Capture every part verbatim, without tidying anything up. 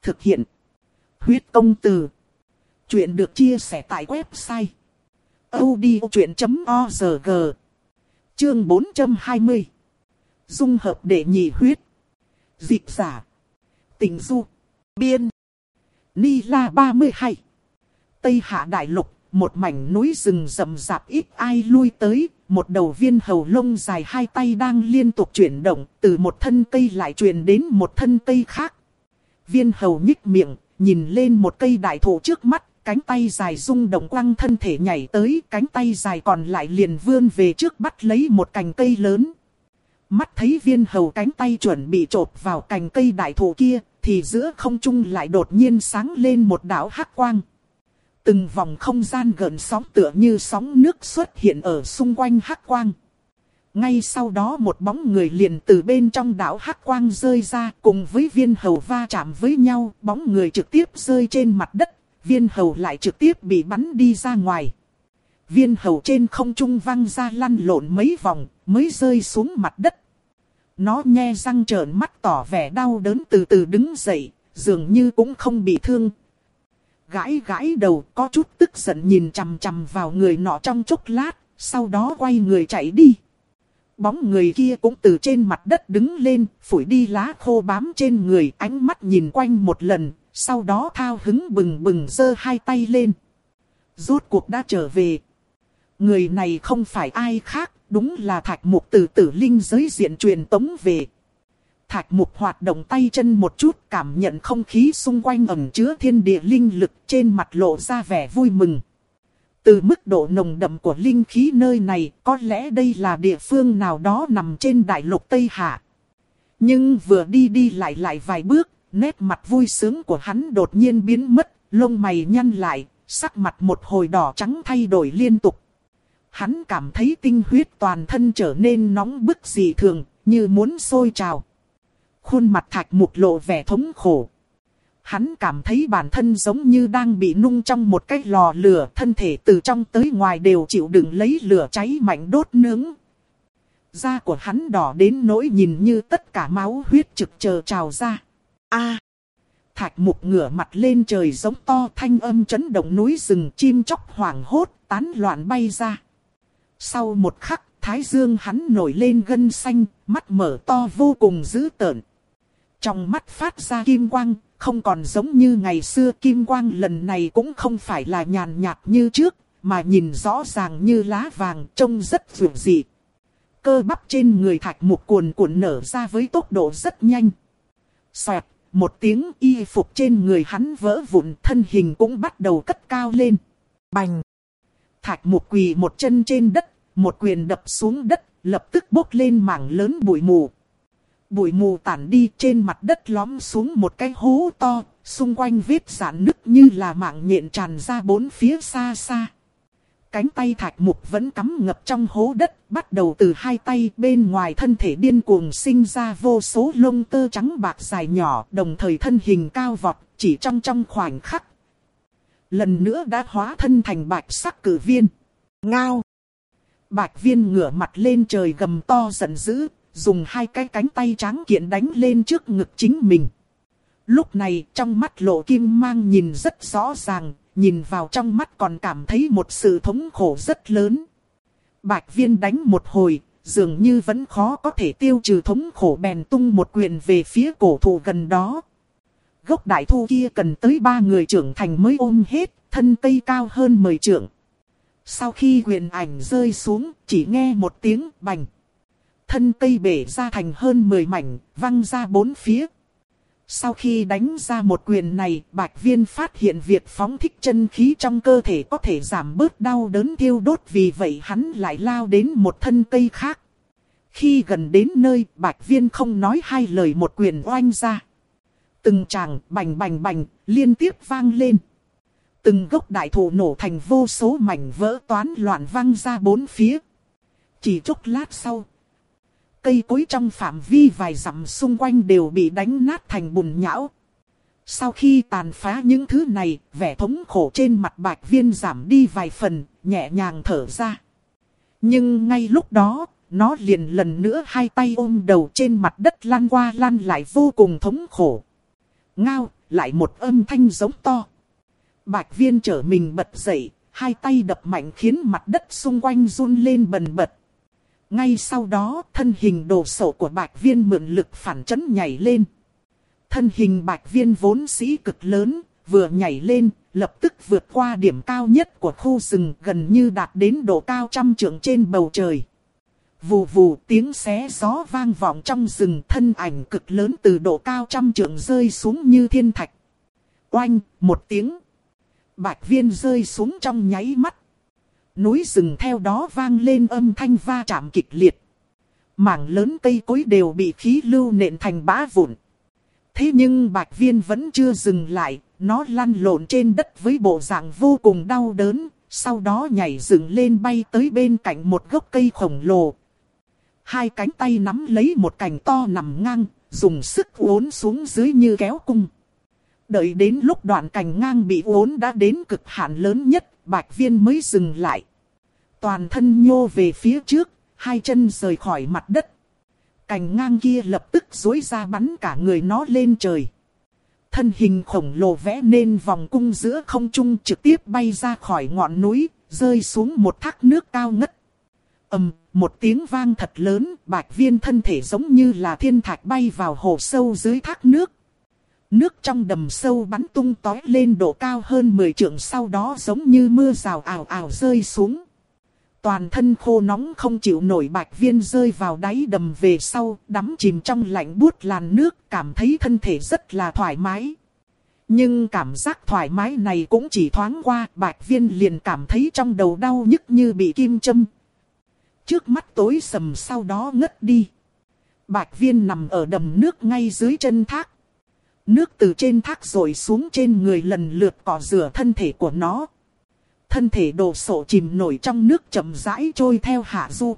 Thực hiện. Huyết công từ. Chuyện được chia sẻ tại website audiochuyện chấm org. Chương bốn trăm hai mươi. Dung hợp đệ nhị huyết. Dịch giả. Tình du. Biên. Ni La ba mươi hai. Tây Hạ Đại Lục, một mảnh núi rừng rậm rạp ít ai lui tới, một đầu viên hầu lông dài hai tay đang liên tục chuyển động, từ một thân cây lại truyền đến một thân cây khác. Viên hầu nhích miệng, nhìn lên một cây đại thụ trước mắt, cánh tay dài rung động quăng thân thể nhảy tới, cánh tay dài còn lại liền vươn về trước bắt lấy một cành cây lớn. Mắt thấy viên hầu cánh tay chuẩn bị chộp vào cành cây đại thụ kia, thì giữa không trung lại đột nhiên sáng lên một đạo hắc quang. Từng vòng không gian gợn sóng tựa như sóng nước xuất hiện ở xung quanh hắc quang. Ngay sau đó một bóng người liền từ bên trong đạo hắc quang rơi ra, cùng với viên hầu va chạm với nhau, bóng người trực tiếp rơi trên mặt đất, viên hầu lại trực tiếp bị bắn đi ra ngoài. Viên hầu trên không trung văng ra lăn lộn mấy vòng, mới rơi xuống mặt đất. Nó nhe răng trợn mắt tỏ vẻ đau đớn từ từ đứng dậy, dường như cũng không bị thương. Gãi gãi đầu có chút tức giận nhìn chằm chằm vào người nọ trong chốc lát, sau đó quay người chạy đi. Bóng người kia cũng từ trên mặt đất đứng lên, phủi đi lá khô bám trên người, ánh mắt nhìn quanh một lần, sau đó thao hứng bừng bừng giơ hai tay lên. Rốt cuộc đã trở về. Người này không phải ai khác, đúng là Thạch Mục từ Tử Linh giới diện truyền tống về. Thạch Mục hoạt động tay chân một chút, cảm nhận không khí xung quanh ẩn chứa thiên địa linh lực, trên mặt lộ ra vẻ vui mừng. Từ mức độ nồng đậm của linh khí nơi này, có lẽ đây là địa phương nào đó nằm trên đại lục Tây Hạ. Nhưng vừa đi đi lại lại vài bước, nét mặt vui sướng của hắn đột nhiên biến mất, lông mày nhăn lại, sắc mặt một hồi đỏ trắng thay đổi liên tục. Hắn cảm thấy tinh huyết toàn thân trở nên nóng bức dị thường, như muốn sôi trào. Khuôn mặt Thạch Mục lộ vẻ thống khổ. Hắn cảm thấy bản thân giống như đang bị nung trong một cái lò lửa, thân thể từ trong tới ngoài đều chịu đựng lấy lửa cháy mạnh đốt nướng. Da của hắn đỏ đến nỗi nhìn như tất cả máu huyết trực chờ trào ra. A! Thạch Mục ngửa mặt lên trời giống to, thanh âm chấn động núi rừng, chim chóc hoảng hốt, tán loạn bay ra. Sau một khắc, thái dương hắn nổi lên gân xanh, mắt mở to vô cùng dữ tợn. Trong mắt phát ra kim quang, không còn giống như ngày xưa, kim quang lần này cũng không phải là nhàn nhạt như trước, mà nhìn rõ ràng như lá vàng, trông rất vượt dị. Cơ bắp trên người Thạch Mục cuồn cuộn nở ra với tốc độ rất nhanh. Xoẹt, một tiếng, y phục trên người hắn vỡ vụn, thân hình cũng bắt đầu cất cao lên. Bành! Thạch Mục quỳ một chân trên đất, một quyền đập xuống đất, lập tức bốc lên mảng lớn bụi mù. Bụi mù tản đi, trên mặt đất lõm xuống một cái hố to, xung quanh vết rạn nứt như là mạng nhện tràn ra bốn phía xa xa. Cánh tay Thạch Mục vẫn cắm ngập trong hố đất, bắt đầu từ hai tay, bên ngoài thân thể điên cuồng sinh ra vô số lông tơ trắng bạc dài nhỏ, đồng thời thân hình cao vọt, chỉ trong trong khoảnh khắc. Lần nữa đã hóa thân thành bạch sắc cử viên. Ngao! Bạch viên ngửa mặt lên trời gầm to giận dữ, dùng hai cái cánh tay trắng kiện đánh lên trước ngực chính mình. Lúc này trong mắt lộ kim mang nhìn rất rõ ràng, nhìn vào trong mắt còn cảm thấy một sự thống khổ rất lớn. Bạch viên đánh một hồi, dường như vẫn khó có thể tiêu trừ thống khổ, bèn tung một quyền về phía cổ thụ gần đó. Gốc đại thụ kia cần tới ba người trưởng thành mới ôm hết, thân cây cao hơn mười trượng. Sau khi quyền ảnh rơi xuống, chỉ nghe một tiếng bành. Thân cây bể ra thành hơn mười mảnh, văng ra bốn phía. Sau khi đánh ra một quyền này, Bạch Viên phát hiện việc phóng thích chân khí trong cơ thể có thể giảm bớt đau đớn thiêu đốt, vì vậy hắn lại lao đến một thân cây khác. Khi gần đến nơi, Bạch Viên không nói hai lời một quyền oanh ra. Từng tràng bành bành bành liên tiếp vang lên. Từng gốc đại thụ nổ thành vô số mảnh vỡ toán loạn văng ra bốn phía. Chỉ chốc lát sau, cây cối trong phạm vi vài dặm xung quanh đều bị đánh nát thành bùn nhão. Sau khi tàn phá những thứ này, vẻ thống khổ trên mặt Bạch Viên giảm đi vài phần, nhẹ nhàng thở ra. Nhưng ngay lúc đó, nó liền lần nữa hai tay ôm đầu trên mặt đất lăn qua lăn lại vô cùng thống khổ. Ngao, lại một âm thanh giống to. Bạch Viên trở mình bật dậy, hai tay đập mạnh khiến mặt đất xung quanh run lên bần bật. Ngay sau đó, thân hình đồ sộ của Bạch Viên mượn lực phản chấn nhảy lên. Thân hình Bạch Viên vốn sĩ cực lớn, vừa nhảy lên, lập tức vượt qua điểm cao nhất của khu rừng, gần như đạt đến độ cao trăm trượng trên bầu trời. Vù vù, tiếng xé gió vang vọng trong rừng, thân ảnh cực lớn từ độ cao trăm trượng rơi xuống như thiên thạch. Oanh, một tiếng. Bạch Viên rơi xuống trong nháy mắt. Núi rừng theo đó vang lên âm thanh va chạm kịch liệt. Mảng lớn cây cối đều bị khí lưu nện thành bã vụn. Thế nhưng Bạch Viên vẫn chưa dừng lại, nó lăn lộn trên đất với bộ dạng vô cùng đau đớn, sau đó nhảy dựng lên bay tới bên cạnh một gốc cây khổng lồ. Hai cánh tay nắm lấy một cành to nằm ngang, dùng sức uốn xuống dưới như kéo cung. Đợi đến lúc đoạn cành ngang bị uốn đã đến cực hạn lớn nhất, Bạch Viên mới dừng lại. Toàn thân nhô về phía trước, hai chân rời khỏi mặt đất. Cành ngang kia lập tức duỗi ra bắn cả người nó lên trời. Thân hình khổng lồ vẽ nên vòng cung giữa không trung, trực tiếp bay ra khỏi ngọn núi, rơi xuống một thác nước cao ngất. Ầm, một tiếng vang thật lớn, Bạch Viên thân thể giống như là thiên thạch bay vào hồ sâu dưới thác nước. Nước trong đầm sâu bắn tung tóe lên độ cao hơn mười trượng, sau đó giống như mưa rào ào ào rơi xuống. Toàn thân khô nóng không chịu nổi, Bạch Viên rơi vào đáy đầm về sau, đắm chìm trong lạnh buốt làn nước, cảm thấy thân thể rất là thoải mái. Nhưng cảm giác thoải mái này cũng chỉ thoáng qua, Bạch Viên liền cảm thấy trong đầu đau nhức như bị kim châm. Trước mắt tối sầm, sau đó ngất đi. Bạch Viên nằm ở đầm nước ngay dưới chân thác. Nước từ trên thác dội xuống trên người, lần lượt cọ rửa thân thể của nó. Thân thể đồ sộ chìm nổi trong nước, chậm rãi trôi theo hạ du.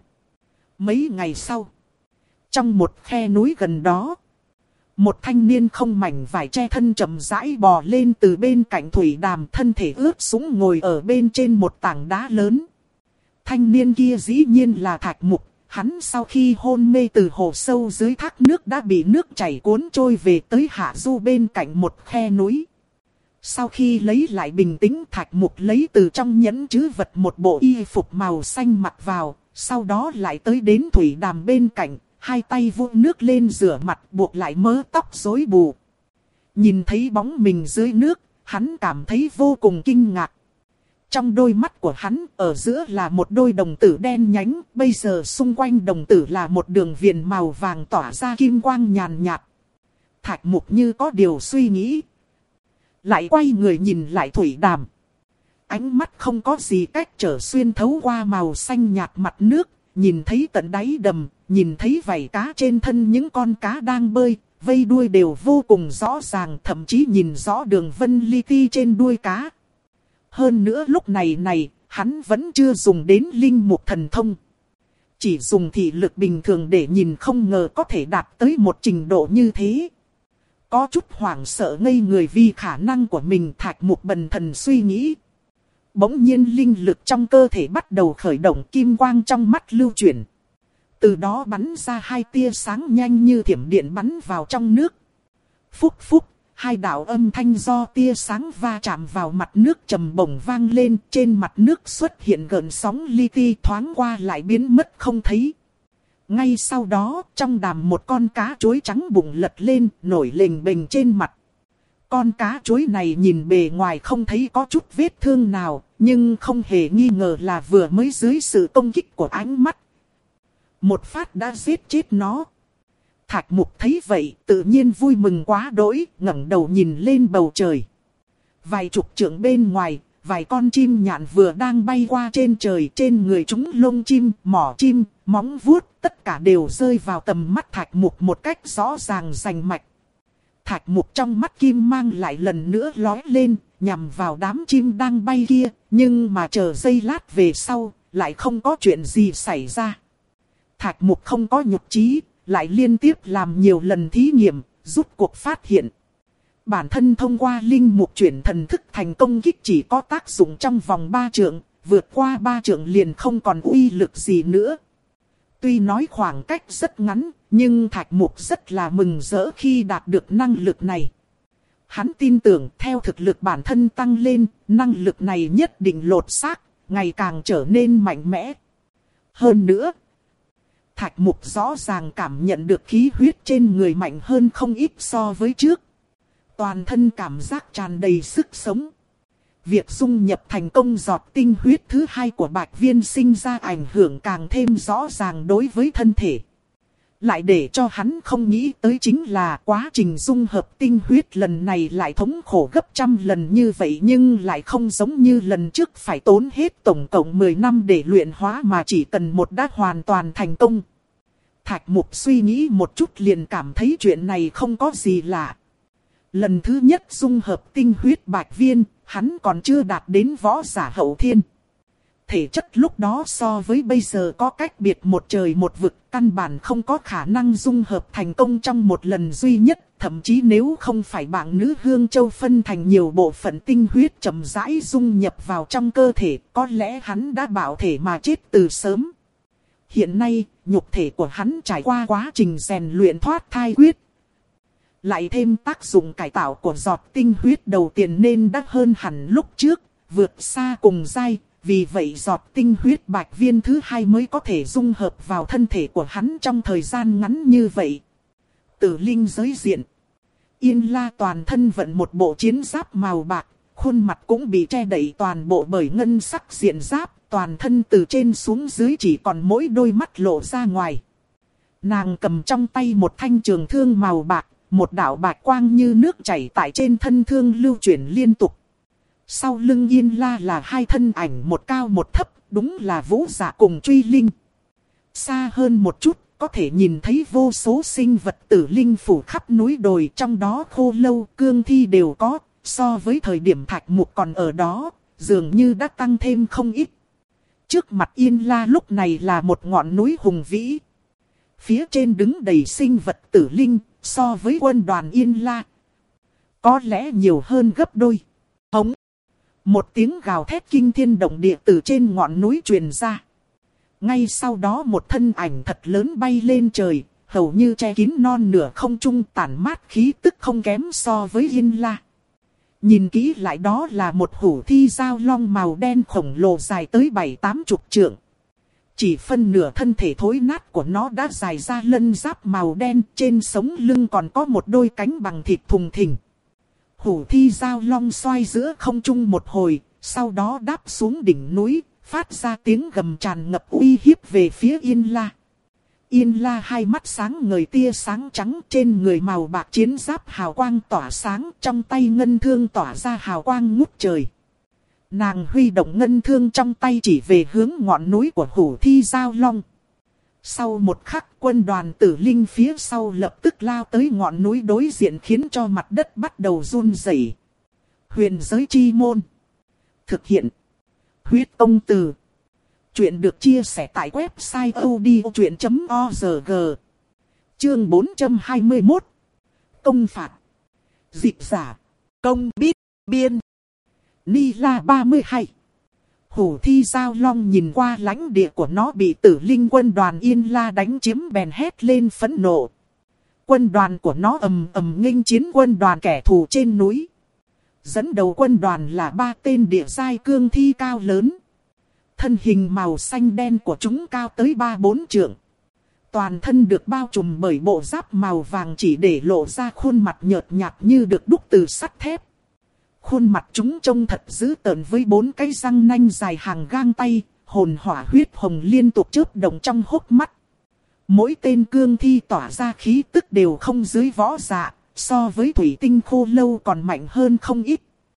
Mấy ngày sau, trong một khe núi gần đó, một thanh niên không mảnh vải che thân chậm rãi bò lên từ bên cạnh thủy đàm, thân thể ướt sũng ngồi ở bên trên một tảng đá lớn. Thanh niên kia dĩ nhiên là Thạch Mục. Hắn sau khi hôn mê từ hồ sâu dưới thác nước đã bị nước chảy cuốn trôi về tới hạ du bên cạnh một khe núi. Sau khi lấy lại bình tĩnh, Thạch Mục lấy từ trong nhẫn trữ vật một bộ y phục màu xanh mặc vào, sau đó lại tới đến thủy đàm bên cạnh, hai tay vung nước lên rửa mặt, buộc lại mớ tóc rối bù. Nhìn thấy bóng mình dưới nước, hắn cảm thấy vô cùng kinh ngạc. Trong đôi mắt của hắn, ở giữa là một đôi đồng tử đen nhánh, bây giờ xung quanh đồng tử là một đường viền màu vàng tỏa ra kim quang nhàn nhạt. Thạch Mục như có điều suy nghĩ, lại quay người nhìn lại thủy đàm. Ánh mắt không có gì cách trở, xuyên thấu qua màu xanh nhạt mặt nước, nhìn thấy tận đáy đầm, nhìn thấy vảy cá trên thân những con cá đang bơi, vây đuôi đều vô cùng rõ ràng, thậm chí nhìn rõ đường vân li ti trên đuôi cá. Hơn nữa lúc này này, hắn vẫn chưa dùng đến linh mục thần thông. Chỉ dùng thị lực bình thường để nhìn, không ngờ có thể đạt tới một trình độ như thế. Có chút hoảng sợ ngây người vì khả năng của mình, Thạch Mục bần thần suy nghĩ. Bỗng nhiên linh lực trong cơ thể bắt đầu khởi động, kim quang trong mắt lưu chuyển. Từ đó bắn ra hai tia sáng nhanh như thiểm điện bắn vào trong nước. Phúc phúc. Hai đạo âm thanh do tia sáng va chạm vào mặt nước trầm bổng vang lên, trên mặt nước xuất hiện gợn sóng li ti, thoáng qua lại biến mất không thấy. Ngay sau đó, trong đàm một con cá chuối trắng bụng lật lên, nổi lềnh bềnh trên mặt. Con cá chuối này nhìn bề ngoài không thấy có chút vết thương nào, nhưng không hề nghi ngờ là vừa mới dưới sự công kích của ánh mắt. Một phát đã giết chết nó. Thạch Mục thấy vậy, tự nhiên vui mừng quá đỗi, ngẩng đầu nhìn lên bầu trời. Vài chục trượng bên ngoài, vài con chim nhạn vừa đang bay qua trên trời, trên người chúng lông chim, mỏ chim, móng vuốt, tất cả đều rơi vào tầm mắt Thạch Mục một cách rõ ràng rành mạch. Thạch Mục trong mắt kim mang lại lần nữa lóe lên, nhằm vào đám chim đang bay kia, nhưng mà chờ giây lát về sau, lại không có chuyện gì xảy ra. Thạch Mục không có nhục trí, lại liên tiếp làm nhiều lần thí nghiệm, rút cuộc phát hiện. Bản thân thông qua linh mục chuyển thần thức thành công kích chỉ có tác dụng trong vòng ba trượng, vượt qua ba trượng liền không còn uy lực gì nữa. Tuy nói khoảng cách rất ngắn, nhưng Thạch Mục rất là mừng rỡ khi đạt được năng lực này. Hắn tin tưởng theo thực lực bản thân tăng lên, năng lực này nhất định lột xác, ngày càng trở nên mạnh mẽ. Hơn nữa, Thạch Mục rõ ràng cảm nhận được khí huyết trên người mạnh hơn không ít so với trước. Toàn thân cảm giác tràn đầy sức sống. Việc dung nhập thành công giọt tinh huyết thứ hai của Bạch Viên sinh ra ảnh hưởng càng thêm rõ ràng đối với thân thể. Lại để cho hắn không nghĩ tới chính là quá trình dung hợp tinh huyết lần này lại thống khổ gấp trăm lần như vậy, nhưng lại không giống như lần trước phải tốn hết tổng cộng mười năm để luyện hóa mà chỉ cần một đã hoàn toàn thành công. Thạch Mục suy nghĩ một chút liền cảm thấy chuyện này không có gì lạ. Lần thứ nhất dung hợp tinh huyết Bạch Viên, hắn còn chưa đạt đến võ giả hậu thiên. Thể chất lúc đó so với bây giờ có cách biệt một trời một vực, căn bản không có khả năng dung hợp thành công trong một lần duy nhất. Thậm chí nếu không phải bạn nữ Hương Châu phân thành nhiều bộ phận tinh huyết chậm rãi dung nhập vào trong cơ thể, có lẽ hắn đã bạo thể mà chết từ sớm. Hiện nay, nhục thể của hắn trải qua quá trình rèn luyện thoát thai huyết. Lại thêm tác dụng cải tạo của giọt tinh huyết đầu tiên nên đã hơn hẳn lúc trước, vượt xa cùng giai. Vì vậy giọt tinh huyết Bạch Viên thứ hai mới có thể dung hợp vào thân thể của hắn trong thời gian ngắn như vậy. Tử linh giới diện. Yên La toàn thân vận một bộ chiến giáp màu bạc, khuôn mặt cũng bị che đậy toàn bộ bởi ngân sắc diện giáp, toàn thân từ trên xuống dưới chỉ còn mỗi đôi mắt lộ ra ngoài. Nàng cầm trong tay một thanh trường thương màu bạc, một đạo bạch quang như nước chảy tại trên thân thương lưu chuyển liên tục. Sau lưng Yên La là hai thân ảnh một cao một thấp, đúng là Vũ Dạ cùng Truy Linh. Xa hơn một chút, có thể nhìn thấy vô số sinh vật tử linh phủ khắp núi đồi, trong đó khô lâu, cương thi đều có, so với thời điểm Thạch Mục còn ở đó, dường như đã tăng thêm không ít. Trước mặt Yên La lúc này là một ngọn núi hùng vĩ. Phía trên đứng đầy sinh vật tử linh, so với quân đoàn Yên La có lẽ nhiều hơn gấp đôi. Hống! Một tiếng gào thét kinh thiên động địa từ trên ngọn núi truyền ra. Ngay sau đó một thân ảnh thật lớn bay lên trời, hầu như che kín non nửa không trung, tản mát khí tức không kém so với Yên La. Nhìn kỹ lại đó là một hủ thi dao long màu đen khổng lồ dài tới bảy tám chục trượng. Chỉ phân nửa thân thể thối nát của nó đã dài ra lân giáp màu đen, trên sống lưng còn có một đôi cánh bằng thịt thùng thình. Hủ thi dao long xoay giữa không trung một hồi, sau đó đáp xuống đỉnh núi, phát ra tiếng gầm tràn ngập uy hiếp về phía Yên La. Yên La hai mắt sáng ngời tia sáng trắng, trên người màu bạc chiến giáp hào quang tỏa sáng, trong tay ngân thương tỏa ra hào quang ngút trời. Nàng huy động ngân thương trong tay chỉ về hướng ngọn núi của hủ thi dao long. Sau một khắc, quân đoàn tử linh phía sau lập tức lao tới ngọn núi đối diện, khiến cho mặt đất bắt đầu run rẩy. Huyền giới chi môn. Thực hiện. Huyết công từ. Chuyện được chia sẻ tại website odchuyện chấm org. Chương bốn trăm hai mươi mốt. Công phạt. Dịch giả. Công biết. Biên. Ni La ba mươi hai. Hủ thi dao long nhìn qua lãnh địa của nó bị tử linh quân đoàn Yên La đánh chiếm bèn hét lên phẫn nộ. Quân đoàn của nó ầm ầm nghênh chiến quân đoàn kẻ thù trên núi. Dẫn đầu quân đoàn là ba tên địa giai cương thi cao lớn. Thân hình màu xanh đen của chúng cao tới ba bốn trượng. Toàn thân được bao trùm bởi bộ giáp màu vàng chỉ để lộ ra khuôn mặt nhợt nhạt như được đúc từ sắt thép. Khuôn mặt chúng trông thật dữ tợn với bốn cái răng nanh dài hàng gang tay, hồn hỏa huyết hồng liên tục chớp động trong hốc mắt. Mỗi tên cương thi tỏa ra khí tức đều không dưới võ dạ, so với thủy tinh khô lâu còn mạnh hơn không ít.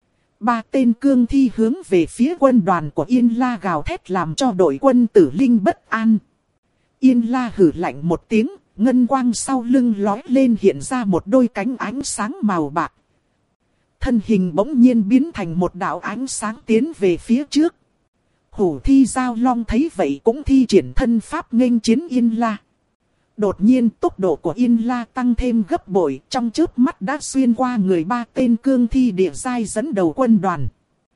Ba tên cương thi hướng về phía quân đoàn của Yên La gào thét làm cho đội quân tử linh bất an. Yên La hử lạnh một tiếng, ngân quang sau lưng lói lên hiện ra một đôi cánh ánh sáng màu bạc. Thân hình bỗng nhiên biến thành một đạo ánh sáng tiến về phía trước. Hủ thi dao long thấy vậy cũng thi triển thân pháp nghênh chiến Yên La. Đột nhiên tốc độ của Yên La tăng thêm gấp bội, trong chớp mắt đã xuyên qua người ba tên cương thi địa giai dẫn đầu quân đoàn.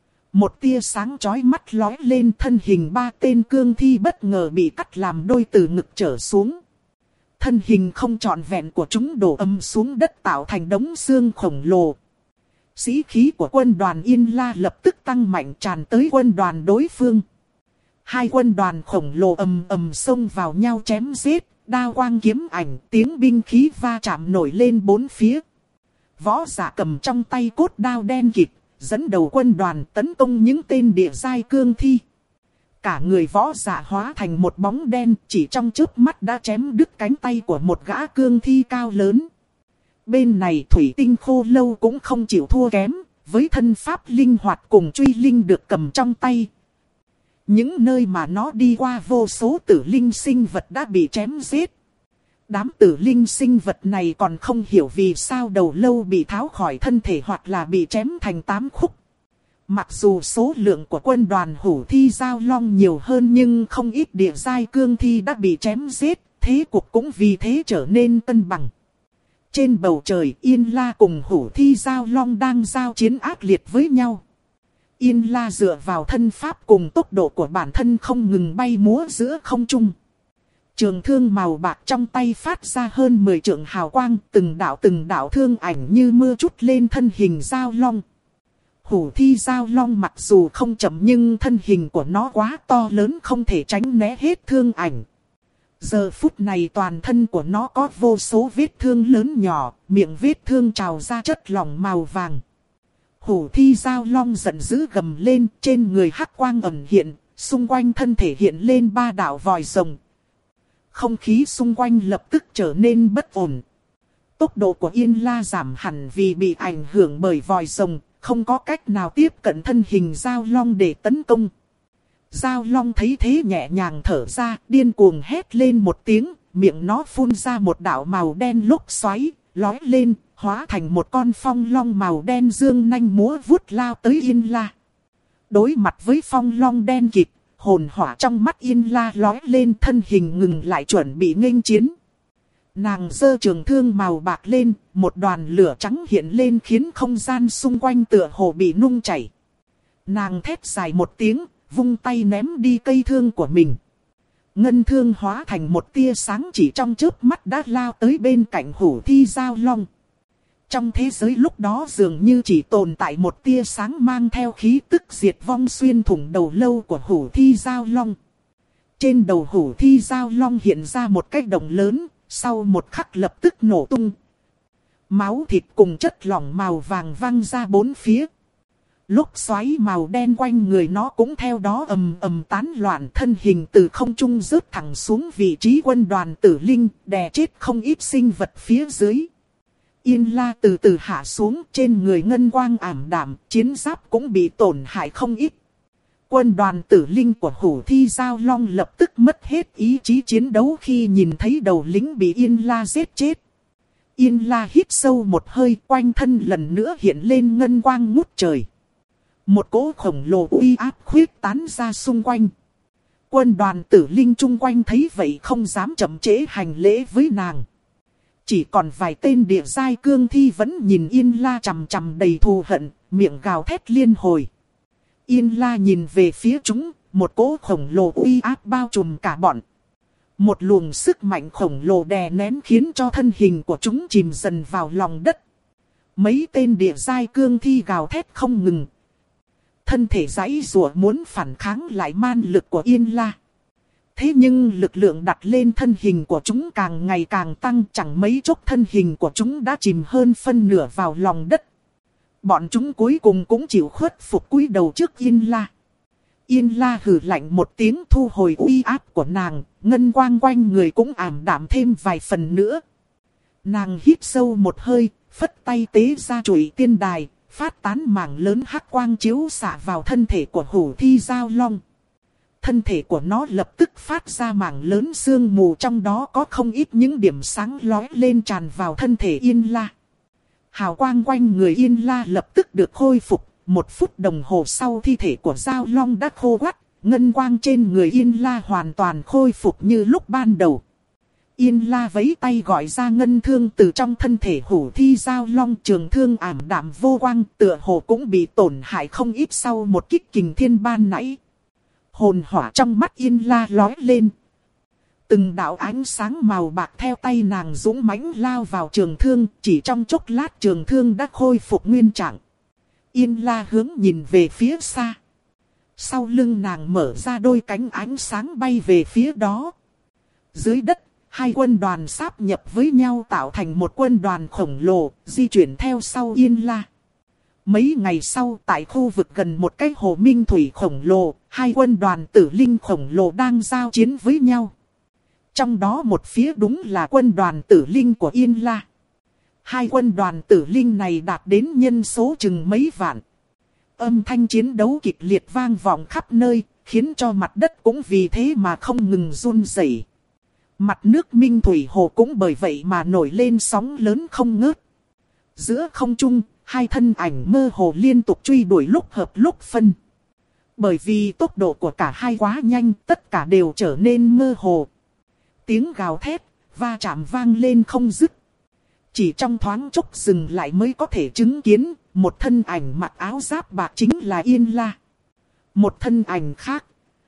Một tia sáng chói mắt lói lên, thân hình ba tên cương thi bất ngờ bị cắt làm đôi từ ngực trở xuống. Thân hình không trọn vẹn của chúng đổ ầm xuống đất tạo thành đống xương khổng lồ. Sĩ khí của quân đoàn Yên La lập tức tăng mạnh tràn tới quân đoàn đối phương. Hai quân đoàn khổng lồ ầm ầm xông vào nhau chém giết, đao quang kiếm ảnh, tiếng binh khí va chạm nổi lên bốn phía. Võ giả cầm trong tay cốt đao đen kịt, dẫn đầu quân đoàn tấn công những tên địa giai cương thi. Cả người võ giả hóa thành một bóng đen, chỉ trong chớp mắt đã chém đứt cánh tay của một gã cương thi cao lớn. Bên này thủy tinh khô lâu cũng không chịu thua kém, với thân pháp linh hoạt cùng truy linh được cầm trong tay. Những nơi mà nó đi qua vô số tử linh sinh vật đã bị chém giết. Đám tử linh sinh vật này còn không hiểu vì sao đầu lâu bị tháo khỏi thân thể hoặc là bị chém thành tám khúc. Mặc dù số lượng của quân đoàn Hủ Thi Giao Long nhiều hơn nhưng không ít địa giai cương thi đã bị chém giết, thế cục cũng vì thế trở nên cân bằng. Trên bầu trời Yên La cùng Hủ Thi Giao Long đang giao chiến ác liệt với nhau. Yên La dựa vào thân pháp cùng tốc độ của bản thân không ngừng bay múa giữa không trung. Trường thương màu bạc trong tay phát ra hơn mười trượng hào quang, từng đạo từng đạo thương ảnh như mưa trút lên thân hình Giao Long. Hủ Thi Giao Long mặc dù không chậm nhưng thân hình của nó quá to lớn không thể tránh né hết thương ảnh. Giờ phút này toàn thân của nó có vô số vết thương lớn nhỏ, miệng vết thương trào ra chất lỏng màu vàng. Hủ Thi Giao Long giận dữ gầm lên, trên người hắc quang ẩn hiện, xung quanh thân thể hiện lên ba đạo vòi rồng. Không khí xung quanh lập tức trở nên bất ổn. Tốc độ của Yên La giảm hẳn vì bị ảnh hưởng bởi vòi rồng, không có cách nào tiếp cận thân hình Giao Long để tấn công. Giao Long thấy thế nhẹ nhàng thở ra, điên cuồng hét lên một tiếng, miệng nó phun ra một đạo màu đen lốc xoáy, lói lên, hóa thành một con phong long màu đen dương nanh múa vuốt lao tới Yên La. Đối mặt với phong long đen kịt, hồn hỏa trong mắt Yên La lói lên, thân hình ngừng lại chuẩn bị nghênh chiến. Nàng giơ trường thương màu bạc lên, một đoàn lửa trắng hiện lên khiến không gian xung quanh tựa hồ bị nung chảy. Nàng thét dài một tiếng, vung tay ném đi cây thương của mình. Ngân thương hóa thành một tia sáng chỉ trong chớp mắt đã lao tới bên cạnh Hủ Thi Giao Long. Trong thế giới lúc đó dường như chỉ tồn tại một tia sáng mang theo khí tức diệt vong xuyên thủng đầu lâu của Hủ Thi Giao Long. Trên đầu Hủ Thi Giao Long hiện ra một cái động lớn, sau một khắc lập tức nổ tung. Máu thịt cùng chất lỏng màu vàng văng ra bốn phía. Lốc xoáy màu đen quanh người nó cũng theo đó ầm ầm tán loạn, thân hình từ không trung rớt thẳng xuống vị trí quân đoàn Tử Linh, đè chết không ít sinh vật phía dưới. Yên La từ từ hạ xuống, trên người ngân quang ảm đạm, chiến giáp cũng bị tổn hại không ít. Quân đoàn Tử Linh của Hủ Thi Giao Long lập tức mất hết ý chí chiến đấu khi nhìn thấy đầu lính bị Yên La giết chết. Yên La hít sâu một hơi, quanh thân lần nữa hiện lên ngân quang ngút trời. Một cỗ khổng lồ uy áp khuyết tán ra xung quanh. Quân đoàn Tử Linh chung quanh thấy vậy không dám chậm trễ hành lễ với nàng. Chỉ còn vài tên địa giai cương thi vẫn nhìn Yên La chằm chằm đầy thù hận, miệng gào thét liên hồi. Yên La nhìn về phía chúng, một cỗ khổng lồ uy áp bao trùm cả bọn. Một luồng sức mạnh khổng lồ đè nén khiến cho thân hình của chúng chìm dần vào lòng đất. Mấy tên địa giai cương thi gào thét không ngừng. Thân thể giãy giụa muốn phản kháng lại man lực của Yên La. Thế nhưng lực lượng đặt lên thân hình của chúng càng ngày càng tăng, chẳng mấy chốc thân hình của chúng đã chìm hơn phân nửa vào lòng đất. Bọn chúng cuối cùng cũng chịu khuất phục cúi đầu trước Yên La. Yên La hừ lạnh một tiếng thu hồi uy áp của nàng, ngân quang quanh người cũng ảm đạm thêm vài phần nữa. Nàng hít sâu một hơi, phất tay tế ra chùy tiên đài, phát tán mảng lớn hắc quang chiếu xạ vào thân thể của Hủ Thi Giao Long. Thân thể của nó lập tức phát ra mảng lớn sương mù, trong đó có không ít những điểm sáng lóe lên tràn vào thân thể Yên La. Hào quang quanh người Yên La lập tức được khôi phục, một phút đồng hồ sau thi thể của Giao Long đã khô quắt, ngân quang trên người Yên La hoàn toàn khôi phục như lúc ban đầu. Yên La vẫy tay gọi ra ngân thương từ trong thân thể Hủ Thi Giao Long, trường thương ảm đạm vô quang, tựa hồ cũng bị tổn hại không ít sau một kích kình thiên ban nãy. Hồn hỏa trong mắt Yên La lói lên. Từng đạo ánh sáng màu bạc theo tay nàng dũng mãnh lao vào trường thương, chỉ trong chốc lát trường thương đã khôi phục nguyên trạng. Yên La hướng nhìn về phía xa. Sau lưng nàng mở ra đôi cánh ánh sáng bay về phía đó. Dưới đất, hai quân đoàn sáp nhập với nhau tạo thành một quân đoàn khổng lồ, di chuyển theo sau Yên La. Mấy ngày sau, tại khu vực gần một cái hồ minh thủy khổng lồ, hai quân đoàn tử linh khổng lồ đang giao chiến với nhau. Trong đó một phía đúng là quân đoàn tử linh của Yên La. Hai quân đoàn tử linh này đạt đến nhân số chừng mấy vạn. Âm thanh chiến đấu kịch liệt vang vọng khắp nơi, khiến cho mặt đất cũng vì thế mà không ngừng run rẩy. Mặt nước minh thủy hồ cũng bởi vậy mà nổi lên sóng lớn không ngớt. Giữa không trung, hai thân ảnh mơ hồ liên tục truy đuổi lúc hợp lúc phân. Bởi vì tốc độ của cả hai quá nhanh, tất cả đều trở nên mơ hồ. Tiếng gào thét, va chạm vang lên không dứt. Chỉ trong thoáng chốc dừng lại mới có thể chứng kiến, một thân ảnh mặc áo giáp bạc chính là Yên La. Một thân ảnh khác,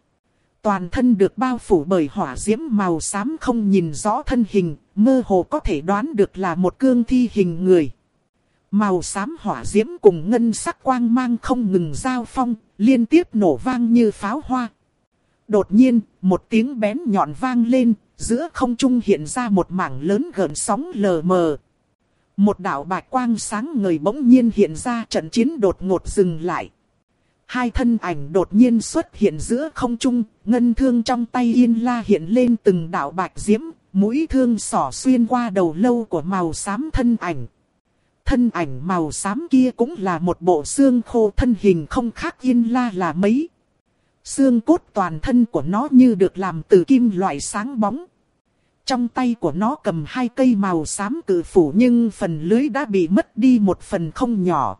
toàn thân được bao phủ bởi hỏa diễm màu xám không nhìn rõ thân hình, mơ hồ có thể đoán được là một cương thi hình người. Màu xám hỏa diễm cùng ngân sắc quang mang không ngừng giao phong, liên tiếp nổ vang như pháo hoa. Đột nhiên, một tiếng bén nhọn vang lên, giữa không trung hiện ra một mảng lớn gợn sóng lờ mờ. Một đạo bạch quang sáng ngời bỗng nhiên hiện ra, trận chiến đột ngột dừng lại. Hai thân ảnh đột nhiên xuất hiện giữa không trung, ngân thương trong tay Yên La hiện lên từng đạo bạch diễm, mũi thương xỏ xuyên qua đầu lâu của màu xám thân ảnh. Thân ảnh màu xám kia cũng là một bộ xương khô, thân hình không khác Yên La là mấy. Xương cốt toàn thân của nó như được làm từ kim loại sáng bóng. Trong tay của nó cầm hai cây màu xám cự phủ, nhưng phần lưới đã bị mất đi một phần không nhỏ.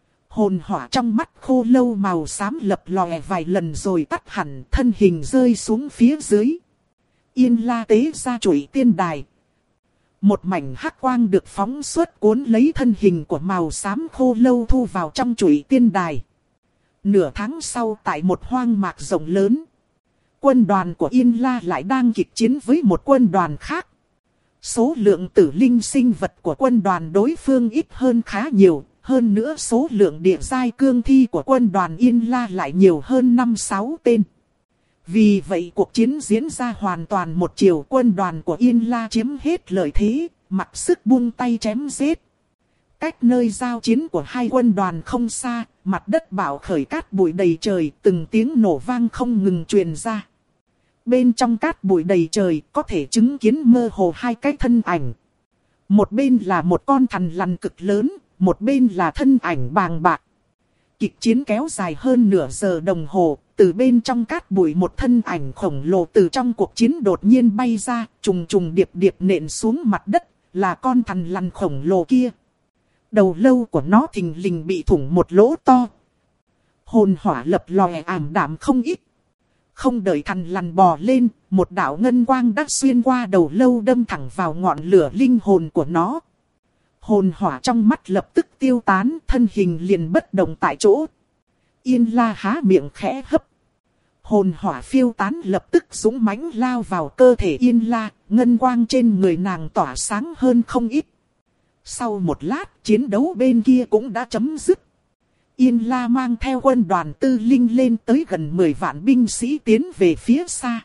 Hồn hỏa trong mắt khô lâu màu xám lập lòe vài lần rồi tắt hẳn, thân hình rơi xuống phía dưới. Yên La tế ra chổi tiên đài. Một mảnh hắc quang được phóng xuất cuốn lấy thân hình của màu xám khô lâu thu vào trong chổi tiên đài. Nửa tháng sau, tại một hoang mạc rộng lớn, quân đoàn của Yên La lại đang kịch chiến với một quân đoàn khác. Số lượng tử linh sinh vật của quân đoàn đối phương ít hơn khá nhiều. Hơn nữa số lượng địa giai cương thi của quân đoàn Yên La lại nhiều hơn năm sáu tên. Vì vậy cuộc chiến diễn ra hoàn toàn một chiều, quân đoàn của Yên La chiếm hết lợi thế, mặc sức buông tay chém giết. Cách nơi giao chiến của hai quân đoàn không xa, mặt đất bạo khởi cát bụi đầy trời, từng tiếng nổ vang không ngừng truyền ra. Bên trong cát bụi đầy trời có thể chứng kiến mơ hồ hai cái thân ảnh. Một bên là một con thằn lằn cực lớn, một bên là thân ảnh bàng bạc. Kịch chiến kéo dài hơn nửa giờ đồng hồ, từ bên trong cát bụi một thân ảnh khổng lồ từ trong cuộc chiến đột nhiên bay ra, trùng trùng điệp điệp nện xuống mặt đất, là con thằn lằn khổng lồ kia. Đầu lâu của nó thình lình bị thủng một lỗ to. Hồn hỏa lập lòe ảm đạm không ít. Không đợi thằn lằn bò lên, một đạo ngân quang đã xuyên qua đầu lâu đâm thẳng vào ngọn lửa linh hồn của nó. Hồn hỏa trong mắt lập tức tiêu tán, thân hình liền bất động tại chỗ. Yên La há miệng khẽ hấp. Hồn hỏa phiêu tán lập tức dũng mãnh lao vào cơ thể Yên La, ngân quang trên người nàng tỏa sáng hơn không ít. Sau một lát, chiến đấu bên kia cũng đã chấm dứt. Yên La mang theo quân đoàn tư linh lên tới gần mười vạn binh sĩ tiến về phía xa.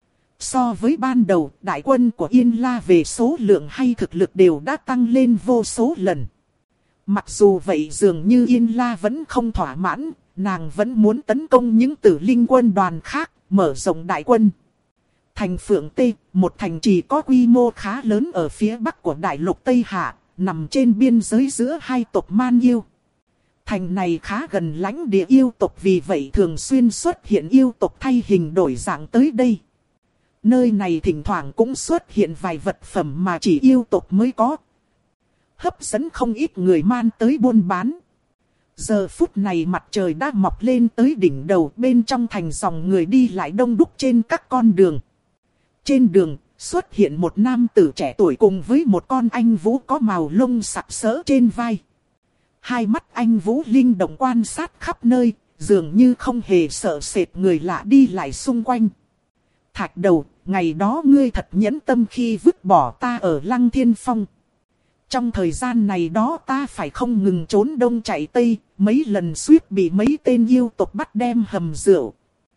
So với ban đầu, đại quân của Yên La về số lượng hay thực lực đều đã tăng lên vô số lần. Mặc dù vậy dường như Yên La vẫn không thỏa mãn, nàng vẫn muốn tấn công những tử linh quân đoàn khác, mở rộng đại quân. Thành Phượng Tê, một thành trì có quy mô khá lớn ở phía bắc của đại lục Tây Hạ, nằm trên biên giới giữa hai tộc Man Yêu. Thành này khá gần lãnh địa yêu tộc, vì vậy thường xuyên xuất hiện yêu tộc thay hình đổi dạng tới đây. Nơi này thỉnh thoảng cũng xuất hiện vài vật phẩm mà chỉ yêu tộc mới có, hấp dẫn không ít người Man tới buôn bán. Giờ phút này mặt trời đã mọc lên tới đỉnh đầu, bên trong thành dòng người đi lại đông đúc trên các con đường. Trên đường xuất hiện một nam tử trẻ tuổi cùng với một con anh vũ có màu lông sặc sỡ trên vai. Hai mắt anh vũ linh động quan sát khắp nơi, dường như không hề sợ sệt người lạ đi lại xung quanh. Thạch Đầu, ngày đó ngươi thật nhẫn tâm khi vứt bỏ ta ở Lăng Thiên Phong. Trong thời gian này đó ta phải không ngừng trốn đông chạy tây, mấy lần suýt bị mấy tên yêu tộc bắt đem hầm rượu.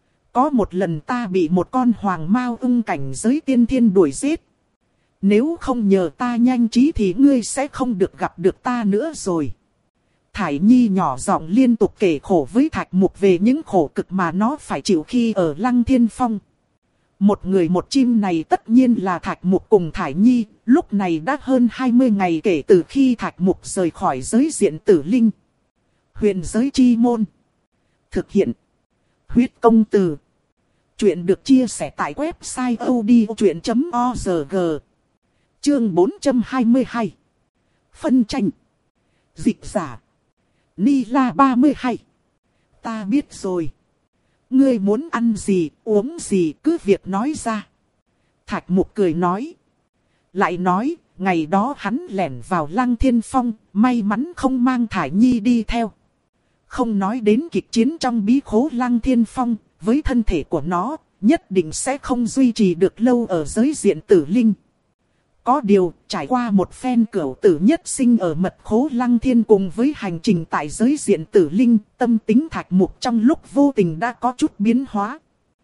Có một lần ta bị một con hoàng mao ưng cảnh giới tiên thiên đuổi giết. Nếu không nhờ ta nhanh trí thì ngươi sẽ không được gặp được ta nữa rồi. Thải Nhi nhỏ giọng liên tục kể khổ với Thạch Mục về những khổ cực mà nó phải chịu khi ở Lăng Thiên Phong. Một người một chim này tất nhiên là Thạch Mục cùng Thải Nhi, lúc này đã hơn hai mươi ngày kể từ khi Thạch Mục rời khỏi giới diện tử linh. Huyền giới chi môn. Thực hiện. Huyết công từ. Chuyện được chia sẻ tại website odchuyện chấm org. Chương bốn trăm hai mươi hai. Phân tranh. Dịch giả. Ni La ba mươi hai. Ta biết rồi. Ngươi muốn ăn gì, uống gì cứ việc nói ra. Thạch Mục cười nói. Lại nói, ngày đó hắn lẻn vào Lăng Thiên Phong, may mắn không mang Thải Nhi đi theo. Không nói đến kịch chiến trong bí khố Lăng Thiên Phong, với thân thể của nó, nhất định sẽ không duy trì được lâu ở giới diện tử linh. Có điều, trải qua một phen cửu tử nhất sinh ở mật khố Lăng Thiên cùng với hành trình tại giới diện tử linh, tâm tính Thạch Mục trong lúc vô tình đã có chút biến hóa.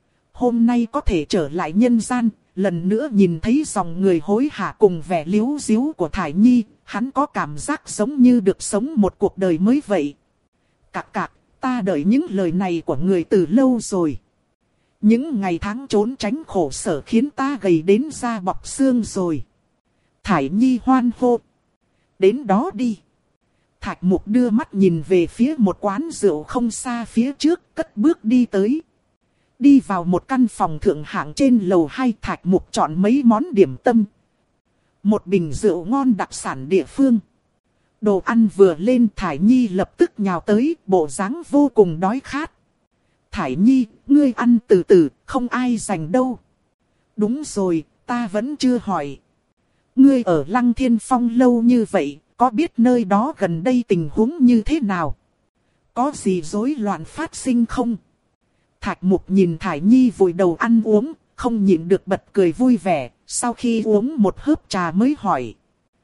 Hôm nay có thể trở lại nhân gian, lần nữa nhìn thấy dòng người hối hả cùng vẻ liếu ríu của Thải Nhi, hắn có cảm giác giống như được sống một cuộc đời mới vậy. Cạc cạc, ta đợi những lời này của người từ lâu rồi. Những ngày tháng trốn tránh khổ sở khiến ta gầy đến da bọc xương rồi. Thải Nhi hoan hô. Đến đó đi. Thạch Mục đưa mắt nhìn về phía một quán rượu không xa phía trước, cất bước đi tới. Đi vào một căn phòng thượng hạng trên lầu hai, Thạch Mục chọn mấy món điểm tâm. Một bình rượu ngon đặc sản địa phương. Đồ ăn vừa lên, Thải Nhi lập tức nhào tới, bộ dáng vô cùng đói khát. Thải Nhi, ngươi ăn từ từ, không ai giành đâu. Đúng rồi, ta vẫn chưa hỏi. Ngươi ở Lăng Thiên Phong lâu như vậy, có biết nơi đó gần đây tình huống như thế nào? Có gì rối loạn phát sinh không? Thạch Mục nhìn Thải Nhi vùi đầu ăn uống, không nhịn được bật cười vui vẻ, sau khi uống một hớp trà mới hỏi.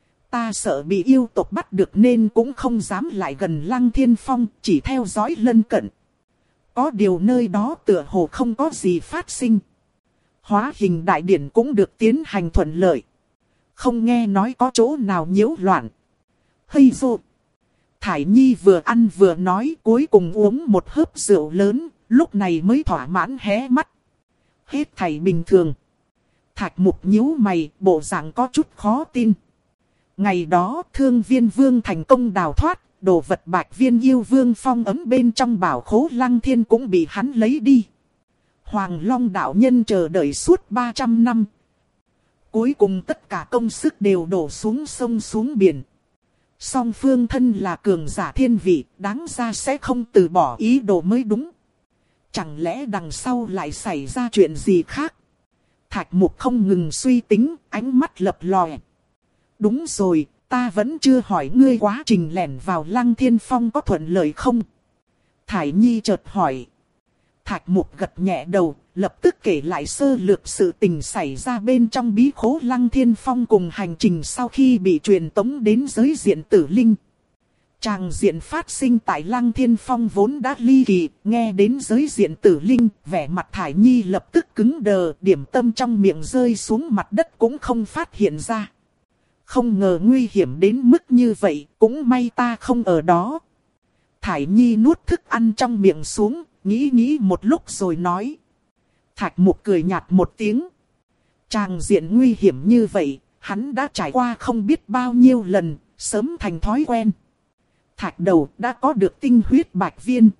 Ta sợ bị yêu tộc bắt được nên cũng không dám lại gần Lăng Thiên Phong, chỉ theo dõi lân cận. Có điều nơi đó tựa hồ không có gì phát sinh. Hóa hình đại điển cũng được tiến hành thuận lợi. Không nghe nói có chỗ nào nhiễu loạn. Hây dô! Thải Nhi vừa ăn vừa nói, cuối cùng uống một hớp rượu lớn, lúc này mới thỏa mãn hé mắt. Hết thảy bình thường. Thạch Mục nhíu mày, bộ dạng có chút khó tin. Ngày đó Thương Viên Vương thành công đào thoát, đồ vật Bạch Viên Yêu Vương phong ấm bên trong bảo khố Lăng Thiên cũng bị hắn lấy đi. Hoàng Long đạo nhân chờ đợi suốt ba trăm năm. Cuối cùng tất cả công sức đều đổ xuống sông xuống biển. Song phương thân là cường giả thiên vị, đáng ra sẽ không từ bỏ ý đồ mới đúng. Chẳng lẽ đằng sau lại xảy ra chuyện gì khác? Thạch Mục không ngừng suy tính, ánh mắt lập lòe. Đúng rồi, ta vẫn chưa hỏi ngươi quá trình lẻn vào Lăng Thiên Phong có thuận lợi không? Thải Nhi chợt hỏi. Thạch Mục gật nhẹ đầu, lập tức kể lại sơ lược sự tình xảy ra bên trong bí khố Lăng Thiên Phong cùng hành trình sau khi bị truyền tống đến giới diện tử linh. Tràng diện phát sinh tại Lăng Thiên Phong vốn đã ly kỳ, nghe đến giới diện tử linh, vẻ mặt Thải Nhi lập tức cứng đờ, điểm tâm trong miệng rơi xuống mặt đất cũng không phát hiện ra. Không ngờ nguy hiểm đến mức như vậy, cũng may ta không ở đó. Thải Nhi nuốt thức ăn trong miệng xuống, nghĩ nghĩ một lúc rồi nói. Thạch Mục cười nhạt một tiếng. Tràng diện nguy hiểm như vậy, hắn đã trải qua không biết bao nhiêu lần, sớm thành thói quen. Thạch đầu đã có được tinh huyết bạch viên.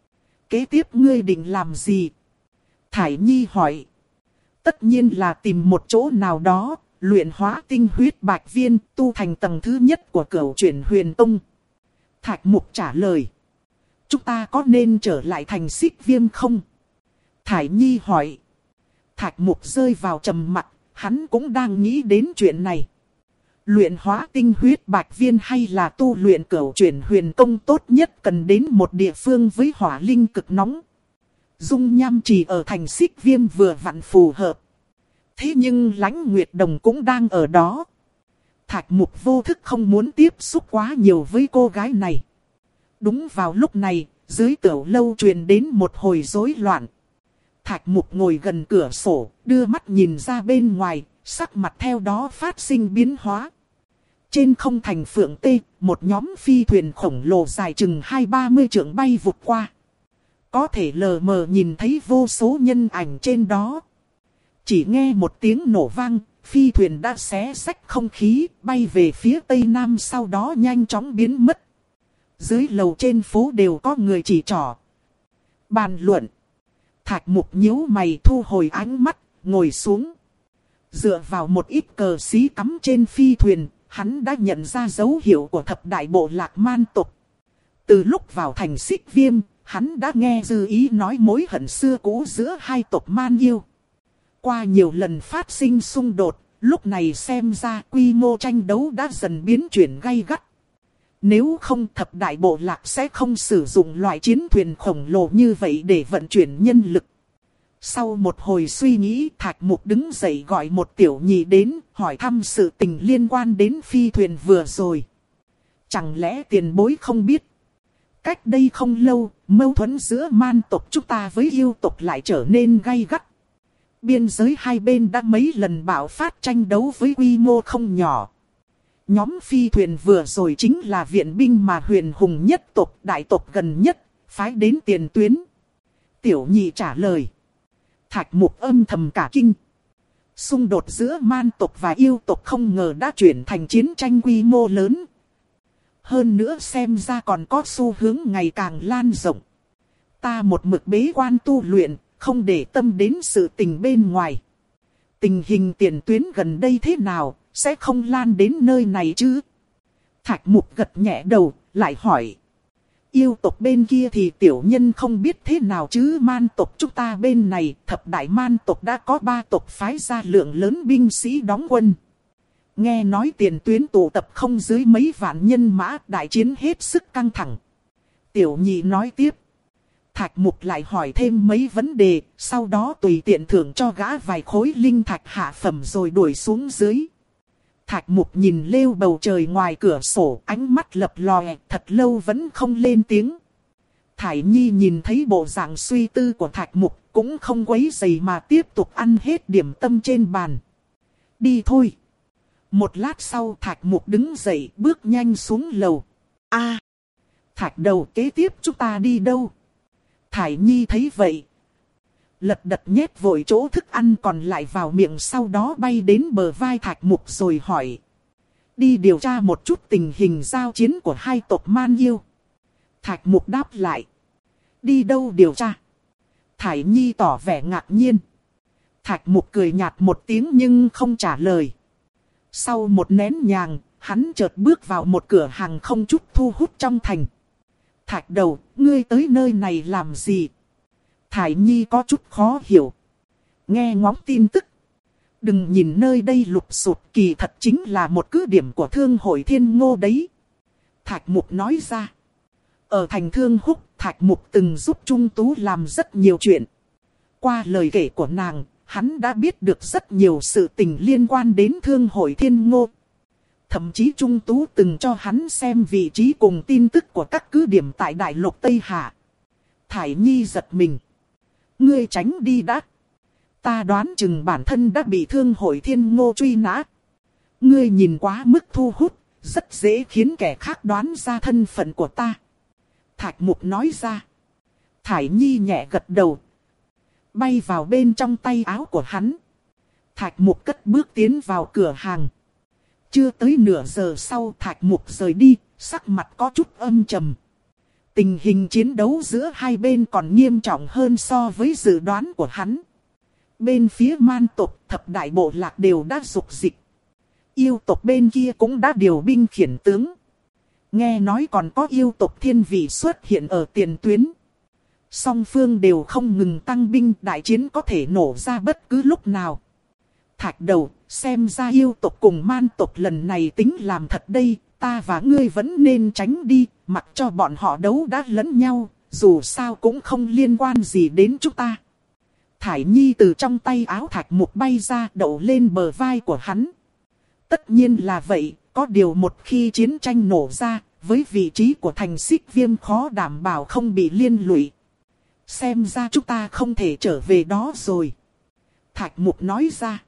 Kế tiếp ngươi định làm gì? Thải Nhi hỏi. Tất nhiên là tìm một chỗ nào đó, luyện hóa tinh huyết bạch viên, tu thành tầng thứ nhất của Cửu Chuyển Huyền Tông. Thạch Mục trả lời. Chúng ta có nên trở lại thành Xích Viêm không? Thải Nhi hỏi. Thạch Mục rơi vào trầm mặc, hắn cũng đang nghĩ đến chuyện này. Luyện hóa tinh huyết bạch viên hay là tu luyện Cửu Chuyển Huyền Tông tốt nhất cần đến một địa phương với hỏa linh cực nóng. Dung nham chỉ ở thành Xích Viêm vừa vặn phù hợp. Thế nhưng Lãnh Nguyệt Đồng cũng đang ở đó. Thạch Mục vô thức không muốn tiếp xúc quá nhiều với cô gái này. Đúng vào lúc này, dưới tiểu lâu truyền đến một hồi rối loạn. Thạch Mục ngồi gần cửa sổ, đưa mắt nhìn ra bên ngoài, sắc mặt theo đó phát sinh biến hóa. Trên không thành Phượng Tê, một nhóm phi thuyền khổng lồ dài chừng hai ba mươi trượng bay vụt qua. Có thể lờ mờ nhìn thấy vô số nhân ảnh trên đó. Chỉ nghe một tiếng nổ vang, phi thuyền đã xé xách không khí, bay về phía tây nam sau đó nhanh chóng biến mất. Dưới lầu trên phố đều có người chỉ trỏ. Bàn luận. Thạch Mục nhíu mày thu hồi ánh mắt, ngồi xuống. Dựa vào một ít cờ xí cắm trên phi thuyền, hắn đã nhận ra dấu hiệu của thập đại bộ lạc man tộc. Từ lúc vào thành Xích Viêm, hắn đã nghe Dư Ý nói mối hận xưa cũ giữa hai tộc man yêu. Qua nhiều lần phát sinh xung đột, lúc này xem ra quy mô tranh đấu đã dần biến chuyển gay gắt. Nếu không thập đại bộ lạc sẽ không sử dụng loại chiến thuyền khổng lồ như vậy để vận chuyển nhân lực. Sau một hồi suy nghĩ, Thạch Mục đứng dậy gọi một tiểu nhị đến, hỏi thăm sự tình liên quan đến phi thuyền vừa rồi. Chẳng lẽ tiền bối không biết? Cách đây không lâu, mâu thuẫn giữa man tộc chúng ta với yêu tộc lại trở nên gay gắt. Biên giới hai bên đã mấy lần bạo phát tranh đấu với quy mô không nhỏ. Nhóm phi thuyền vừa rồi chính là viện binh mà Huyền Hùng nhất tộc đại tộc gần nhất, phái đến tiền tuyến. Tiểu nhị trả lời. Thạch Mục âm thầm cả kinh. Xung đột giữa man tộc và yêu tộc không ngờ đã chuyển thành chiến tranh quy mô lớn. Hơn nữa xem ra còn có xu hướng ngày càng lan rộng. Ta một mực bế quan tu luyện, không để tâm đến sự tình bên ngoài. Tình hình tiền tuyến gần đây thế nào, sẽ không lan đến nơi này chứ? Thạch Mục gật nhẹ đầu, lại hỏi. Yêu tộc bên kia thì tiểu nhân không biết thế nào chứ man tộc chúng ta bên này, thập đại man tộc đã có ba tộc phái ra lượng lớn binh sĩ đóng quân. Nghe nói tiền tuyến tụ tập không dưới mấy vạn nhân mã, đại chiến hết sức căng thẳng. Tiểu nhị nói tiếp. Thạch Mục lại hỏi thêm mấy vấn đề, sau đó tùy tiện thưởng cho gã vài khối linh thạch hạ phẩm rồi đuổi xuống dưới. Thạch Mục nhìn lêu bầu trời ngoài cửa sổ, ánh mắt lập lòe, thật lâu vẫn không lên tiếng. Thải Nhi nhìn thấy bộ dạng suy tư của Thạch Mục, cũng không quấy rầy mà tiếp tục ăn hết điểm tâm trên bàn. Đi thôi. Một lát sau Thạch Mục đứng dậy, bước nhanh xuống lầu. A, Thạch Đầu, kế tiếp chúng ta đi đâu? Thải Nhi thấy vậy, lật đật nhét vội chỗ thức ăn còn lại vào miệng, sau đó bay đến bờ vai Thạch Mục rồi hỏi. Đi điều tra một chút tình hình giao chiến của hai tộc man yêu. Thạch Mục đáp lại. Đi đâu điều tra? Thải Nhi tỏ vẻ ngạc nhiên. Thạch Mục cười nhạt một tiếng nhưng không trả lời. Sau một nén nhàng, hắn chợt bước vào một cửa hàng không chút thu hút trong thành. Thạch Đầu, ngươi tới nơi này làm gì? Thải Nhi có chút khó hiểu. Nghe ngóng tin tức. Đừng nhìn nơi đây lục sụt, kỳ thật chính là một cứ điểm của Thương hội Thiên Ngô đấy. Thạch Mục nói ra. Ở thành Thương Húc, Thạch Mục từng giúp Trung Tú làm rất nhiều chuyện. Qua lời kể của nàng, hắn đã biết được rất nhiều sự tình liên quan đến Thương hội Thiên Ngô. Thậm chí Trung Tú từng cho hắn xem vị trí cùng tin tức của các cứ điểm tại Đại Lục Tây Hạ. Thải Nhi giật mình. Ngươi tránh đi đã. Ta đoán chừng bản thân đã bị Thương hội Thiên Ngô truy nã. Ngươi nhìn quá mức thu hút, rất dễ khiến kẻ khác đoán ra thân phận của ta. Thạch Mục nói ra. Thải Nhi nhẹ gật đầu, bay vào bên trong tay áo của hắn. Thạch Mục cất bước tiến vào cửa hàng. Chưa tới nửa giờ sau Thạch Mục rời đi, sắc mặt có chút âm trầm. Tình hình chiến đấu giữa hai bên còn nghiêm trọng hơn so với dự đoán của hắn. Bên phía man tộc, thập đại bộ lạc đều đã dục dịch. Yêu tộc bên kia cũng đã điều binh khiển tướng. Nghe nói còn có yêu tộc thiên vị xuất hiện ở tiền tuyến. Song phương đều không ngừng tăng binh, đại chiến có thể nổ ra bất cứ lúc nào. Thạch Đầu, xem ra yêu tộc cùng man tộc lần này tính làm thật đây, ta và ngươi vẫn nên tránh đi, mặc cho bọn họ đấu đá lẫn nhau, dù sao cũng không liên quan gì đến chúng ta. Thải Nhi từ trong tay áo Thạch Mục bay ra, đậu lên bờ vai của hắn. Tất nhiên là vậy, có điều một khi chiến tranh nổ ra, với vị trí của thành Xích Viêm khó đảm bảo không bị liên lụy. Xem ra chúng ta không thể trở về đó rồi. Thạch Mục nói ra.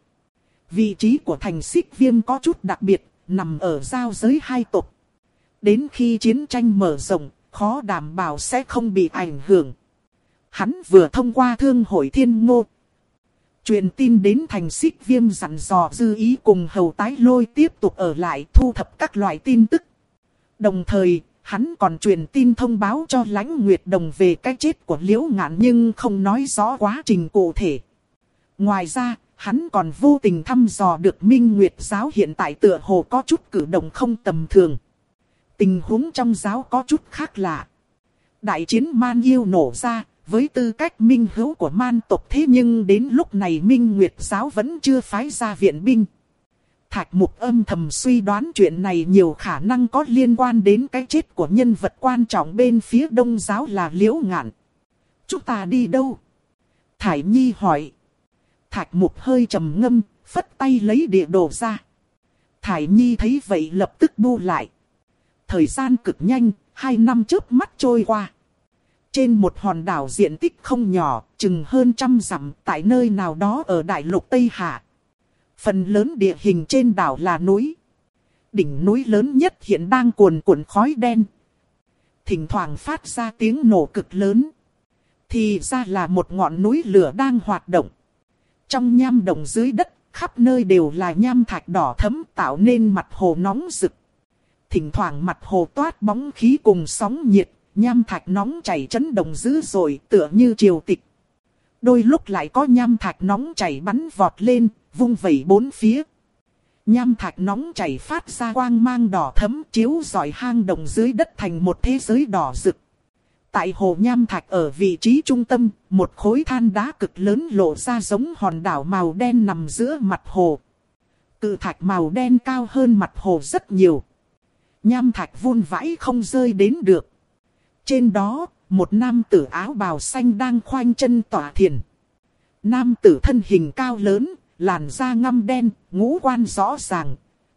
Vị trí của thành Xích Viêm có chút đặc biệt, nằm ở giao giới hai tộc. Đến khi chiến tranh mở rộng, khó đảm bảo sẽ không bị ảnh hưởng. Hắn vừa thông qua thương hội Thiên Ngô. Truyền tin đến thành Xích Viêm dặn dò Dư Ý cùng Hầu Tái Lôi tiếp tục ở lại thu thập các loại tin tức. Đồng thời, hắn còn truyền tin thông báo cho Lãnh Nguyệt Đồng về cái chết của Liễu Ngạn nhưng không nói rõ quá trình cụ thể. Ngoài ra, hắn còn vô tình thăm dò được Minh Nguyệt giáo hiện tại tựa hồ có chút cử động không tầm thường. Tình huống trong giáo có chút khác lạ. Đại chiến man yêu nổ ra, với tư cách minh hữu của man tộc thế nhưng đến lúc này Minh Nguyệt giáo vẫn chưa phái ra viện binh. Thạch Mục âm thầm suy đoán chuyện này nhiều khả năng có liên quan đến cái chết của nhân vật quan trọng bên phía đông giáo là Liễu Ngạn. Chúng ta đi đâu? Thải Nhi hỏi. Thạch Mục hơi trầm ngâm, phất tay lấy địa đồ ra. Thải Nhi thấy vậy lập tức bu lại. Thời gian cực nhanh, hai năm chớp mắt trôi qua. Trên một hòn đảo diện tích không nhỏ, chừng hơn trăm dặm tại nơi nào đó ở đại lục Tây Hạ. Phần lớn địa hình trên đảo là núi. Đỉnh núi lớn nhất hiện đang cuồn cuộn khói đen. Thỉnh thoảng phát ra tiếng nổ cực lớn. Thì ra là một ngọn núi lửa đang hoạt động. Trong nham động dưới đất, khắp nơi đều là nham thạch đỏ thẫm tạo nên mặt hồ nóng rực. Thỉnh thoảng mặt hồ toát bóng khí cùng sóng nhiệt, nham thạch nóng chảy chấn động dữ dội tựa như triều tịch. Đôi lúc lại có nham thạch nóng chảy bắn vọt lên, vung vẩy bốn phía. Nham thạch nóng chảy phát ra quang mang đỏ thẫm chiếu rọi hang động dưới đất thành một thế giới đỏ rực. Tại hồ nham thạch ở vị trí trung tâm, một khối than đá cực lớn lộ ra giống hòn đảo màu đen nằm giữa mặt hồ. Cự thạch màu đen cao hơn mặt hồ rất nhiều. Nham thạch vun vãi không rơi đến được. Trên đó, một nam tử áo bào xanh đang khoanh chân tỏa thiền. Nam tử thân hình cao lớn, làn da ngăm đen, ngũ quan rõ ràng.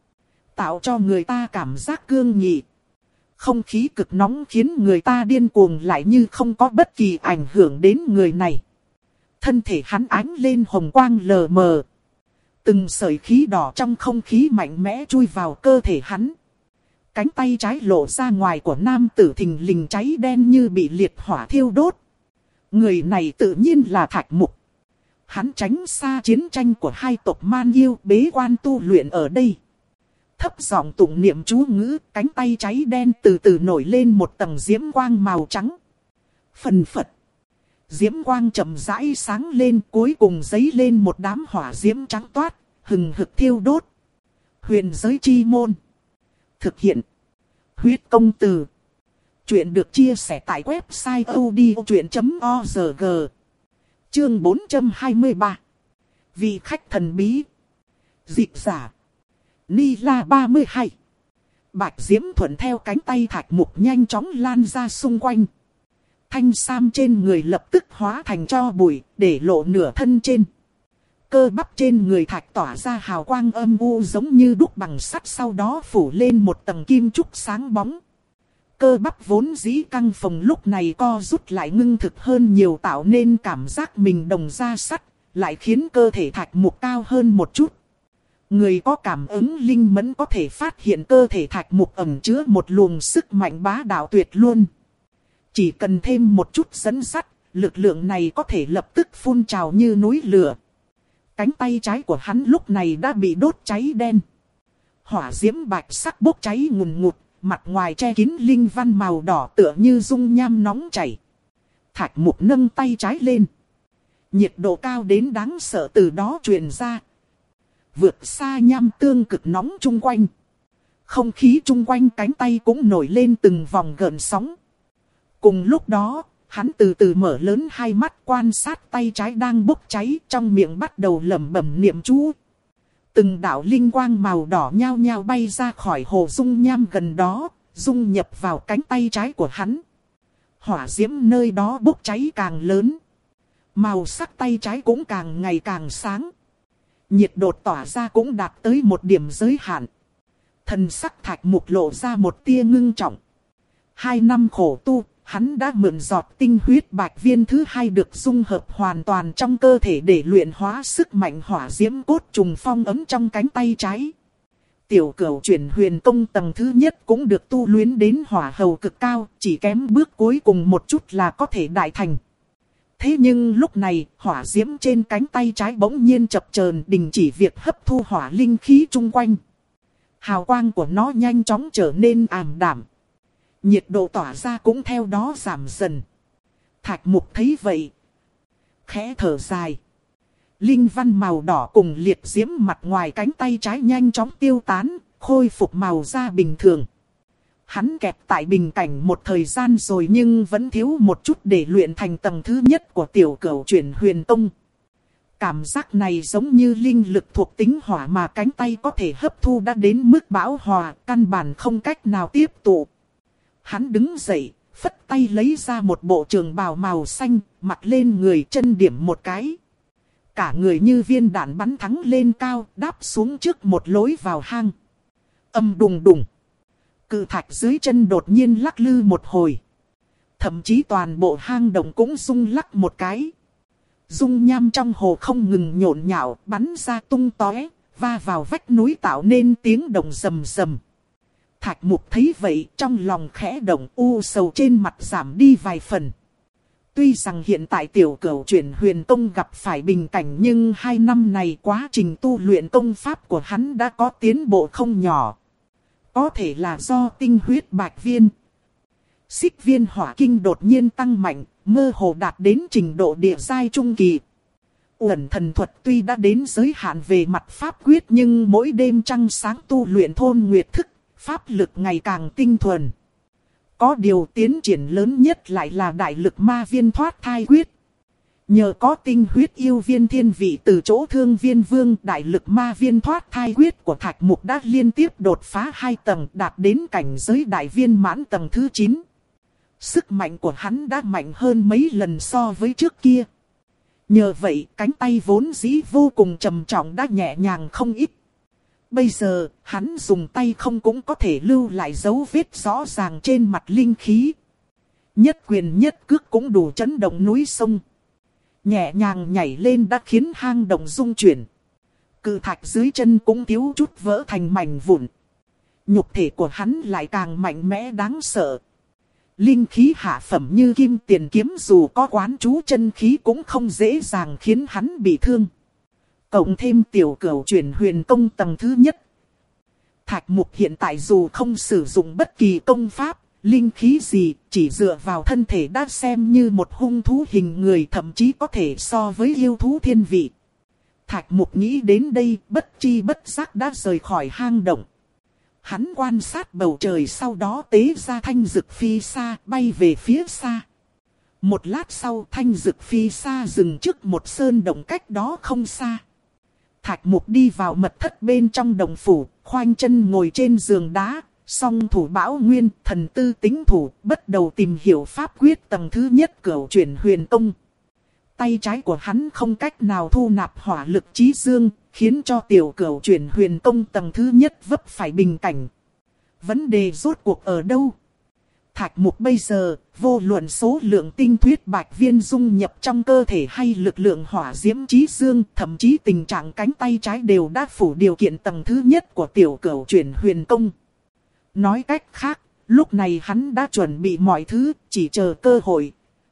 Tạo cho người ta cảm giác cương nghị. Không khí cực nóng khiến người ta điên cuồng lại như không có bất kỳ ảnh hưởng đến người này. Thân thể hắn ánh lên hồng quang lờ mờ. Từng sợi khí đỏ trong không khí mạnh mẽ chui vào cơ thể hắn. Cánh tay trái lộ ra ngoài của nam tử thình lình cháy đen như bị liệt hỏa thiêu đốt. Người này tự nhiên là Thạch Mục. Hắn tránh xa chiến tranh của hai tộc man yêu bế quan tu luyện ở đây. Thấp giọng tụng niệm chú ngữ, cánh tay cháy đen từ từ nổi lên một tầng diễm quang màu trắng. Phần phật. Diễm quang chậm rãi sáng lên, cuối cùng dấy lên một đám hỏa diễm trắng toát, hừng hực thiêu đốt. Huyền giới chi môn. Thực hiện. Huyết công từ. Chuyện được chia sẻ tại website odchuyện chấm org. Chương bốn trăm hai mươi ba. Vị khách thần bí. Dịch giả. Ni La ba mươi hai. Bạch diễm thuận theo cánh tay Thạch Mục nhanh chóng lan ra xung quanh. Thanh sam trên người lập tức hóa thành tro bụi, để lộ nửa thân trên. Cơ bắp trên người Thạch tỏa ra hào quang âm u giống như đúc bằng sắt, sau đó phủ lên một tầng kim trúc sáng bóng. Cơ bắp vốn dĩ căng phồng lúc này co rút lại ngưng thực hơn nhiều, tạo nên cảm giác mình đồng da sắt, lại khiến cơ thể Thạch Mục cao hơn một chút. Người có cảm ứng linh mẫn có thể phát hiện cơ thể Thạch Mục ẩn chứa một luồng sức mạnh bá đạo tuyệt luôn. Chỉ cần thêm một chút dẫn sắt, lực lượng này có thể lập tức phun trào như núi lửa. Cánh tay trái của hắn lúc này đã bị đốt cháy đen. Hỏa diễm bạch sắc bốc cháy ngùn ngụt, mặt ngoài che kín linh văn màu đỏ tựa như dung nham nóng chảy. Thạch Mục nâng tay trái lên. Nhiệt độ cao đến đáng sợ từ đó truyền ra. Vượt xa nham tương cực nóng chung quanh. Không khí chung quanh cánh tay cũng nổi lên từng vòng gợn sóng. Cùng lúc đó, hắn từ từ mở lớn hai mắt quan sát tay trái đang bốc cháy, trong miệng bắt đầu lẩm bẩm niệm chú. Từng đạo linh quang màu đỏ nhao nhao bay ra khỏi hồ dung nham gần đó, dung nhập vào cánh tay trái của hắn. Hỏa diễm nơi đó bốc cháy càng lớn. Màu sắc tay trái cũng càng ngày càng sáng. Nhiệt độ tỏa ra cũng đạt tới một điểm giới hạn. Thần sắc Thạch Mục lộ ra một tia ngưng trọng. Hai năm khổ tu, hắn đã mượn giọt tinh huyết bạch viên thứ hai được dung hợp hoàn toàn trong cơ thể để luyện hóa sức mạnh hỏa diễm cốt trùng phong ấm trong cánh tay trái. Tiểu Cửu Chuyển Huyền Công tầng thứ nhất cũng được tu luyện đến hỏa hầu cực cao, chỉ kém bước cuối cùng một chút là có thể đại thành. Thế nhưng lúc này, hỏa diễm trên cánh tay trái bỗng nhiên chập chờn, đình chỉ việc hấp thu hỏa linh khí chung quanh. Hào quang của nó nhanh chóng trở nên ảm đạm. Nhiệt độ tỏa ra cũng theo đó giảm dần. Thạch Mục thấy vậy, khẽ thở dài. Linh văn màu đỏ cùng liệt diễm mặt ngoài cánh tay trái nhanh chóng tiêu tán, khôi phục màu da bình thường. Hắn kẹt tại bình cảnh một thời gian rồi nhưng vẫn thiếu một chút để luyện thành tầng thứ nhất của Tiểu Cửu Chuyển Huyền Tông. Cảm giác này giống như linh lực thuộc tính hỏa mà cánh tay có thể hấp thu đã đến mức bão hòa, căn bản không cách nào tiếp tụ. Hắn đứng dậy, phất tay lấy ra một bộ trường bào màu xanh, mặc lên người, chân điểm một cái. Cả người như viên đạn bắn thẳng lên cao, đáp xuống trước một lối vào hang. Âm đùng đùng. Cự thạch dưới chân đột nhiên lắc lư một hồi. Thậm chí toàn bộ hang động cũng rung lắc một cái. Dung nham trong hồ không ngừng nhộn nhạo, bắn ra tung tóe, va vào vách núi tạo nên tiếng động rầm rầm. Thạch Mục thấy vậy, trong lòng khẽ động, u sầu trên mặt giảm đi vài phần. Tuy rằng hiện tại Tiểu Cửu Chuyển Huyền Tông gặp phải bình cảnh, nhưng hai năm này quá trình tu luyện công pháp của hắn đã có tiến bộ không nhỏ. Có thể là do tinh huyết bạch viên. Xích viên hỏa kinh đột nhiên tăng mạnh, mơ hồ đạt đến trình độ địa giai trung kỳ. Uẩn thần thuật tuy đã đến giới hạn về mặt pháp quyết, nhưng mỗi đêm trăng sáng tu luyện thôn nguyệt thức, pháp lực ngày càng tinh thuần. Có điều tiến triển lớn nhất lại là đại lực ma viên thoát thai quyết. Nhờ có tinh huyết yêu viên thiên vị từ chỗ Thương Viên Vương, đại lực ma viên thoát thai quyết của Thạch Mục đã liên tiếp đột phá hai tầng, đạt đến cảnh giới đại viên mãn tầng thứ chín. Sức mạnh của hắn đã mạnh hơn mấy lần so với trước kia. Nhờ vậy, cánh tay vốn dĩ vô cùng trầm trọng đã nhẹ nhàng không ít. Bây giờ, hắn dùng tay không cũng có thể lưu lại dấu vết rõ ràng trên mặt linh khí. Nhất quyền nhất cước cũng đủ chấn động núi sông. Nhẹ nhàng nhảy lên đã khiến hang động rung chuyển. Cự thạch dưới chân cũng thiếu chút vỡ thành mảnh vụn. Nhục thể của hắn lại càng mạnh mẽ đáng sợ. Linh khí hạ phẩm như kim tiền kiếm dù có quán chú chân khí cũng không dễ dàng khiến hắn bị thương. Cộng thêm Tiểu Cửu Chuyển Huyền Công tầng thứ nhất. Thạch Mục hiện tại dù không sử dụng bất kỳ công pháp, linh khí gì, chỉ dựa vào thân thể đã xem như một hung thú hình người, thậm chí có thể so với yêu thú thiên vị. Thạch Mục nghĩ đến đây, bất chi bất giác đã rời khỏi hang động. Hắn quan sát bầu trời, sau đó tế ra thanh dực phi xa, bay về phía xa. Một lát sau, thanh dực phi xa dừng trước một sơn động cách đó không xa. Thạch Mục đi vào mật thất bên trong động phủ, khoanh chân ngồi trên giường đá, song thủ bão nguyên, thần tư tính thủ, bắt đầu tìm hiểu pháp quyết tầng thứ nhất Cửu Chuyển Huyền Tông. Tay trái của hắn không cách nào thu nạp hỏa lực chí dương, khiến cho Tiểu Cửu Chuyển Huyền Tông tầng thứ nhất vấp phải bình cảnh. Vấn đề rốt cuộc ở đâu? Thạch Mục bây giờ, vô luận số lượng tinh huyết bạch viên dung nhập trong cơ thể hay lực lượng hỏa diễm chí dương, thậm chí tình trạng cánh tay trái đều đã phủ điều kiện tầng thứ nhất của Tiểu Cửu Chuyển Huyền Tông. Nói cách khác, lúc này hắn đã chuẩn bị mọi thứ, chỉ chờ cơ hội.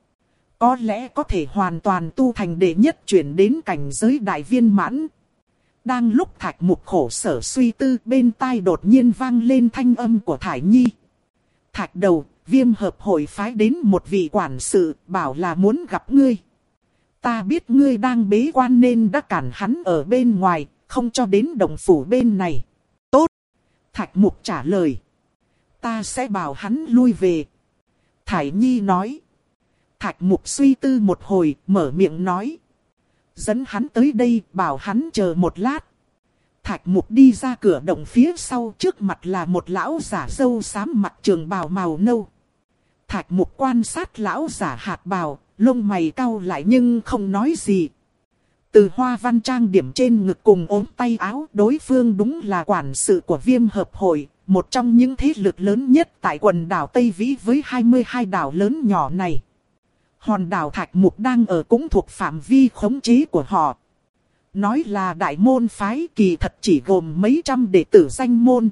Có lẽ có thể hoàn toàn tu thành đệ nhất chuyển đến cảnh giới đại viên mãn. Đang lúc Thạch Mục khổ sở suy tư, bên tai đột nhiên vang lên thanh âm của Thải Nhi. Thạch đầu, Viêm hợp hội phái đến một vị quản sự, bảo là muốn gặp ngươi. Ta biết ngươi đang bế quan nên đã cản hắn ở bên ngoài, không cho đến động phủ bên này. Tốt. Thạch Mục trả lời. Ta sẽ bảo hắn lui về. Thải Nhi nói. Thạch Mục suy tư một hồi, mở miệng nói. Dẫn hắn tới đây, bảo hắn chờ một lát. Thạch Mục đi ra cửa động phía sau, trước mặt là một lão giả râu xám mặc trường bào màu nâu. Thạch Mục quan sát lão giả hạt bào, lông mày cau lại nhưng không nói gì. Từ hoa văn trang điểm trên ngực cùng ốm tay áo, đối phương đúng là quản sự của Viêm Hợp Hội, một trong những thế lực lớn nhất tại quần đảo Tây Vĩ với hai mươi hai đảo lớn nhỏ này. Hòn đảo Thạch Mục đang ở cũng thuộc phạm vi khống chế của họ. Nói là đại môn phái, kỳ thật chỉ gồm mấy trăm đệ tử danh môn.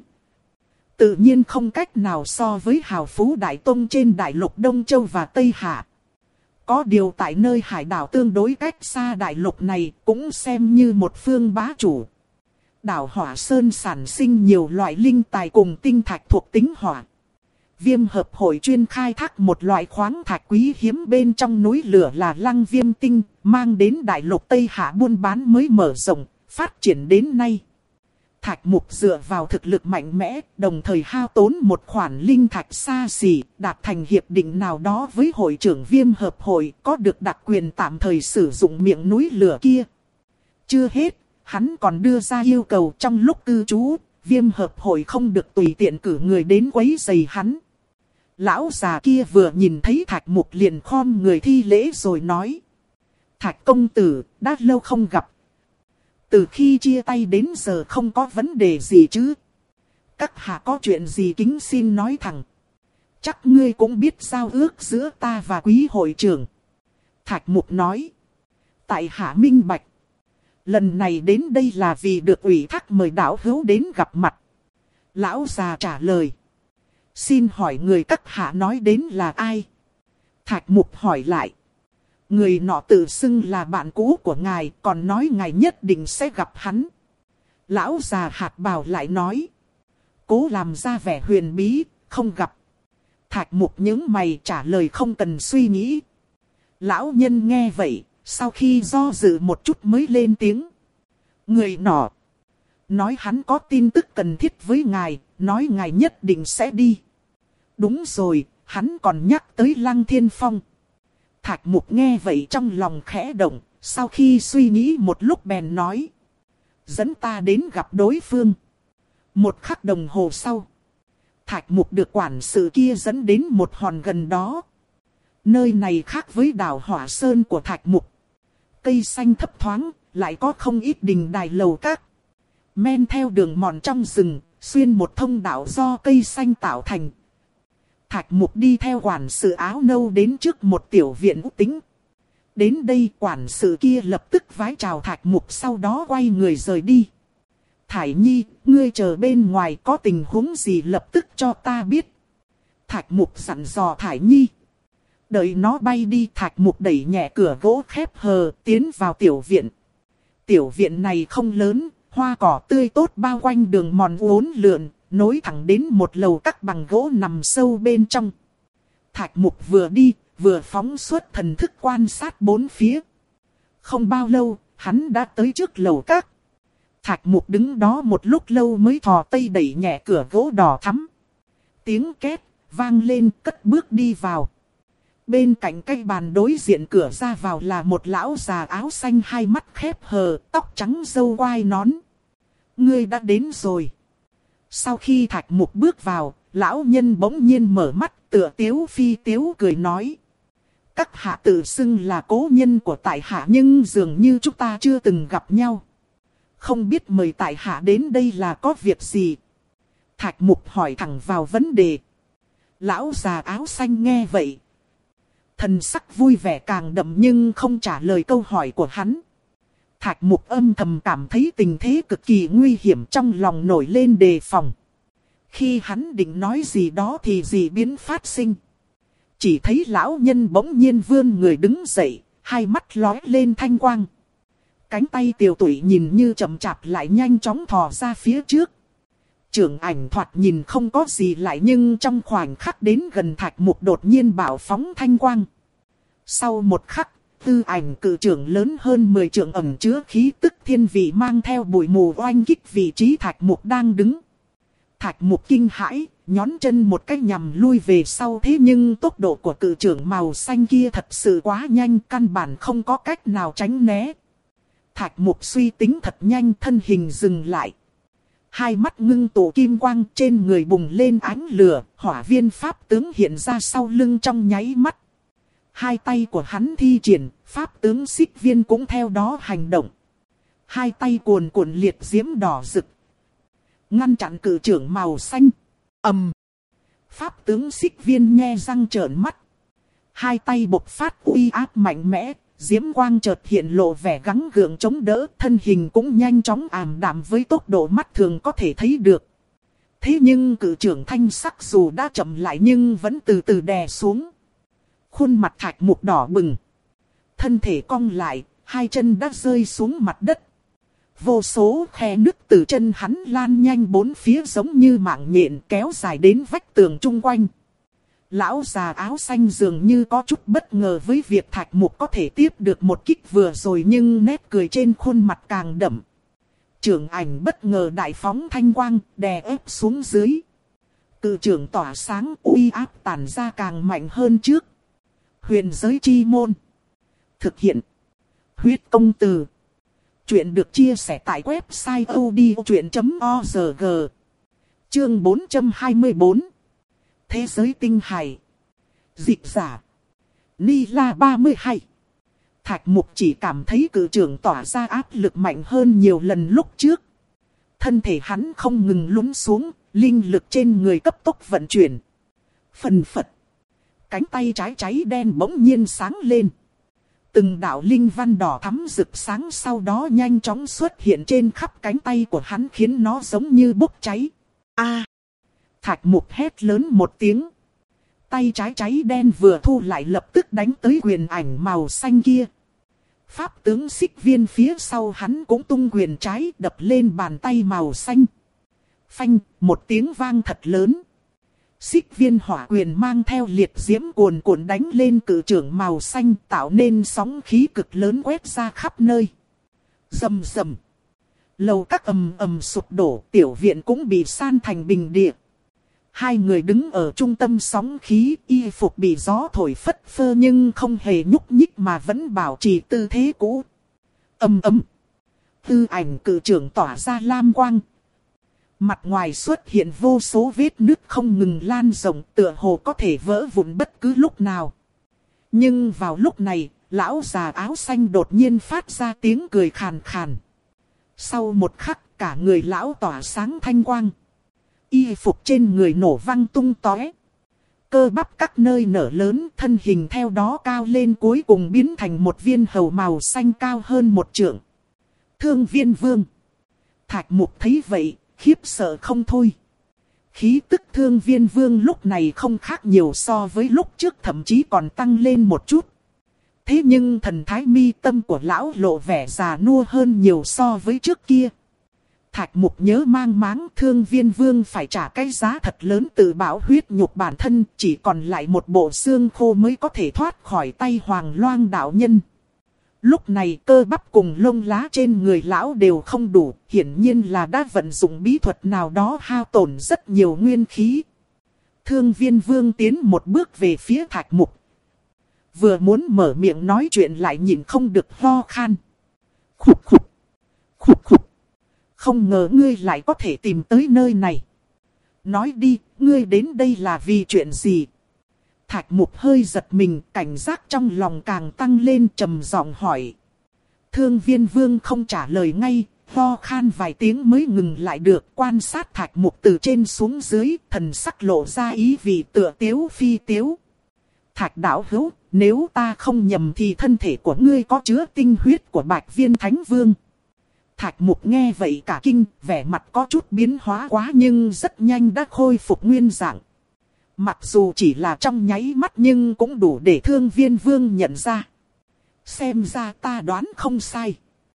Tự nhiên không cách nào so với hào phú đại tông trên đại lục Đông Châu và Tây Hạ. Có điều tại nơi hải đảo tương đối cách xa đại lục này cũng xem như một phương bá chủ. Đảo Hỏa Sơn sản sinh nhiều loại linh tài cùng tinh thạch thuộc tính hỏa. Viêm Hợp Hội chuyên khai thác một loại khoáng thạch quý hiếm bên trong núi lửa là lăng viêm tinh, mang đến đại lục Tây Hạ buôn bán mới mở rộng, phát triển đến nay. Thạch Mục dựa vào thực lực mạnh mẽ, đồng thời hao tốn một khoản linh thạch xa xỉ, đạt thành hiệp định nào đó với hội trưởng Viêm Hợp Hội, có được đặc quyền tạm thời sử dụng miệng núi lửa kia. Chưa hết, hắn còn đưa ra yêu cầu trong lúc cư trú, Viêm Hợp Hội không được tùy tiện cử người đến quấy rầy hắn. Lão già kia vừa nhìn thấy Thạch Mục liền khom người thi lễ rồi nói: Thạch công tử, đã lâu không gặp. Từ khi chia tay đến giờ không có vấn đề gì chứ? Các hạ có chuyện gì kính xin nói thẳng. Chắc ngươi cũng biết giao ước giữa ta và quý hội trưởng. Thạch Mục nói: Tại hạ minh bạch. Lần này đến đây là vì được ủy thác mời đạo hữu đến gặp mặt. Lão già trả lời: Xin hỏi người các hạ nói đến là ai? Thạch Mục hỏi lại: Người nọ tự xưng là bạn cũ của ngài, còn nói ngài nhất định sẽ gặp hắn. Lão già hạt bào lại nói: Cố làm ra vẻ huyền bí, không gặp. Thạch Mục nhướng mày trả lời không cần suy nghĩ. Lão nhân nghe vậy, sau khi do dự một chút mới lên tiếng: Người nọ nói hắn có tin tức cần thiết với ngài, nói ngài nhất định sẽ đi. Đúng rồi, hắn còn nhắc tới Lăng Thiên Phong. Thạch Mục nghe vậy trong lòng khẽ động, sau khi suy nghĩ một lúc bèn nói: Dẫn ta đến gặp đối phương. Một khắc đồng hồ sau, Thạch Mục được quản sự kia dẫn đến một hòn gần đó. Nơi này khác với đảo Hỏa Sơn của Thạch Mục. Cây xanh thấp thoáng, lại có không ít đình đài lầu các. Men theo đường mòn trong rừng, xuyên một thông đạo do cây xanh tạo thành. Thạch Mục đi theo quản sự áo nâu đến trước một tiểu viện út tính. Đến đây quản sự kia lập tức vái chào Thạch Mục, sau đó quay người rời đi. Thải Nhi, ngươi chờ bên ngoài, có tình huống gì lập tức cho ta biết. Thạch Mục dặn dò Thải Nhi. Đợi nó bay đi, Thạch Mục đẩy nhẹ cửa gỗ khép hờ, tiến vào tiểu viện. Tiểu viện này không lớn, hoa cỏ tươi tốt bao quanh đường mòn uốn lượn, nối thẳng đến một lầu các bằng gỗ nằm sâu bên trong. Thạch Mục vừa đi, vừa phóng xuất thần thức quan sát bốn phía. Không bao lâu, hắn đã tới trước lầu các. Thạch Mục đứng đó một lúc lâu mới thò tay đẩy nhẹ cửa gỗ đỏ thắm. Tiếng két vang lên, cất bước đi vào. Bên cạnh cây bàn đối diện cửa ra vào là một lão già áo xanh, hai mắt khép hờ, tóc trắng râu quai nón. Ngươi đã đến rồi. Sau khi Thạch Mục bước vào, lão nhân bỗng nhiên mở mắt, tựa tiếu phi tiếu cười nói: Các hạ tự xưng là cố nhân của tại hạ, nhưng dường như chúng ta chưa từng gặp nhau. Không biết mời tại hạ đến đây là có việc gì? Thạch Mục hỏi thẳng vào vấn đề. Lão già áo xanh nghe vậy, thần sắc vui vẻ càng đậm nhưng không trả lời câu hỏi của hắn. Thạch Mục âm thầm cảm thấy tình thế cực kỳ nguy hiểm, trong lòng nổi lên đề phòng. Khi hắn định nói gì đó thì dị biến phát sinh. Chỉ thấy lão nhân bỗng nhiên vươn người đứng dậy, hai mắt lóe lên thanh quang. Cánh tay tiều tụy nhìn như chậm chạp lại nhanh chóng thò ra phía trước. Trưởng ảnh thoạt nhìn không có gì lại, nhưng trong khoảnh khắc đến gần Thạch Mục đột nhiên bạo phóng thanh quang. Sau một khắc, tư ảnh cự trưởng lớn hơn mười trượng ẩn chứa khí tức thiên vị mang theo bụi mù oanh kích vị trí Thạch Mục đang đứng. Thạch Mục kinh hãi, nhón chân một cái nhằm lui về sau, thế nhưng tốc độ của cự trưởng màu xanh kia thật sự quá nhanh, căn bản không có cách nào tránh né. Thạch Mục suy tính thật nhanh, thân hình dừng lại. Hai mắt ngưng tụ kim quang, trên người bùng lên ánh lửa, hỏa viên pháp tướng hiện ra sau lưng trong nháy mắt. Hai tay của hắn thi triển, pháp tướng xích viên cũng theo đó hành động. Hai tay cuồn cuộn liệt diễm đỏ rực, ngăn chặn cự trưởng màu xanh. Ầm. Pháp tướng xích viên nhe răng trợn mắt. Hai tay bộc phát uy áp mạnh mẽ, diễm quang chợt hiện lộ vẻ gắng gượng chống đỡ, thân hình cũng nhanh chóng ảm đạm với tốc độ mắt thường có thể thấy được. Thế nhưng cự trưởng thanh sắc dù đã chậm lại nhưng vẫn từ từ đè xuống. Khuôn mặt Thạch Mục đỏ bừng. Thân thể cong lại, hai chân đã rơi xuống mặt đất. Vô số khe nứt từ chân hắn lan nhanh bốn phía giống như mạng nhện kéo dài đến vách tường chung quanh. Lão già áo xanh dường như có chút bất ngờ với việc Thạch Mục có thể tiếp được một kích vừa rồi, nhưng nét cười trên khuôn mặt càng đậm. Trưởng ảnh bất ngờ đại phóng thanh quang, đè ép xuống dưới. Cự trưởng tỏa sáng, uy áp tản ra càng mạnh hơn trước. Huyền giới chi môn. Thực hiện. Huyết công từ. Chuyện được chia sẻ tại website odchuyện chấm org. Chương bốn trăm hai mươi tư. Thế giới tinh hải. Dịch giả. Ni La ba mươi hai. Thạch Mục chỉ cảm thấy cự trưởng tỏa ra áp lực mạnh hơn nhiều lần lúc trước. Thân thể hắn không ngừng lún xuống, linh lực trên người cấp tốc vận chuyển. Phần phật. Cánh tay trái cháy đen bỗng nhiên sáng lên. Từng đạo linh văn đỏ thắm rực sáng sau đó nhanh chóng xuất hiện trên khắp cánh tay của hắn khiến nó giống như bốc cháy. A! Thạch Mục hét lớn một tiếng. Tay trái cháy đen vừa thu lại lập tức đánh tới quyền ảnh màu xanh kia. Pháp tướng xích viên phía sau hắn cũng tung quyền trái đập lên bàn tay màu xanh. Phanh, một tiếng vang thật lớn. Xích viên hỏa quyền mang theo liệt diễm cuồn cuộn đánh lên cự trưởng màu xanh tạo nên sóng khí cực lớn quét ra khắp nơi. Rầm rầm. Lầu các ầm ầm sụp đổ, tiểu viện cũng bị san thành bình địa. Hai người đứng ở trung tâm sóng khí, y phục bị gió thổi phất phơ nhưng không hề nhúc nhích mà vẫn bảo trì tư thế cũ. Ầm ầm. Tư ảnh cự trưởng tỏa ra lam quang. Mặt ngoài xuất hiện vô số vết nứt không ngừng lan rộng, tựa hồ có thể vỡ vụn bất cứ lúc nào. Nhưng vào lúc này, lão già áo xanh đột nhiên phát ra tiếng cười khàn khàn. Sau một khắc, cả người lão tỏa sáng thanh quang. Y phục trên người nổ văng tung tóe. Cơ bắp các nơi nở lớn, thân hình theo đó cao lên cuối cùng biến thành một viên hầu màu xanh cao hơn một trượng. Thương Viên Vương. Thạch Mục thấy vậy, khiếp sợ không thôi. Khí tức Thương Viên Vương lúc này không khác nhiều so với lúc trước, thậm chí còn tăng lên một chút. Thế nhưng thần thái mi tâm của lão lộ vẻ già nua hơn nhiều so với trước kia. Thạch Mục nhớ mang máng Thương Viên Vương phải trả cái giá thật lớn tự bảo huyết nhục bản thân, chỉ còn lại một bộ xương khô mới có thể thoát khỏi tay Hoàng Loan đạo nhân. Lúc này cơ bắp cùng lông lá trên người lão đều không đủ, hiển nhiên là đã vận dụng bí thuật nào đó hao tổn rất nhiều nguyên khí. Thương Viên Vương tiến một bước về phía Thạch Mục. Vừa muốn mở miệng nói chuyện lại nhịn không được ho khan. Khục khục, khục khục. Không ngờ ngươi lại có thể tìm tới nơi này. Nói đi, ngươi đến đây là vì chuyện gì? Thạch Mục hơi giật mình, cảnh giác trong lòng càng tăng lên, trầm giọng hỏi. Thương Viên Vương không trả lời ngay, ho khan vài tiếng mới ngừng lại được, quan sát Thạch Mục từ trên xuống dưới, thần sắc lộ ra ý vị tựa tiếu phi tiếu. Thạch đạo hữu, nếu ta không nhầm thì thân thể của ngươi có chứa tinh huyết của Bạch Viên Thánh Vương. Thạch Mục nghe vậy cả kinh, vẻ mặt có chút biến hóa quá nhưng rất nhanh đã khôi phục nguyên dạng. Mặc dù chỉ là trong nháy mắt nhưng cũng đủ để Thương Viên Vương nhận ra. Xem ra ta đoán không sai.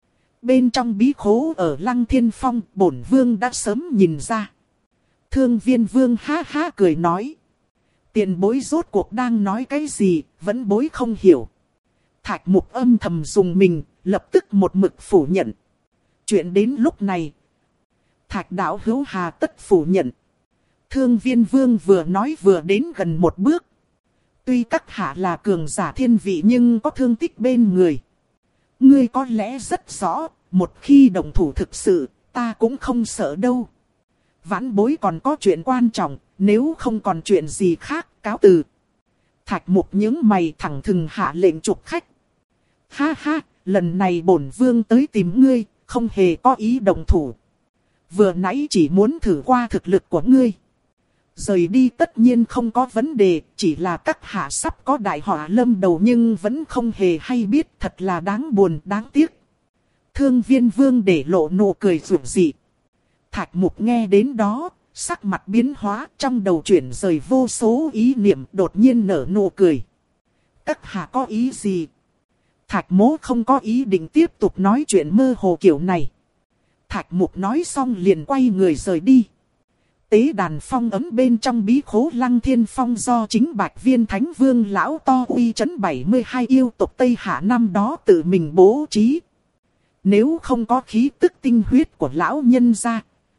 Bên trong bí khố ở Lăng Thiên Phong, bổn vương đã sớm nhìn ra. Thương Viên Vương ha ha cười nói. Tiền bối rốt cuộc đang nói cái gì, vẫn bối không hiểu. Thạch Mục âm thầm dùng mình, lập tức một mực phủ nhận. Chuyện đến lúc này, Thạch đạo hữu hà tất phủ nhận. Thương Viên Vương vừa nói vừa đến gần một bước. Tuy các hạ là cường giả thiên vị nhưng có thương tích bên người. Ngươi có lẽ rất rõ, một khi động thủ thực sự, ta cũng không sợ đâu. Vãn bối còn có chuyện quan trọng, nếu không còn chuyện gì khác, cáo từ. Thạch Mục nhướng mày thẳng thừng hạ lệnh trục khách. Ha ha, lần này bổn vương tới tìm ngươi, không hề có ý động thủ. Vừa nãy chỉ muốn thử qua thực lực của ngươi. Rời đi tất nhiên không có vấn đề, chỉ là các hạ sắp có đại họa lâm đầu nhưng vẫn không hề hay biết, thật là đáng buồn, đáng tiếc. Thương Viên Vương để lộ nụ cười rủ dị. Thạch Mục nghe đến đó, sắc mặt biến hóa, trong đầu chuyển rời vô số ý niệm, đột nhiên nở nụ cười. Các hạ có ý gì? Thạch Mỗ không có ý định tiếp tục nói chuyện mơ hồ kiểu này. Thạch Mục nói xong liền quay người rời đi. Tế đàn phong ấm bên trong bí khố Lăng Thiên Phong do chính Bạch Viên Thánh Vương lão to uy trấn bảy mươi hai yêu tộc Tây Hạ năm đó tự mình bố trí. Nếu không có khí tức tinh huyết của lão nhân ra,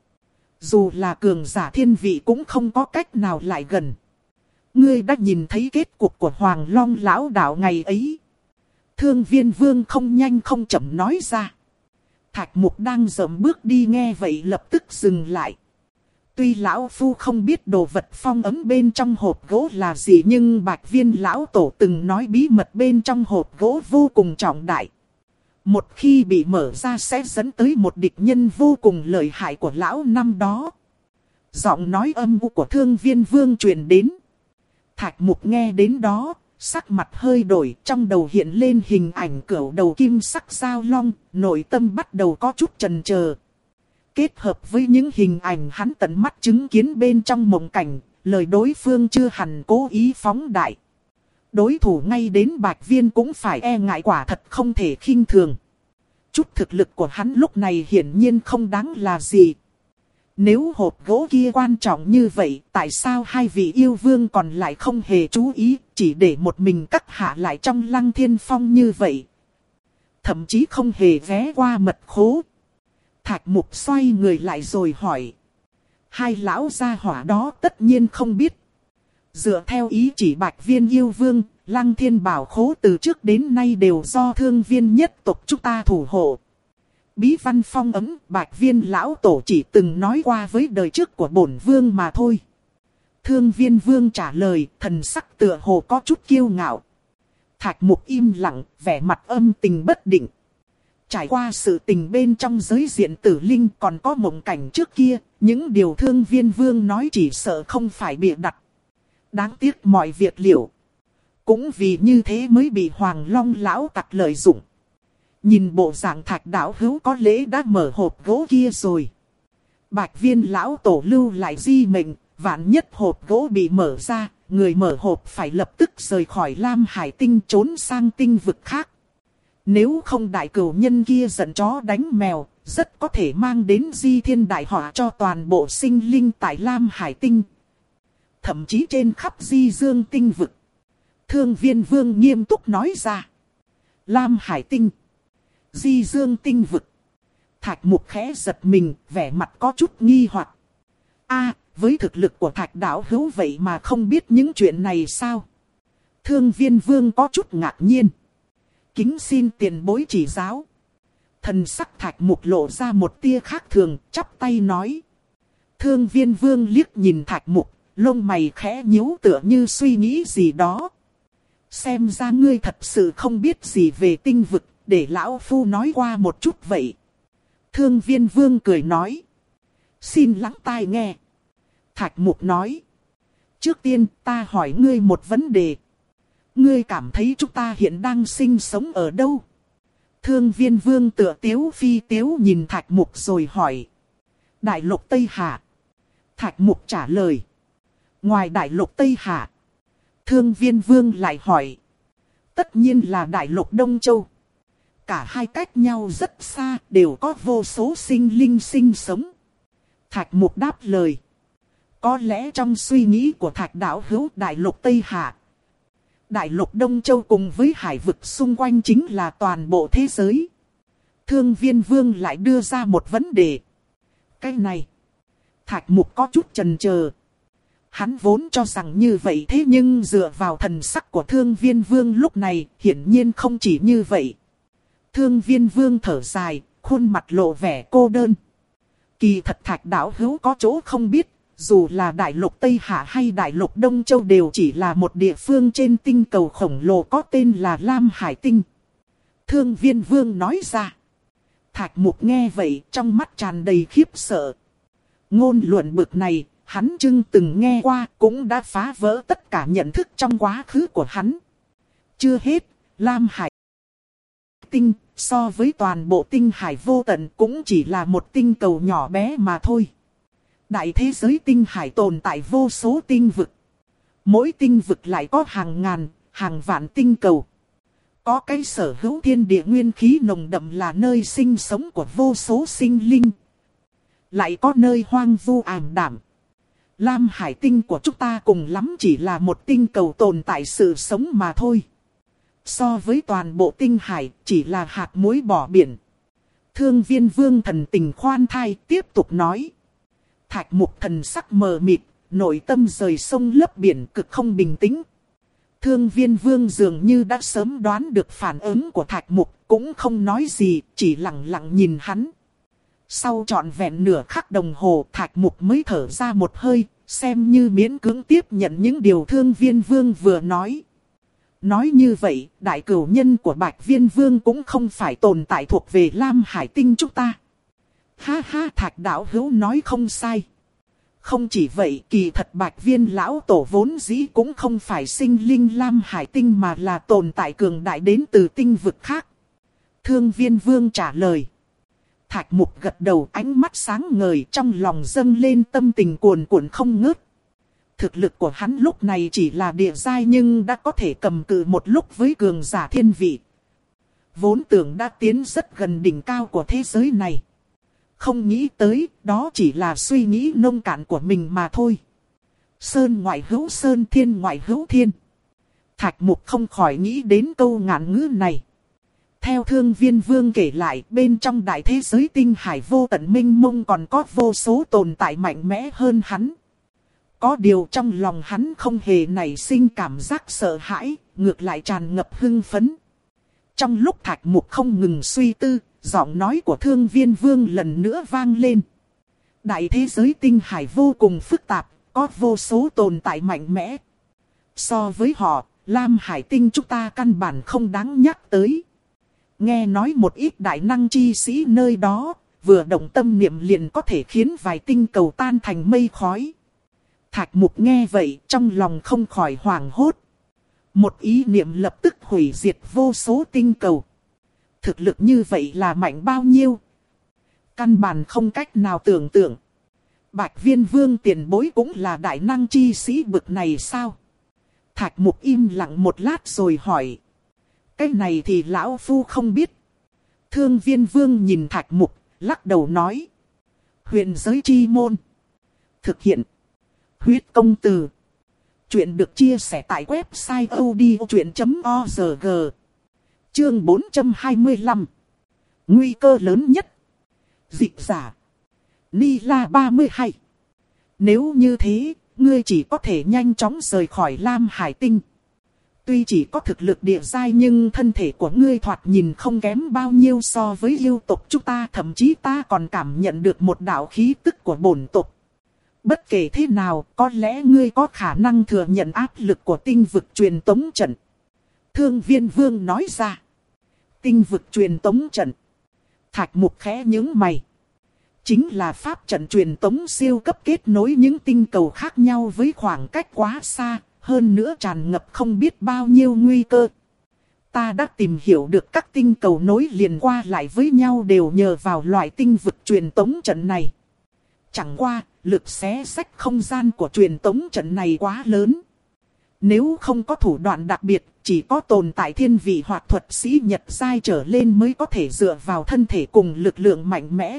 dù là cường giả thiên vị cũng không có cách nào lại gần. Ngươi đã nhìn thấy kết cục của Hoàng Long lão đạo ngày ấy. Thương Viên Vương không nhanh không chậm nói ra. Thạch Mục đang dậm bước đi nghe vậy lập tức dừng lại. Tuy lão phu không biết đồ vật phong ấm bên trong hộp gỗ là gì, nhưng Bạch Viên lão tổ từng nói bí mật bên trong hộp gỗ vô cùng trọng đại. Một khi bị mở ra sẽ dẫn tới một địch nhân vô cùng lợi hại của lão năm đó. Giọng nói âm u của Thương Viên Vương truyền đến. Thạch Mục nghe đến đó, sắc mặt hơi đổi, trong đầu hiện lên hình ảnh cửu đầu kim sắc giao long, nội tâm bắt đầu có chút chần chờ. Kết hợp với những hình ảnh hắn tận mắt chứng kiến bên trong mộng cảnh, lời đối phương chưa hẳn cố ý phóng đại. Đối thủ ngay đến Bạch Viên cũng phải e ngại, quả thật không thể khinh thường. Chút thực lực của hắn lúc này hiển nhiên không đáng là gì. Nếu hộp gỗ kia quan trọng như vậy, tại sao hai vị yêu vương còn lại không hề chú ý, chỉ để một mình các hạ lại trong Lăng Thiên Phong như vậy? Thậm chí không hề ghé qua mật khố. Thạch Mục xoay người lại rồi hỏi. Hai lão gia hỏa đó tất nhiên không biết. Dựa theo ý chỉ Bạch Viên yêu vương, Lăng Thiên bảo khố từ trước đến nay đều do Thương Viên nhất tộc chúng ta thủ hộ. Bí văn phong ấm, Bạch Viên lão tổ chỉ từng nói qua với đời trước của bổn vương mà thôi. Thương Viên Vương trả lời, thần sắc tựa hồ có chút kiêu ngạo. Thạch Mục im lặng, vẻ mặt âm tình bất định. Trải qua sự tình bên trong giới diện tử linh còn có mộng cảnh trước kia, những điều Thương Viên Vương nói chỉ sợ không phải bịa đặt. Đáng tiếc mọi việc liệu. Cũng vì như thế mới bị Hoàng Long lão tặc lợi dụng. Nhìn bộ dạng Thạch đạo hữu có lẽ đã mở hộp gỗ kia rồi. Bạch Viên lão tổ lưu lại di mệnh, vạn nhất hộp gỗ bị mở ra, người mở hộp phải lập tức rời khỏi Lam Hải Tinh trốn sang tinh vực khác. Nếu không đại cửu nhân kia giận chó đánh mèo, rất có thể mang đến di thiên đại họa cho toàn bộ sinh linh tại Lam Hải Tinh. Thậm chí trên khắp di dương tinh vực. Thương Viên Vương nghiêm túc nói ra. Lam Hải Tinh, di dương tinh vực. Thạch Mục khẽ giật mình, vẻ mặt có chút nghi hoặc. A, với thực lực của Thạch đạo hữu vậy mà không biết những chuyện này sao? Thương Viên Vương có chút ngạc nhiên. Kính xin tiền bối chỉ giáo. Thần sắc Thạch Mục lộ ra một tia khác thường, chắp tay nói. Thương Viên Vương liếc nhìn Thạch Mục, lông mày khẽ nhíu tựa như suy nghĩ gì đó. Xem ra ngươi thật sự không biết gì về tinh vực, để lão phu nói qua một chút vậy. Thương Viên Vương cười nói. Xin lắng tai nghe. Thạch Mục nói. Trước tiên ta hỏi ngươi một vấn đề. Ngươi cảm thấy chúng ta hiện đang sinh sống ở đâu? Thương Viên Vương tựa tiếu phi tiếu nhìn Thạch Mục rồi hỏi. Đại lục Tây Hạ. Thạch Mục trả lời. Ngoài đại lục Tây Hạ. Thương Viên Vương lại hỏi. Tất nhiên là đại lục Đông Châu. Cả hai cách nhau rất xa, đều có vô số sinh linh sinh sống. Thạch Mục đáp lời. Có lẽ trong suy nghĩ của Thạch đạo hữu, đại lục Tây Hạ, đại lục Đông Châu cùng với hải vực xung quanh chính là toàn bộ thế giới. Thương Viên Vương lại đưa ra một vấn đề. Cái này, Thạch Mục có chút chần chờ. Hắn vốn cho rằng như vậy, thế nhưng dựa vào thần sắc của Thương Viên Vương lúc này, hiển nhiên không chỉ như vậy. Thương Viên Vương thở dài, khuôn mặt lộ vẻ cô đơn. Kỳ thật Thạch đạo hữu có chỗ không biết, dù là đại lục Tây Hạ hay đại lục Đông Châu đều chỉ là một địa phương trên tinh cầu khổng lồ có tên là Lam Hải Tinh. Thương Viên Vương nói ra. Thạch Mục nghe vậy trong mắt tràn đầy khiếp sợ. Ngôn luận bực này, hắn chưng từng nghe qua cũng đã phá vỡ tất cả nhận thức trong quá khứ của hắn. Chưa hết, Lam Hải Tinh so với toàn bộ tinh hải vô tận cũng chỉ là một tinh cầu nhỏ bé mà thôi. Đại thế giới tinh hải tồn tại vô số tinh vực. Mỗi tinh vực lại có hàng ngàn, hàng vạn tinh cầu. Có cái sở hữu thiên địa nguyên khí nồng đậm là nơi sinh sống của vô số sinh linh. Lại có nơi hoang vu ảm đạm. Lam Hải Tinh của chúng ta cùng lắm chỉ là một tinh cầu tồn tại sự sống mà thôi. So với toàn bộ tinh hải chỉ là hạt muối bỏ biển. Thương Viên Vương thần tình khoan thai tiếp tục nói. Thạch Mục thần sắc mờ mịt, nội tâm rời sông lấp biển cực không bình tĩnh. Thương Viên Vương dường như đã sớm đoán được phản ứng của Thạch Mục, cũng không nói gì, chỉ lặng lặng nhìn hắn. Sau trọn vẹn nửa khắc đồng hồ, Thạch Mục mới thở ra một hơi, xem như miễn cưỡng tiếp nhận những điều Thương Viên Vương vừa nói. Nói như vậy, đại cửu nhân của Bạch Viên Vương cũng không phải tồn tại thuộc về Lam Hải Tinh chúng ta. Ha ha, Thạch đạo hữu nói không sai. Không chỉ vậy, kỳ thật Bạch Viên lão tổ vốn dĩ cũng không phải sinh linh Lam Hải Tinh mà là tồn tại cường đại đến từ tinh vực khác. Thương Viên Vương trả lời. Thạch Mục gật đầu, ánh mắt sáng ngời, trong lòng dâng lên tâm tình cuồn cuộn không ngớt. Thực lực của hắn lúc này chỉ là địa giai nhưng đã có thể cầm cự một lúc với cường giả thiên vị. Vốn tưởng đã tiến rất gần đỉnh cao của thế giới này. Không nghĩ tới, đó chỉ là suy nghĩ nông cạn của mình mà thôi. Sơn ngoại hữu sơn, thiên ngoại hữu thiên. Thạch Mục không khỏi nghĩ đến câu ngạn ngữ này. Theo Thương Viên Vương kể lại, bên trong đại thế giới tinh hải vô tận mênh mông còn có vô số tồn tại mạnh mẽ hơn hắn. Có điều trong lòng hắn không hề nảy sinh cảm giác sợ hãi, ngược lại tràn ngập hưng phấn. Trong lúc Thạch Mục không ngừng suy tư, giọng nói của Thương Viên Vương lần nữa vang lên. Đại thế giới tinh hải vô cùng phức tạp, có vô số tồn tại mạnh mẽ. So với họ, Lam Hải Tinh chúng ta căn bản không đáng nhắc tới. Nghe nói một ít đại năng chi sĩ nơi đó, vừa động tâm niệm liền có thể khiến vài tinh cầu tan thành mây khói. Thạch Mục nghe vậy, trong lòng không khỏi hoảng hốt. Một ý niệm lập tức hủy diệt vô số tinh cầu. Thực lực như vậy là mạnh bao nhiêu? Căn bản không cách nào tưởng tượng. Bạch Viên Vương tiền bối cũng là đại năng chi sĩ bực này sao? Thạch Mục im lặng một lát rồi hỏi. Cái này thì lão phu không biết. Thương Viên Vương nhìn Thạch Mục, lắc đầu nói. Huyền giới chi môn. Thực hiện. Huyết công từ. Chuyện được chia sẻ tại website odchuyện chấm org. Chương bốn trăm hai mươi lăm. Nguy cơ lớn nhất. Dịch giả. Ni La ba mươi hai. Nếu như thế, ngươi chỉ có thể nhanh chóng rời khỏi Lam Hải Tinh. Tuy chỉ có thực lực địa giai nhưng thân thể của ngươi thoạt nhìn không kém bao nhiêu so với yêu tộc chúng ta. Thậm chí ta còn cảm nhận được một đạo khí tức của bổn tộc. Bất kể thế nào, có lẽ ngươi có khả năng thừa nhận áp lực của tinh vực truyền tống trận. Thương Viên Vương nói ra. Tinh vực truyền tống trận. Thạch Mục khẽ nhướng mày. Chính là pháp trận truyền tống siêu cấp kết nối những tinh cầu khác nhau với khoảng cách quá xa, hơn nữa tràn ngập không biết bao nhiêu nguy cơ. Ta đã tìm hiểu được các tinh cầu nối liền qua lại với nhau đều nhờ vào loại tinh vực truyền tống trận này. Chẳng qua, lực xé xách không gian của truyền tống trận này quá lớn. Nếu không có thủ đoạn đặc biệt, chỉ có tồn tại thiên vị hoặc thuật sĩ Nhật giai trở lên mới có thể dựa vào thân thể cùng lực lượng mạnh mẽ.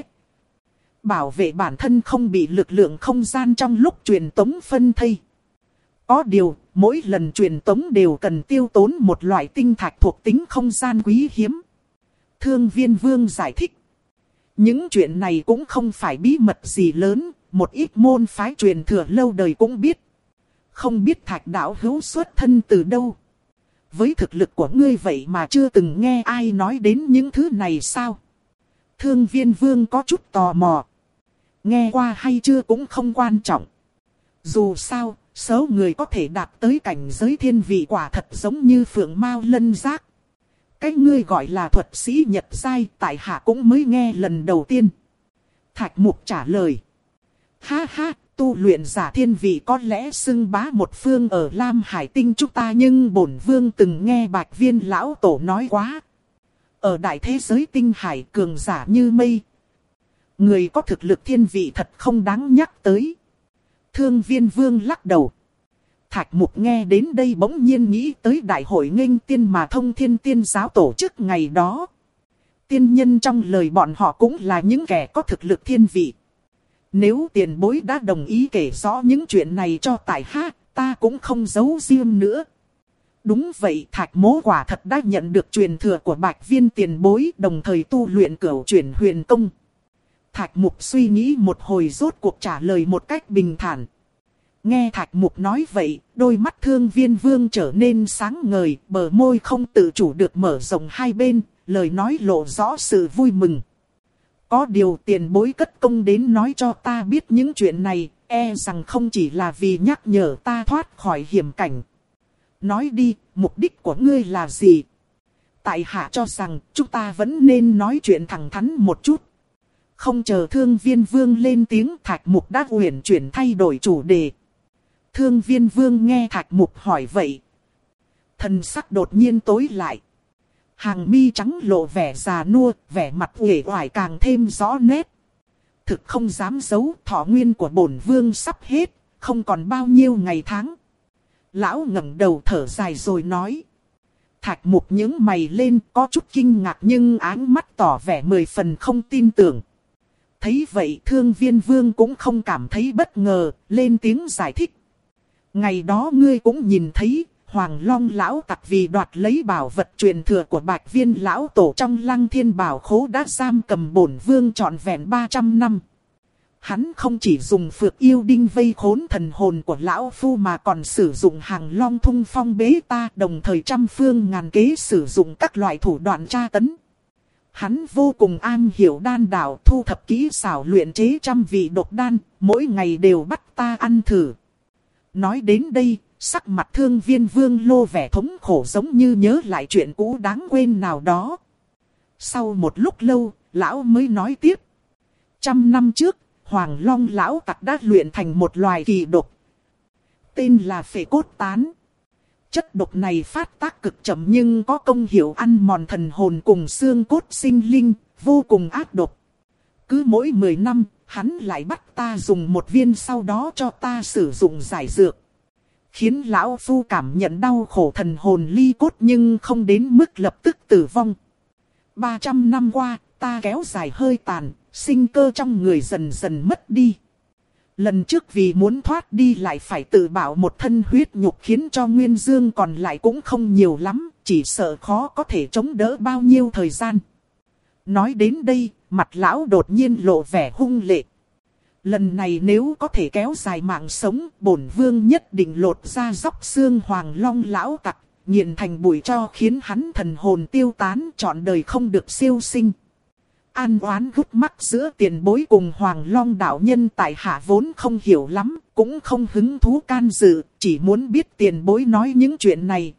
Bảo vệ bản thân không bị lực lượng không gian trong lúc truyền tống phân thây. Có điều, mỗi lần truyền tống đều cần tiêu tốn một loại tinh thạch thuộc tính không gian quý hiếm. Thương Viên Vương giải thích. Những chuyện này cũng không phải bí mật gì lớn, một ít môn phái truyền thừa lâu đời cũng biết. Không biết Thạch đạo hữu xuất thân từ đâu. Với thực lực của ngươi vậy mà chưa từng nghe ai nói đến những thứ này sao? Thương Viên Vương có chút tò mò. Nghe qua hay chưa cũng không quan trọng. Dù sao, số người có thể đạt tới cảnh giới thiên vị quả thật giống như phượng mao lân giác. Cái ngươi gọi là thuật sĩ nhật giai, tại hạ cũng mới nghe lần đầu tiên. Thạch Mục trả lời. Ha ha, tu luyện giả thiên vị có lẽ xưng bá một phương ở Lam Hải Tinh chúng ta, nhưng bổn vương từng nghe Bạch Viên lão tổ nói quá. Ở đại thế giới tinh hải cường giả như mây. Người có thực lực thiên vị thật không đáng nhắc tới. Thương Viên Vương lắc đầu. Thạch Mục nghe đến đây bỗng nhiên nghĩ tới đại hội nghênh tiên mà Thông Thiên Tiên giáo tổ chức ngày đó. Tiên nhân trong lời bọn họ cũng là những kẻ có thực lực thiên vị. Nếu tiền bối đã đồng ý kể rõ những chuyện này cho tại hạ, ta cũng không giấu riêng nữa. Đúng vậy, Thạch Mỗ quả thật đã nhận được truyền thừa của Bạch Viên tiền bối, đồng thời tu luyện cửu chuyển huyền công. Thạch Mục suy nghĩ một hồi rốt cuộc trả lời một cách bình thản. Nghe Thạch Mục nói vậy, đôi mắt Thương Viên Vương trở nên sáng ngời, bờ môi không tự chủ được mở rộng hai bên, lời nói lộ rõ sự vui mừng. Có điều tiền bối cất công đến nói cho ta biết những chuyện này, e rằng không chỉ là vì nhắc nhở ta thoát khỏi hiểm cảnh. Nói đi, mục đích của ngươi là gì? Tại hạ cho rằng chúng ta vẫn nên nói chuyện thẳng thắn một chút. Không chờ Thương Viên Vương lên tiếng, Thạch Mục đã uyển chuyển thay đổi chủ đề. Thương Viên Vương nghe Thạch Mục hỏi vậy, thần sắc đột nhiên tối lại. Hàng mi trắng lộ vẻ già nua, vẻ mặt uể oải càng thêm rõ nét. Thực không dám giấu, thọ nguyên của bổn vương sắp hết, không còn bao nhiêu ngày tháng. Lão ngẩng đầu thở dài rồi nói. Thạch Mục nhướng mày lên, có chút kinh ngạc nhưng áng mắt tỏ vẻ mười phần không tin tưởng. Thấy vậy Thương Viên Vương cũng không cảm thấy bất ngờ, lên tiếng giải thích. Ngày đó ngươi cũng nhìn thấy, Hoàng Long lão tặc vì đoạt lấy bảo vật truyền thừa của Bạch Viên lão tổ trong Lăng Thiên Bảo Khố đã giam cầm bổn vương trọn vẹn ba trăm năm. Hắn không chỉ dùng phược yêu đinh vây khốn thần hồn của lão phu mà còn sử dụng hàng long thung phong bế ta, đồng thời trăm phương ngàn kế sử dụng các loại thủ đoạn tra tấn. Hắn vô cùng am hiểu đan đạo, thu thập kỹ xảo luyện chế trăm vị độc đan, mỗi ngày đều bắt ta ăn thử. Nói đến đây, sắc mặt Thương Viên Vương lộ vẻ thống khổ giống như nhớ lại chuyện cũ đáng quên nào đó. Sau một lúc lâu, lão mới nói tiếp. Trăm năm trước, Hoàng Long lão tặc đã luyện thành một loài kỳ độc. Tên là phệ cốt tán. Chất độc này phát tác cực chậm nhưng có công hiệu ăn mòn thần hồn cùng xương cốt sinh linh, vô cùng ác độc. Cứ mỗi mười năm, hắn lại bắt ta dùng một viên, sau đó cho ta sử dụng giải dược. Khiến lão phu cảm nhận đau khổ thần hồn ly cốt nhưng không đến mức lập tức tử vong. ba trăm năm qua, ta kéo dài hơi tàn, sinh cơ trong người dần dần mất đi. Lần trước vì muốn thoát đi lại phải tự bảo một thân huyết nhục, khiến cho nguyên dương còn lại cũng không nhiều lắm, chỉ sợ khó có thể chống đỡ bao nhiêu thời gian. Nói đến đây, mặt lão đột nhiên lộ vẻ hung lệ. Lần này nếu có thể kéo dài mạng sống, bổn vương nhất định lột ra róc xương Hoàng Long lão tặc, nghiền thành bụi cho khiến hắn thần hồn tiêu tán, trọn đời không được siêu sinh. An oán gút mắc giữa tiền bối cùng Hoàng Long đạo nhân tại hạ vốn không hiểu lắm, cũng không hứng thú can dự, chỉ muốn biết tiền bối nói những chuyện này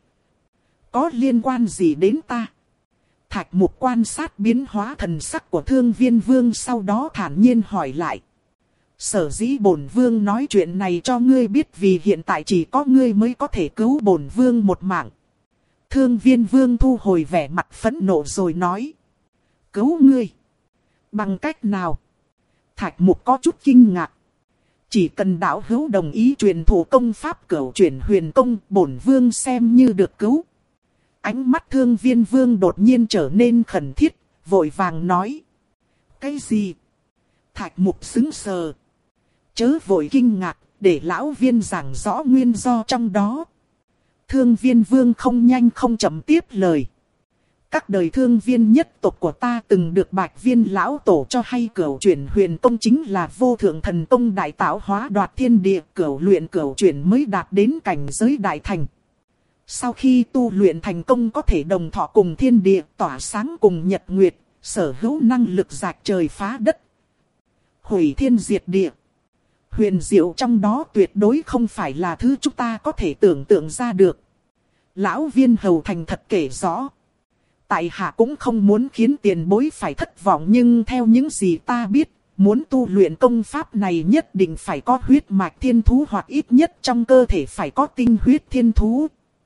có liên quan gì đến ta. Thạch Mục quan sát biến hóa thần sắc của Thương Viên Vương, sau đó thản nhiên hỏi lại. Sở dĩ bổn vương nói chuyện này cho ngươi biết vì hiện tại chỉ có ngươi mới có thể cứu bổn vương một mạng. Thương Viên Vương thu hồi vẻ mặt phẫn nộ rồi nói. Cứu ngươi? Bằng cách nào? Thạch Mục có chút kinh ngạc. Chỉ cần đạo hữu đồng ý truyền thụ công pháp cửu chuyển huyền công, bổn vương xem như được cứu. Ánh mắt Thương Viên Vương đột nhiên trở nên khẩn thiết, vội vàng nói. Cái gì? Thạch Mục sững sờ. Chớ vội kinh ngạc, để lão viên giảng rõ nguyên do trong đó. Thương Viên Vương không nhanh không chậm tiếp lời. Các đời thương viên nhất tộc của ta từng được Bạch Viên lão tổ cho hay cửu chuyển huyền công chính là vô thượng thần công đại tạo hóa đoạt thiên địa, cửu luyện cửu chuyển mới đạt đến cảnh giới đại thành. Sau khi tu luyện thành công có thể đồng thọ cùng thiên địa, tỏa sáng cùng nhật nguyệt, sở hữu năng lực rạch trời phá đất, hủy thiên diệt địa. Huyền diệu trong đó tuyệt đối không phải là thứ chúng ta có thể tưởng tượng ra được. Lão Viên Hầu thành thật kể rõ. Tại hạ cũng không muốn khiến tiền bối phải thất vọng, nhưng theo những gì ta biết, muốn tu luyện công pháp này nhất định phải có huyết mạch thiên thú, hoặc ít nhất trong cơ thể phải có tinh huyết thiên thú.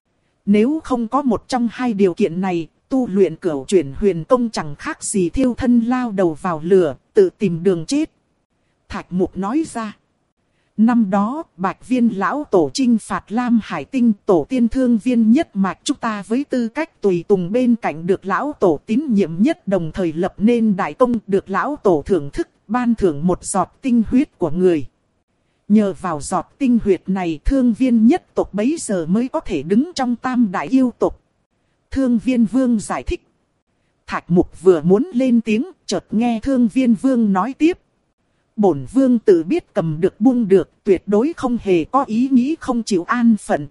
Nếu không có một trong hai điều kiện này, tu luyện cửu chuyển huyền công chẳng khác gì thiêu thân lao đầu vào lửa, tự tìm đường chết. Thạch Mục nói ra. Năm đó, Bạch Viên lão tổ chinh phạt Lam Hải Tinh, tổ tiên thương viên nhất mạch chúng ta với tư cách tùy tùng bên cạnh được lão tổ tín nhiệm nhất, đồng thời lập nên đại công, được lão tổ thưởng thức, ban thưởng một giọt tinh huyết của người. Nhờ vào giọt tinh huyết này, thương viên nhất tộc bấy giờ mới có thể đứng trong tam đại yêu tộc. Thương viên vương giải thích. Thạch Mục vừa muốn lên tiếng, chợt nghe thương viên vương nói tiếp. Bổn vương tự biết cầm được buông được, tuyệt đối không hề có ý nghĩ không chịu an phận.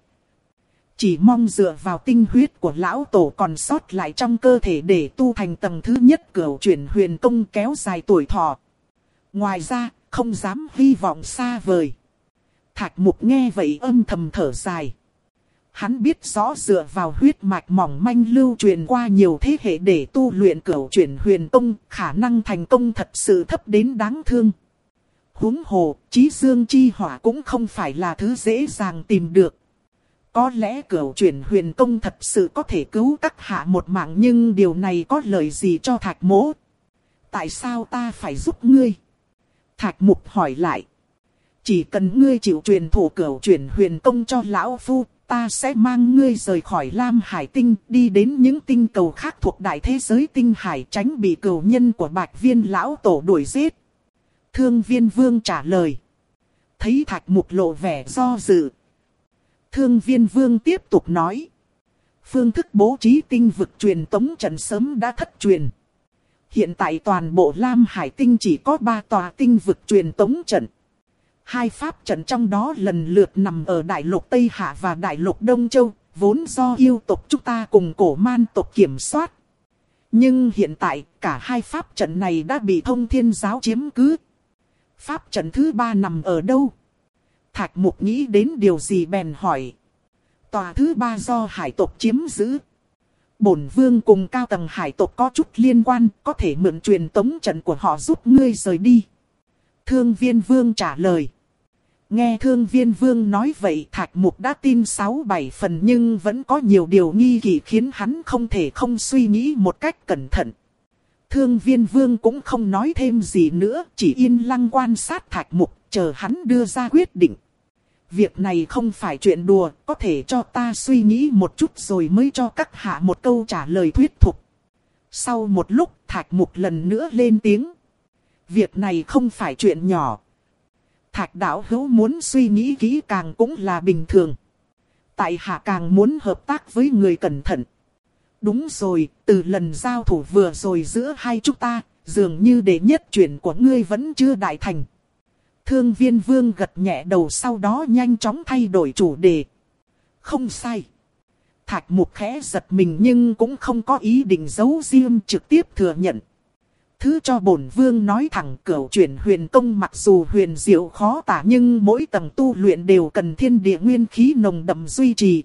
Chỉ mong dựa vào tinh huyết của lão tổ còn sót lại trong cơ thể để tu thành tầng thứ nhất cửu chuyển huyền công, kéo dài tuổi thọ. Ngoài ra, không dám hy vọng xa vời. Thạch Mục nghe vậy âm thầm thở dài. Hắn biết rõ dựa vào huyết mạch mỏng manh lưu truyền qua nhiều thế hệ để tu luyện cửu chuyển huyền công, khả năng thành công thật sự thấp đến đáng thương. Huống hồ, chí dương chi hỏa cũng không phải là thứ dễ dàng tìm được. Có lẽ cửu chuyển huyền công thật sự có thể cứu các hạ một mạng, nhưng điều này có lợi gì cho Thạch Mỗ? Tại sao ta phải giúp ngươi? Thạch Mục hỏi lại. Chỉ cần ngươi chịu truyền thụ cửu chuyển huyền công cho lão phu, ta sẽ mang ngươi rời khỏi Lam Hải Tinh, đi đến những tinh cầu khác thuộc đại thế giới tinh hải, tránh bị cừu nhân của Bạch Viên lão tổ đuổi giết. Thương Viên Vương trả lời. Thấy Thạch Mục lộ vẻ do dự, Thương Viên Vương tiếp tục nói. Phương thức bố trí tinh vực truyền tống trận sớm đã thất truyền. Hiện tại toàn bộ Lam Hải Tinh chỉ có ba tòa tinh vực truyền tống trận. Hai pháp trận trong đó lần lượt nằm ở Đại lục Tây Hạ và Đại lục Đông Châu, vốn do yêu tộc chúng ta cùng cổ man tộc kiểm soát. Nhưng hiện tại cả hai pháp trận này đã bị Thông Thiên giáo chiếm cứ. Pháp trận thứ ba nằm ở đâu? Thạch Mục nghĩ đến điều gì bèn hỏi. Tòa thứ ba do hải tộc chiếm giữ. Bổn vương cùng cao tầng hải tộc có chút liên quan, có thể mượn truyền tống trận của họ giúp ngươi rời đi. Thương Viên Vương trả lời. Nghe Thương Viên Vương nói vậy, Thạch Mục đã tin sáu bảy phần, nhưng vẫn có nhiều điều nghi kỵ khiến hắn không thể không suy nghĩ một cách cẩn thận. Thương Viên Vương cũng không nói thêm gì nữa, chỉ yên lặng quan sát Thạch Mục, chờ hắn đưa ra quyết định. Việc này không phải chuyện đùa, có thể cho ta suy nghĩ một chút rồi mới cho các hạ một câu trả lời thuyết phục. Sau một lúc, Thạch Mục lần nữa lên tiếng. Việc này không phải chuyện nhỏ. Thạch đạo hữu muốn suy nghĩ kỹ càng cũng là bình thường. Tại hạ càng muốn hợp tác với người cẩn thận. Đúng rồi, từ lần giao thủ vừa rồi giữa hai chúng ta, dường như đệ nhất chuyện của ngươi vẫn chưa đại thành. Thương Viên Vương gật nhẹ đầu, sau đó nhanh chóng thay đổi chủ đề. Không sai. Thạch Mục khẽ giật mình nhưng cũng không có ý định giấu riêng, trực tiếp thừa nhận. Thứ cho bổn vương nói thẳng, cửu chuyển huyền công mặc dù huyền diệu khó tả, nhưng mỗi tầng tu luyện đều cần thiên địa nguyên khí nồng đậm duy trì.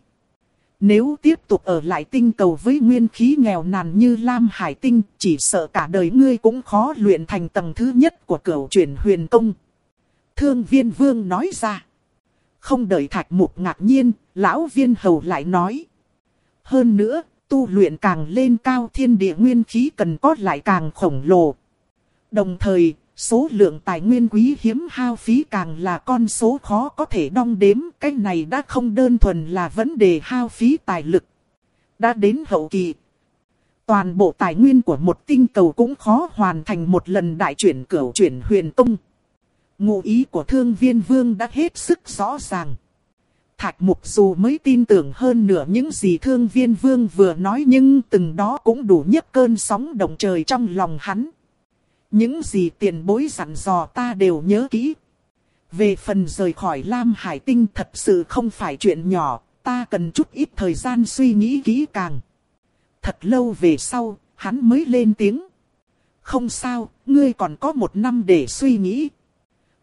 Nếu tiếp tục ở lại tinh cầu với nguyên khí nghèo nàn như Lam Hải Tinh, chỉ sợ cả đời ngươi cũng khó luyện thành tầng thứ nhất của cửu chuyển huyền công. Thương Viên Vương nói ra. Không đợi Thạch Mục ngạc nhiên, lão Viên Hầu lại nói. Hơn nữa, tu luyện càng lên cao, thiên địa nguyên khí cần có lại càng khổng lồ. Đồng thời, số lượng tài nguyên quý hiếm hao phí càng là con số khó có thể đong đếm. Cái này đã không đơn thuần là vấn đề hao phí tài lực. Đã đến hậu kỳ, toàn bộ tài nguyên của một tinh cầu cũng khó hoàn thành một lần đại chuyển cửu chuyển huyền công. Ngụ ý của Thương Viên Vương đã hết sức rõ ràng. Thạch Mục dù mới tin tưởng hơn nửa những gì Thương Viên Vương vừa nói, nhưng từng đó cũng đủ nhấc cơn sóng động trời trong lòng hắn. Những gì tiền bối dặn dò ta đều nhớ kỹ. Về phần rời khỏi Lam Hải Tinh thật sự không phải chuyện nhỏ, ta cần chút ít thời gian suy nghĩ kỹ càng. Thật lâu về sau, hắn mới lên tiếng. Không sao, ngươi còn có một năm để suy nghĩ.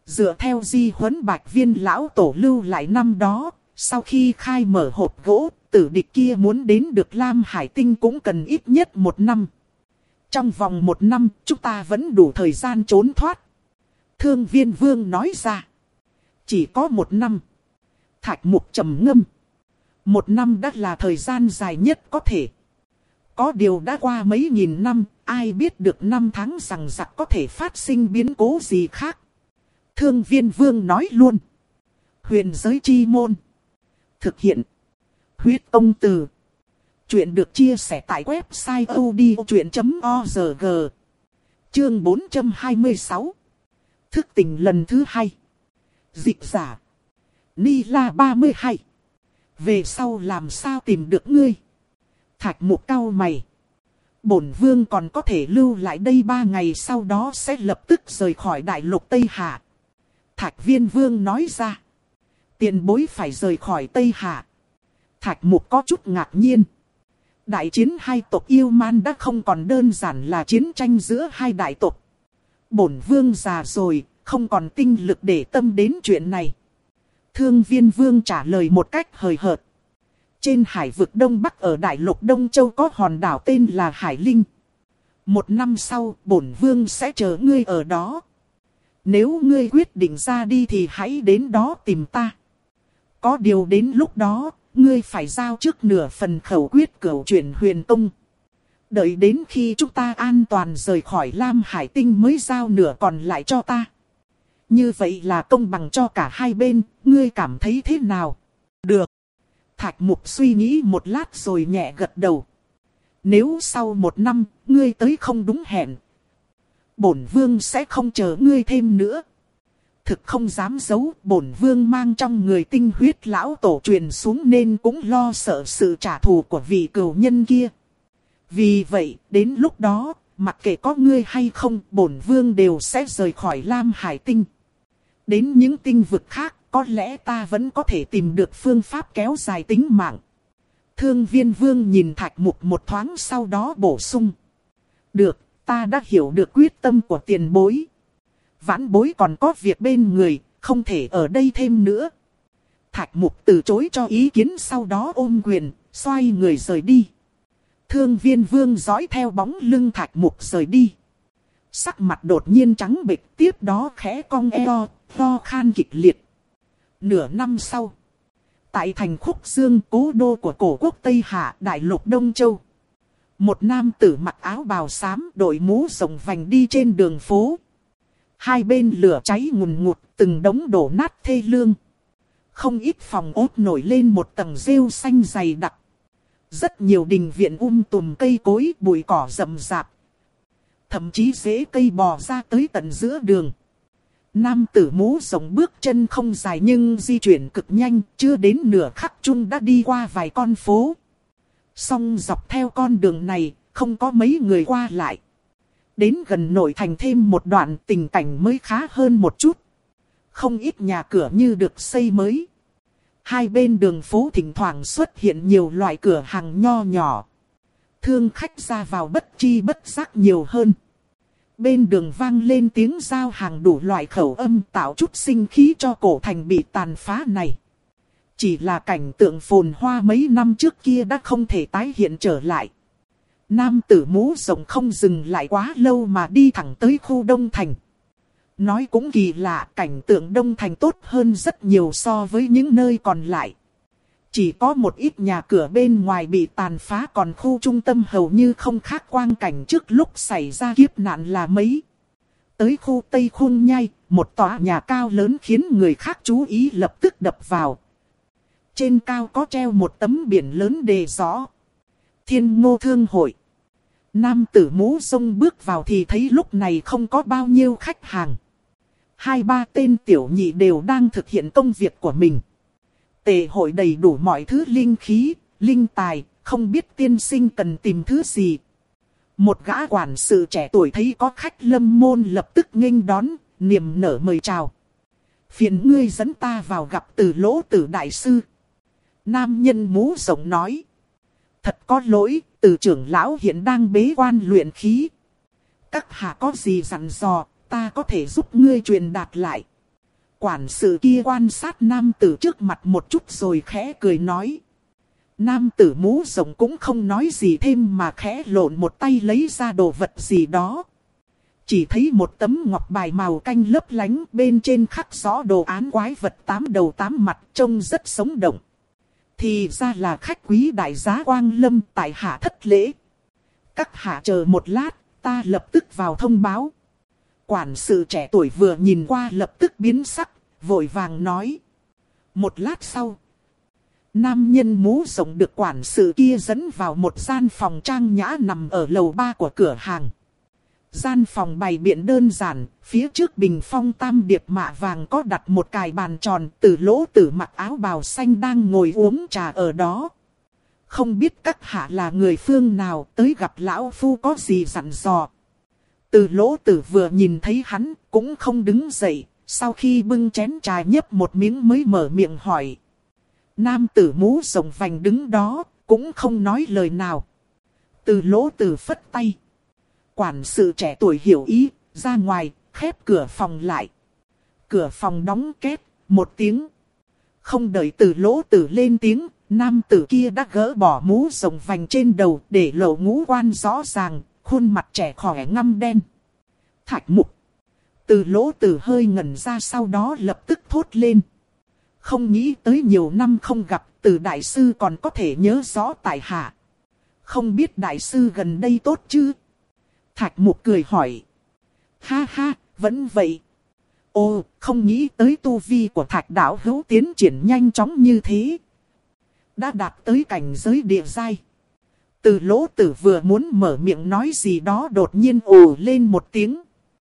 Dựa theo di huấn Bạch Viên lão tổ lưu lại năm đó, sau khi khai mở hộp gỗ, tử địch kia muốn đến được Lam Hải Tinh cũng cần ít nhất một năm. Trong vòng một năm, chúng ta vẫn đủ thời gian trốn thoát. Thương Viên Vương nói ra. Chỉ có một năm. Thạch Mục trầm ngâm. Một năm đã là thời gian dài nhất có thể. Có điều đã qua mấy nghìn năm, ai biết được năm tháng rằng rặc có thể phát sinh biến cố gì khác. Thương Viên Vương nói luôn. Huyền giới chi môn. Thực hiện. Huyết Công Từ. Chuyện được chia sẻ tại website odchuyện chấm org. Chương bốn trăm hai mươi sáu. Thức tỉnh lần thứ hai. Dịch giả. Ni La ba mươi hai. Về sau làm sao tìm được ngươi? Thạch Mục cau mày. Bổn vương còn có thể lưu lại đây ba ngày, sau đó sẽ lập tức rời khỏi đại lục Tây Hạ. Thạch Viên Vương nói ra. Tiền bối phải rời khỏi Tây Hạ. Thạch Mục có chút ngạc nhiên. Đại chiến hai tộc yêu man đã không còn đơn giản là chiến tranh giữa hai đại tộc. Bổn vương già rồi, không còn tinh lực để tâm đến chuyện này. Thương Viên Vương trả lời một cách hời hợt. Trên hải vực Đông Bắc ở đại lục Đông Châu có hòn đảo tên là Hải Linh. Một năm sau, bổn vương sẽ chờ ngươi ở đó. Nếu ngươi quyết định ra đi thì hãy đến đó tìm ta. Có điều đến lúc đó, ngươi phải giao trước nửa phần khẩu quyết cửu chuyển huyền tông. Đợi đến khi chúng ta an toàn rời khỏi Lam Hải Tinh mới giao nửa còn lại cho ta. Như vậy là công bằng cho cả hai bên, ngươi cảm thấy thế nào? Được. Thạch Mục suy nghĩ một lát rồi nhẹ gật đầu. Nếu sau một năm, ngươi tới không đúng hẹn, bổn vương sẽ không chờ ngươi thêm nữa. Thực không dám giấu, bổn vương mang trong người tinh huyết lão tổ truyền xuống nên cũng lo sợ sự trả thù của vị cừu nhân kia. Vì vậy, đến lúc đó, mặc kệ có ngươi hay không, bổn vương đều sẽ rời khỏi Lam Hải Tinh. Đến những tinh vực khác, có lẽ ta vẫn có thể tìm được phương pháp kéo dài tính mạng. Thương Viên Vương nhìn Thạch Mục một thoáng sau đó bổ sung. Được, ta đã hiểu được quyết tâm của tiền bối. Vãn bối còn có việc bên người, không thể ở đây thêm nữa. Thạch Mục từ chối cho ý kiến, sau đó ôm quyền, xoay người rời đi. Thương Viên Vương dõi theo bóng lưng Thạch Mục rời đi. Sắc mặt đột nhiên trắng bệch, tiếp đó khẽ cong eo, ho khan kịch liệt. Nửa năm sau, tại thành Khúc Dương, cố đô của cổ quốc Tây Hạ, đại lục Đông Châu. Một nam tử mặc áo bào xám, đội mũ rộng vành đi trên đường phố. Hai bên lửa cháy ngùn ngụt, từng đống đổ nát thê lương. Không ít phòng ốt nổi lên một tầng rêu xanh dày đặc. Rất nhiều đình viện um tùm cây cối, bụi cỏ rậm rạp. Thậm chí rễ cây bò ra tới tận giữa đường. Nam tử mũ rộng bước chân không dài nhưng di chuyển cực nhanh, chưa đến nửa khắc chung đã đi qua vài con phố. Song dọc theo con đường này, không có mấy người qua lại. Đến gần nội thành thêm một đoạn, tình cảnh mới khá hơn một chút. Không ít nhà cửa như được xây mới. Hai bên đường phố thỉnh thoảng xuất hiện nhiều loại cửa hàng nho nhỏ. Thương khách ra vào bất chi bất giác nhiều hơn. Bên đường vang lên tiếng giao hàng đủ loại khẩu âm, tạo chút sinh khí cho cổ thành bị tàn phá này. Chỉ là cảnh tượng phồn hoa mấy năm trước kia đã không thể tái hiện trở lại. Nam tử mũ rộng không dừng lại quá lâu mà đi thẳng tới khu Đông Thành. Nói cũng kỳ lạ, cảnh tượng Đông Thành tốt hơn rất nhiều so với những nơi còn lại. Chỉ có một ít nhà cửa bên ngoài bị tàn phá, còn khu trung tâm hầu như không khác quang cảnh trước lúc xảy ra kiếp nạn là mấy. Tới khu Tây Khôn Nhai, một tòa nhà cao lớn khiến người khác chú ý lập tức đập vào. Trên cao có treo một tấm biển lớn đề rõ. Thiên Ngô Thương Hội. Nam tử mũ rông bước vào thì thấy lúc này không có bao nhiêu khách hàng. Hai ba tên tiểu nhị đều đang thực hiện công việc của mình. Tề hội đầy đủ mọi thứ linh khí, linh tài, không biết tiên sinh cần tìm thứ gì. Một gã quản sự trẻ tuổi thấy có khách lâm môn lập tức nghênh đón, niềm nở mời chào. Phiền ngươi dẫn ta vào gặp Từ Lỗ Tử đại sư. Nam nhân mũ rộng nói. Thật có lỗi, Từ trưởng lão hiện đang bế quan luyện khí. Các hạ có gì dặn dò, ta có thể giúp ngươi truyền đạt lại. Quản sự kia quan sát nam tử trước mặt một chút rồi khẽ cười nói. Nam tử mũ rộng cũng không nói gì thêm mà khẽ lộn một tay lấy ra đồ vật gì đó. Chỉ thấy một tấm ngọc bài màu canh lấp lánh, bên trên khắc rõ đồ án quái vật tám đầu tám mặt, trông rất sống động. Thì ra là khách quý đại giá Quang Lâm, tại hạ thất lễ. Các hạ chờ một lát, ta lập tức vào thông báo. Quản sự trẻ tuổi vừa nhìn qua lập tức biến sắc, vội vàng nói. Một lát sau, nam nhân mũ rộng được quản sự kia dẫn vào một gian phòng trang nhã nằm ở lầu ba của cửa hàng. Gian phòng bày biện đơn giản, phía trước bình phong tam điệp mạ vàng có đặt một cài bàn tròn, Từ Lỗ Tử mặc áo bào xanh đang ngồi uống trà ở đó. Không biết các hạ là người phương nào, tới gặp lão phu có gì dặn dò. Từ Lỗ Tử vừa nhìn thấy hắn, cũng không đứng dậy, sau khi bưng chén trà nhấp một miếng mới mở miệng hỏi. Nam tử mũ rộng vành đứng đó, cũng không nói lời nào. Từ Lỗ Tử phất tay. Quản sự trẻ tuổi hiểu ý, ra ngoài, khép cửa phòng lại. Cửa phòng đóng két, một tiếng. Không đợi Từ Lỗ Tử lên tiếng, nam tử kia đã gỡ bỏ mũ rộng vành trên đầu để lộ ngũ quan rõ ràng, khuôn mặt trẻ khỏe ngăm đen. Thạch Mục. Từ Lỗ Tử hơi ngẩn ra, sau đó lập tức thốt lên. Không nghĩ tới nhiều năm không gặp, Từ đại sư còn có thể nhớ rõ tại hạ. Không biết đại sư gần đây tốt chứ? Thạch Mục cười hỏi. Ha ha, vẫn vậy. Ồ, không nghĩ tới tu vi của Thạch đạo hữu tiến triển nhanh chóng như thế. Đã đạt tới cảnh giới địa giai. Từ Lỗ Tử vừa muốn mở miệng nói gì đó đột nhiên ồ lên một tiếng.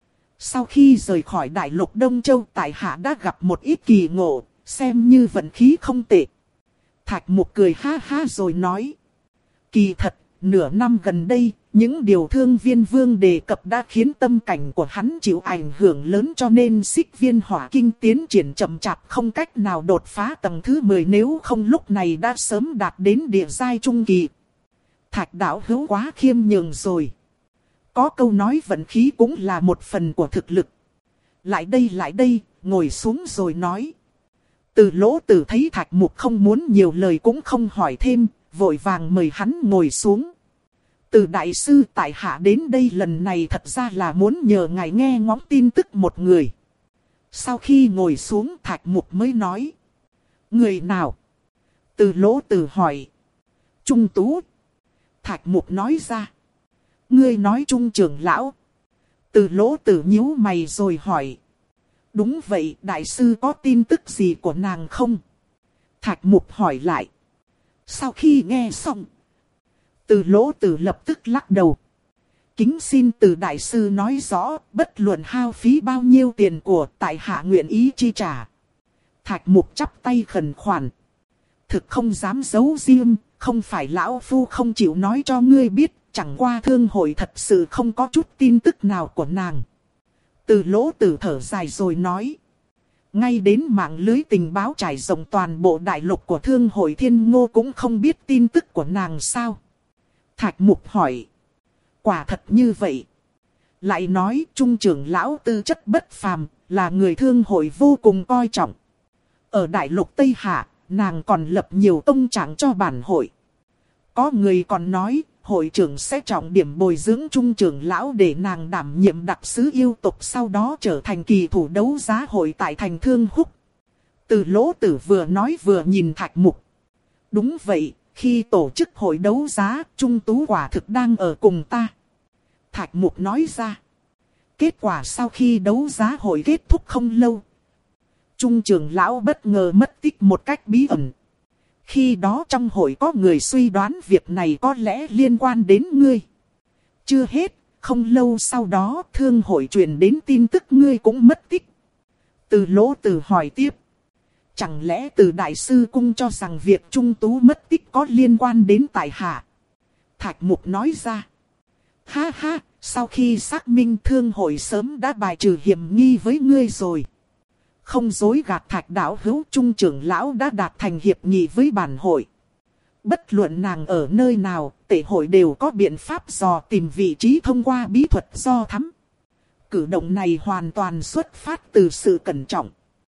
Sau khi rời khỏi đại lục Đông Châu, tại hạ đã gặp một ít kỳ ngộ, xem như vận khí không tệ. Thạch Mục cười ha ha rồi nói. Kỳ thật, nửa năm gần đây, những điều Thương Viên Vương đề cập đã khiến tâm cảnh của hắn chịu ảnh hưởng lớn, cho nên Xích Viên Hỏa Kinh tiến triển chậm chạp, không cách nào đột phá tầng thứ mười, nếu không lúc này đã sớm đạt đến địa giai trung kỳ. Thạch đạo hữu quá khiêm nhường rồi. Có câu nói vận khí cũng là một phần của thực lực. Lại đây lại đây, ngồi xuống rồi nói. Từ Lỗ Tử thấy Thạch Mục không muốn nhiều lời cũng không hỏi thêm, vội vàng mời hắn ngồi xuống. Từ đại sư, tại hạ đến đây lần này thật ra là muốn nhờ ngài nghe ngóng tin tức một người. Sau khi ngồi xuống, Thạch Mục mới nói. Người nào? Từ Lỗ Tử hỏi. Trung Tú. Thạch Mục nói ra. Ngươi nói Trung trưởng lão. Từ Lỗ Tử nhíu mày rồi hỏi. Đúng vậy, đại sư có tin tức gì của nàng không? Thạch Mục hỏi lại. Sau khi nghe xong, Từ Lỗ Tử lập tức lắc đầu. Kính xin Từ đại sư nói rõ, bất luận hao phí bao nhiêu tiền của, tại hạ nguyện ý chi trả. Thạch Mục chắp tay khẩn khoản. Thực không dám giấu riêng, không phải lão phu không chịu nói cho ngươi biết, chẳng qua thương hội thật sự không có chút tin tức nào của nàng. Từ Lỗ Tử thở dài rồi nói. Ngay đến mạng lưới tình báo trải rộng toàn bộ đại lục của thương hội Thiên Ngô cũng không biết tin tức của nàng sao? Thạch Mục hỏi. Quả thật như vậy. Lại nói Trung trưởng lão tư chất bất phàm, là người thương hội vô cùng coi trọng. Ở đại lục Tây Hạ, nàng còn lập nhiều tông trạng cho bản hội. Có người còn nói, hội trưởng sẽ trọng điểm bồi dưỡng Trung trưởng lão để nàng đảm nhiệm đặc sứ yêu tộc, sau đó trở thành kỳ thủ đấu giá hội tại thành Thương Húc. Từ Lỗ Tử vừa nói vừa nhìn Thạch Mục. Đúng vậy, khi tổ chức hội đấu giá, Trung Tú quả thực đang ở cùng ta. Thạch Mục nói ra. Kết quả sau khi đấu giá hội kết thúc không lâu, Trung trưởng lão bất ngờ mất tích một cách bí ẩn. Khi đó trong hội có người suy đoán việc này có lẽ liên quan đến ngươi. Chưa hết, không lâu sau đó thương hội truyền đến tin tức ngươi cũng mất tích. Từ Lỗ Tử hỏi tiếp. Chẳng lẽ Từ đại sư cung cho rằng việc Trung Tú mất tích có liên quan đến tại hạ? Thạch Mục nói ra. Ha ha, sau khi xác minh thương hội sớm đã bài trừ hiểm nghi với ngươi rồi. Không dối gạt Thạch đạo hữu, Trung trưởng lão đã đạt thành hiệp nghị với bản hội. Bất luận nàng ở nơi nào, tệ hội đều có biện pháp dò tìm vị trí thông qua bí thuật do thắm. Cử động này hoàn toàn xuất phát từ sự cẩn trọng.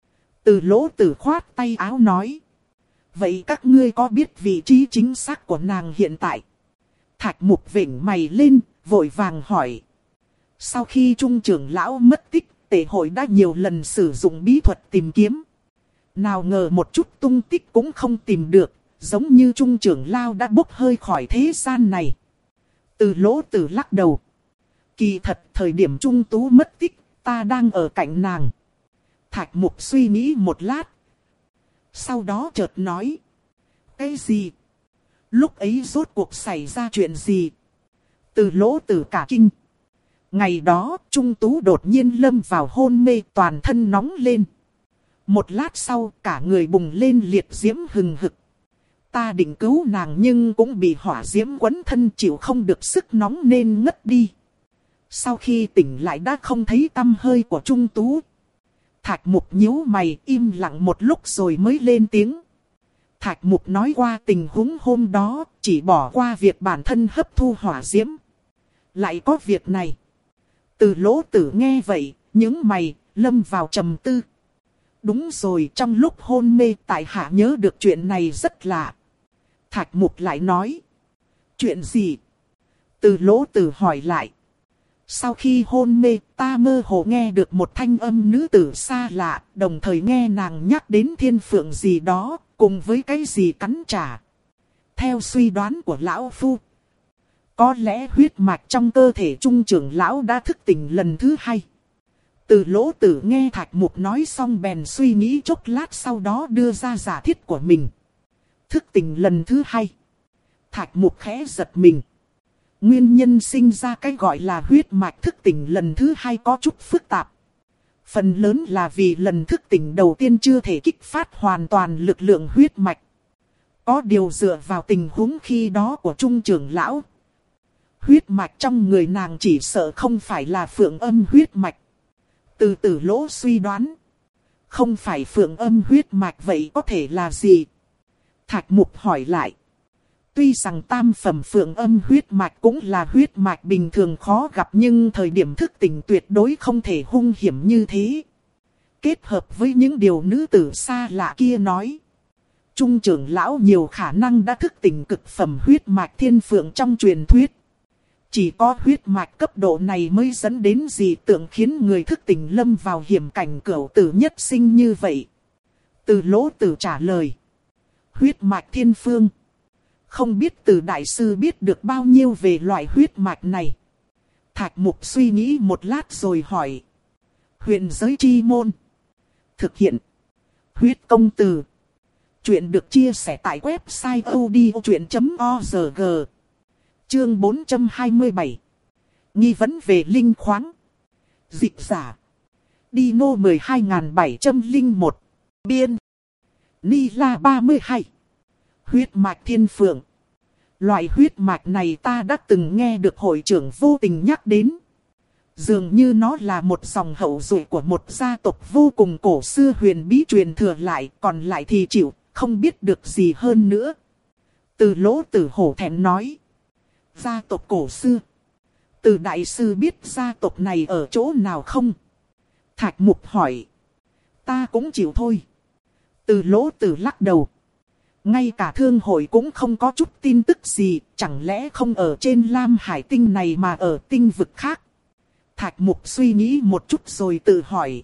Từ Lỗ Tử khoát tay áo nói. Vậy các ngươi có biết vị trí chính xác của nàng hiện tại? Thạch Mục vểnh mày lên, vội vàng hỏi. Sau khi Trung trưởng lão mất tích, tệ hội đã nhiều lần sử dụng bí thuật tìm kiếm. Nào ngờ một chút tung tích cũng không tìm được, giống như Trung trưởng lão đã bốc hơi khỏi thế gian này. Từ Lỗ Tử lắc đầu. Kỳ thật thời điểm Trung Tú mất tích, ta đang ở cạnh nàng. Thạch Mục suy nghĩ một lát. Sau đó chợt nói. Cái gì? Lúc ấy rốt cuộc xảy ra chuyện gì? Từ Lỗ Tử cả kinh. Ngày đó, Trung Tú đột nhiên lâm vào hôn mê, toàn thân nóng lên. Một lát sau, cả người bùng lên liệt diễm hừng hực. Ta định cứu nàng nhưng cũng bị hỏa diễm quấn thân, chịu không được sức nóng nên ngất đi. Sau khi tỉnh lại đã không thấy tăm hơi của Trung Tú. Thạch Mục nhíu mày im lặng một lúc rồi mới lên tiếng. Thạch Mục nói qua tình huống hôm đó, chỉ bỏ qua việc bản thân hấp thu hỏa diễm. Lại có việc này. Từ Lỗ Tử nghe vậy, những mày, lâm vào trầm tư. Đúng rồi, trong lúc hôn mê tại hạ nhớ được chuyện này rất lạ. Thạch Mục lại nói. Chuyện gì? Từ Lỗ Tử hỏi lại. Sau khi hôn mê, ta mơ hồ nghe được một thanh âm nữ tử xa lạ, đồng thời nghe nàng nhắc đến thiên phượng gì đó, cùng với cái gì cắn trả. Theo suy đoán của lão phu, có lẽ huyết mạch trong cơ thể Trung trưởng lão đã thức tỉnh lần thứ hai. Từ Lỗ Tử nghe Thạch Mục nói xong bèn suy nghĩ chốc lát, sau đó đưa ra giả thiết của mình. Thức tỉnh lần thứ hai. Thạch Mục khẽ giật mình. Nguyên nhân sinh ra cái gọi là huyết mạch thức tỉnh lần thứ hai có chút phức tạp. Phần lớn là vì lần thức tỉnh đầu tiên chưa thể kích phát hoàn toàn lực lượng huyết mạch. Có điều dựa vào tình huống khi đó của Trung trưởng lão, huyết mạch trong người nàng chỉ sợ không phải là phượng âm huyết mạch. Từ Tử Lỗ suy đoán, không phải phượng âm huyết mạch vậy có thể là gì? Thạch Mục hỏi lại. Tuy rằng tam phẩm phượng âm huyết mạch cũng là huyết mạch bình thường khó gặp, nhưng thời điểm thức tỉnh tuyệt đối không thể hung hiểm như thế. Kết hợp với những điều nữ tử xa lạ kia nói, Trung trưởng lão nhiều khả năng đã thức tỉnh cực phẩm huyết mạch thiên phượng trong truyền thuyết. Chỉ có huyết mạch cấp độ này mới dẫn đến dị tượng khiến người thức tỉnh lâm vào hiểm cảnh cửu tử nhất sinh như vậy. Từ Lỗ Tử trả lời. Huyết mạch thiên phương. Không biết Từ đại sư biết được bao nhiêu về loại huyết mạch này. Thạch Mục suy nghĩ một lát rồi hỏi. Huyền giới chi môn. Thực hiện. Huyết công từ. Chuyện được chia sẻ tại website odchuyện chấm org. Chương bốn trăm hai mươi bảy. Nghi vấn về linh khoáng. Dịch giả. Dino mười hai nghìn bảy trăm lẻ một. Biên. Ni La ba mươi hai. Huyết mạch thiên phượng. Loại huyết mạch này ta đã từng nghe được hội trưởng vô tình nhắc đến. Dường như nó là một dòng hậu duệ của một gia tộc vô cùng cổ xưa huyền bí truyền thừa lại, còn lại thì chịu, không biết được gì hơn nữa. Từ Lỗ Tử hổ thẹn nói. Gia tộc cổ xưa. Từ đại sư biết gia tộc này ở chỗ nào không? Thạch Mục hỏi. Ta cũng chịu thôi. Từ Lỗ Tử lắc đầu. Ngay cả thương hội cũng không có chút tin tức gì, chẳng lẽ không ở trên Lam Hải tinh này mà ở tinh vực khác? Thạch Mục suy nghĩ một chút rồi tự hỏi.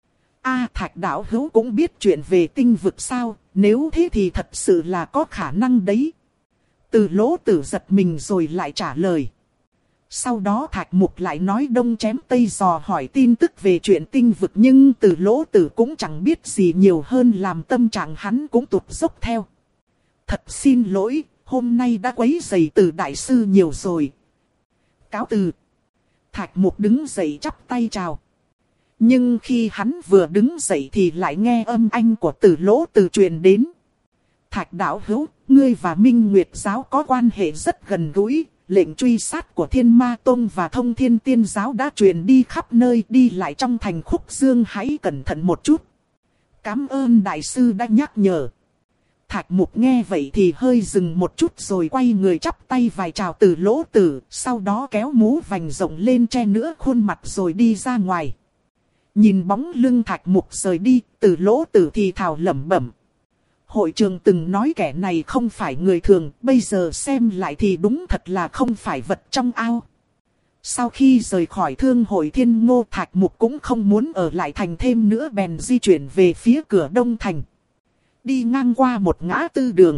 A Thạch đạo hữu cũng biết chuyện về tinh vực sao, nếu thế thì thật sự là có khả năng đấy. Từ Lỗ Tử giật mình rồi lại trả lời. Sau đó Thạch Mục lại nói đông chém tây dò hỏi tin tức về chuyện tinh vực, nhưng Từ Lỗ Tử cũng chẳng biết gì nhiều hơn, làm tâm trạng hắn cũng tụt dốc theo. Thật xin lỗi, hôm nay đã quấy rầy Từ đại sư nhiều rồi. Cáo từ. Thạch Mục đứng dậy chắp tay chào. Nhưng khi hắn vừa đứng dậy thì lại nghe âm thanh của Từ Lỗ Tử truyền đến. Thạch đạo hữu, ngươi và Minh Nguyệt giáo có quan hệ rất gần gũi. Lệnh truy sát của Thiên Ma Tông và Thông Thiên Tiên giáo đã truyền đi khắp nơi, đi lại trong thành Khúc Dương hãy cẩn thận một chút. Cảm ơn đại sư đã nhắc nhở. Thạch Mục nghe vậy thì hơi dừng một chút rồi quay người chắp tay vài chào Từ Lỗ Tử, sau đó kéo mũ vành rộng lên che nữa khuôn mặt rồi đi ra ngoài. Nhìn bóng lưng Thạch Mục rời đi, Từ Lỗ Tử thì thào lẩm bẩm. Hội trường từng nói kẻ này không phải người thường, bây giờ xem lại thì đúng thật là không phải vật trong ao. Sau khi rời khỏi thương hội Thiên Ngô, Thạch Mục cũng không muốn ở lại thành thêm nữa, bèn di chuyển về phía cửa đông thành. Đi ngang qua một ngã tư đường.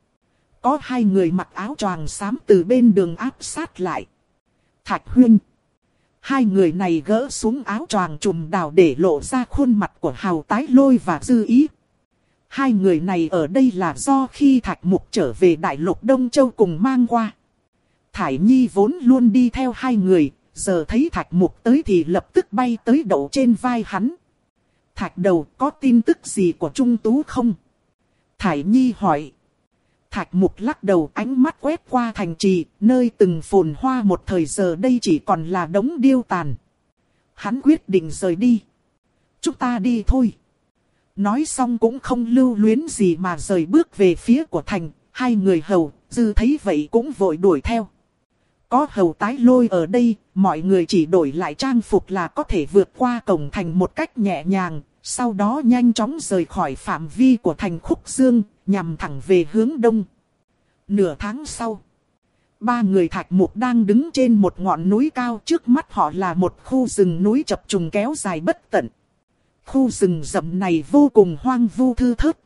Có hai người mặc áo choàng xám từ bên đường áp sát lại. Thạch huynh. Hai người này gỡ xuống áo choàng trùm đào để lộ ra khuôn mặt của Hào Tái Lôi và Dư Ý. Hai người này ở đây là do khi Thạch Mục trở về Đại Lục Đông Châu cùng mang qua. Thải Nhi vốn luôn đi theo hai người, giờ thấy Thạch Mục tới thì lập tức bay tới đậu trên vai hắn. Thạch đầu, có tin tức gì của Trung Tú không? Thải Nhi hỏi. Thạch Mục lắc đầu, ánh mắt quét qua thành trì, nơi từng phồn hoa một thời giờ đây chỉ còn là đống điêu tàn. Hắn quyết định rời đi. Chúng ta đi thôi. Nói xong cũng không lưu luyến gì mà rời bước về phía của thành. Hai người hầu, Dư thấy vậy cũng vội đuổi theo. Có Hầu Tái Lôi ở đây, mọi người chỉ đổi lại trang phục là có thể vượt qua cổng thành một cách nhẹ nhàng. Sau đó nhanh chóng rời khỏi phạm vi của thành Khúc Dương, nhằm thẳng về hướng đông. Nửa tháng sau, ba người Thạch Mục đang đứng trên một ngọn núi cao, trước mắt họ là một khu rừng núi chập trùng kéo dài bất tận. Khu rừng rậm này vô cùng hoang vu thưa thớt.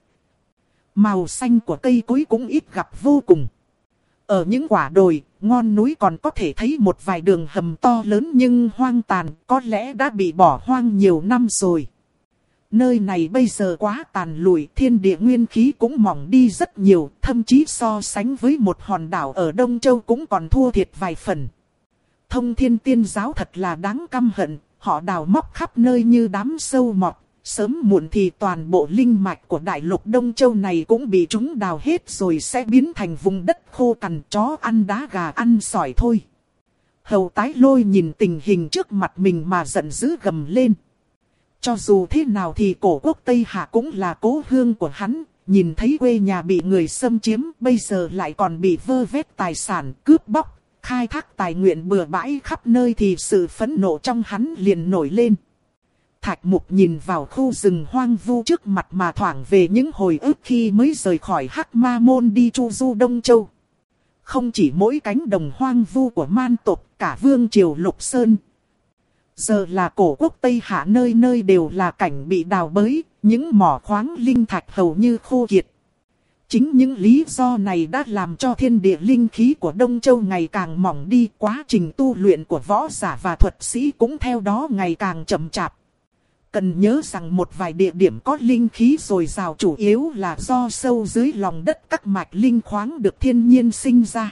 Màu xanh của cây cối cũng ít gặp vô cùng. Ở những quả đồi, ngon núi còn có thể thấy một vài đường hầm to lớn nhưng hoang tàn, có lẽ đã bị bỏ hoang nhiều năm rồi. Nơi này bây giờ quá tàn lụi, thiên địa nguyên khí cũng mỏng đi rất nhiều, thậm chí so sánh với một hòn đảo ở Đông Châu cũng còn thua thiệt vài phần. Thông Thiên Tiên Giáo thật là đáng căm hận, họ đào móc khắp nơi như đám sâu mọt, sớm muộn thì toàn bộ linh mạch của Đại Lục Đông Châu này cũng bị chúng đào hết rồi sẽ biến thành vùng đất khô cằn, chó ăn đá gà ăn sỏi thôi. Hầu Tái Lôi nhìn tình hình trước mặt mình mà giận dữ gầm lên. Cho dù thế nào thì cổ quốc Tây Hạ cũng là cố hương của hắn, nhìn thấy quê nhà bị người xâm chiếm, bây giờ lại còn bị vơ vét tài sản, cướp bóc, khai thác tài nguyên bừa bãi khắp nơi thì sự phẫn nộ trong hắn liền nổi lên. Thạch Mục nhìn vào khu rừng hoang vu trước mặt mà thoảng về những hồi ức khi mới rời khỏi Hắc Ma Môn đi chu du Đông Châu. Không chỉ mỗi cánh đồng hoang vu của man tộc, cả vương triều Lục Sơn. Giờ là cổ quốc Tây Hạ, nơi nơi đều là cảnh bị đào bới, những mỏ khoáng linh thạch hầu như khô kiệt. Chính những lý do này đã làm cho thiên địa linh khí của Đông Châu ngày càng mỏng đi, quá trình tu luyện của võ giả và thuật sĩ cũng theo đó ngày càng chậm chạp. Cần nhớ rằng một vài địa điểm có linh khí dồi dào chủ yếu là do sâu dưới lòng đất các mạch linh khoáng được thiên nhiên sinh ra.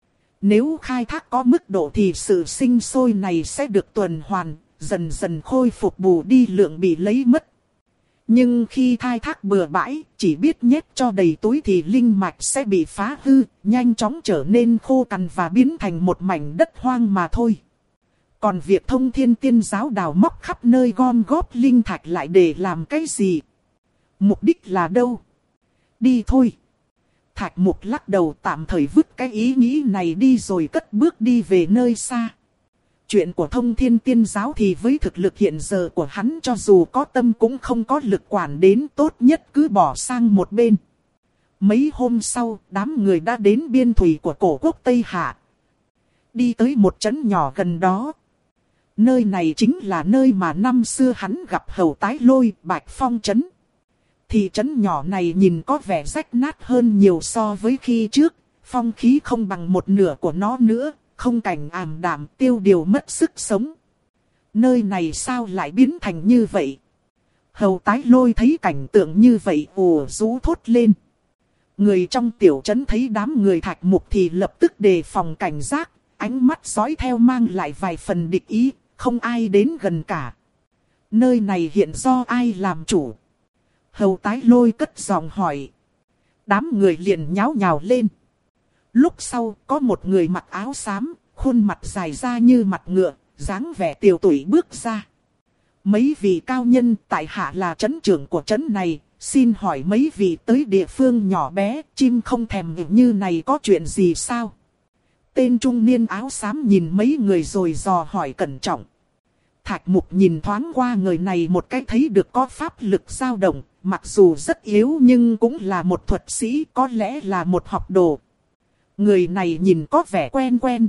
Nếu khai thác có mức độ thì sự sinh sôi này sẽ được tuần hoàn, dần dần khôi phục bù đi lượng bị lấy mất. Nhưng khi khai thác bừa bãi, chỉ biết nhét cho đầy túi thì linh mạch sẽ bị phá hư, nhanh chóng trở nên khô cằn và biến thành một mảnh đất hoang mà thôi. Còn việc Thông Thiên Tiên Giáo đào móc khắp nơi gom góp linh thạch lại để làm cái gì? Mục đích là đâu? Đi thôi. Thạch Mục lắc đầu, tạm thời vứt cái ý nghĩ này đi rồi cất bước đi về nơi xa. Chuyện của Thông Thiên Tiên Giáo thì với thực lực hiện giờ của hắn cho dù có tâm cũng không có lực quản đến, tốt nhất cứ bỏ sang một bên. Mấy hôm sau, đám người đã đến biên thủy của cổ quốc Tây Hạ. Đi tới một trấn nhỏ gần đó. Nơi này chính là nơi mà năm xưa hắn gặp Hầu Tái Lôi, Bạch Phong trấn. Thị trấn nhỏ này nhìn có vẻ rách nát hơn nhiều so với khi trước, phong khí không bằng một nửa của nó nữa, không cảnh ảm đạm, tiêu điều mất sức sống. Nơi này sao lại biến thành như vậy? Hầu Tái Lôi thấy cảnh tượng như vậy ùa rú thốt lên. Người trong tiểu trấn thấy đám người Thạch Mục thì lập tức đề phòng cảnh giác, ánh mắt dõi theo mang lại vài phần địch ý, không ai đến gần cả. Nơi này hiện do ai làm chủ? Hầu Tái Lôi cất giọng hỏi. Đám người liền nháo nhào lên. Lúc sau có một người mặc áo xám, khuôn mặt dài ra như mặt ngựa, dáng vẻ tiều tụy bước ra. Mấy vị cao nhân, tại hạ là trấn trưởng của trấn này, xin hỏi mấy vị tới địa phương nhỏ bé, chim không thèm như này có chuyện gì sao? Tên trung niên áo xám nhìn mấy người rồi dò hỏi cẩn trọng. Thạch Mục nhìn thoáng qua người này một cái thấy được có pháp lực dao động, mặc dù rất yếu nhưng cũng là một thuật sĩ, có lẽ là một học đồ. Người này nhìn có vẻ quen quen.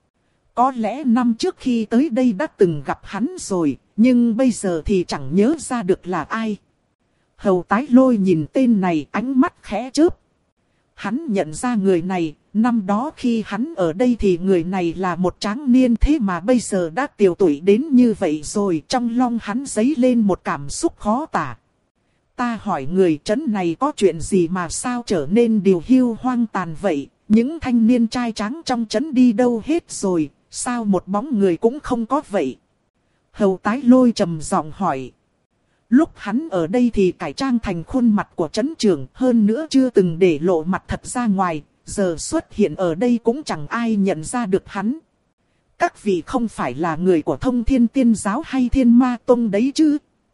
Có lẽ năm trước khi tới đây đã từng gặp hắn rồi, nhưng bây giờ thì chẳng nhớ ra được là ai. Hầu Tái Lôi nhìn tên này ánh mắt khẽ chớp. Hắn nhận ra người này, năm đó khi hắn ở đây thì người này là một tráng niên, thế mà bây giờ đã tiều tuổi đến như vậy rồi. Trong lòng hắn dấy lên một cảm xúc khó tả. Ta hỏi người trấn này có chuyện gì mà sao trở nên điều hiu hoang tàn vậy? Những thanh niên trai tráng trong trấn đi đâu hết rồi? Sao một bóng người cũng không có vậy? Hầu Tái Lôi trầm giọng hỏi. Lúc hắn ở đây thì cải trang thành khuôn mặt của trấn trưởng, hơn nữa chưa từng để lộ mặt thật ra ngoài, giờ xuất hiện ở đây cũng chẳng ai nhận ra được hắn. Các vị không phải là người của Thông Thiên Tiên Giáo hay Thiên Ma Tông đấy chứ?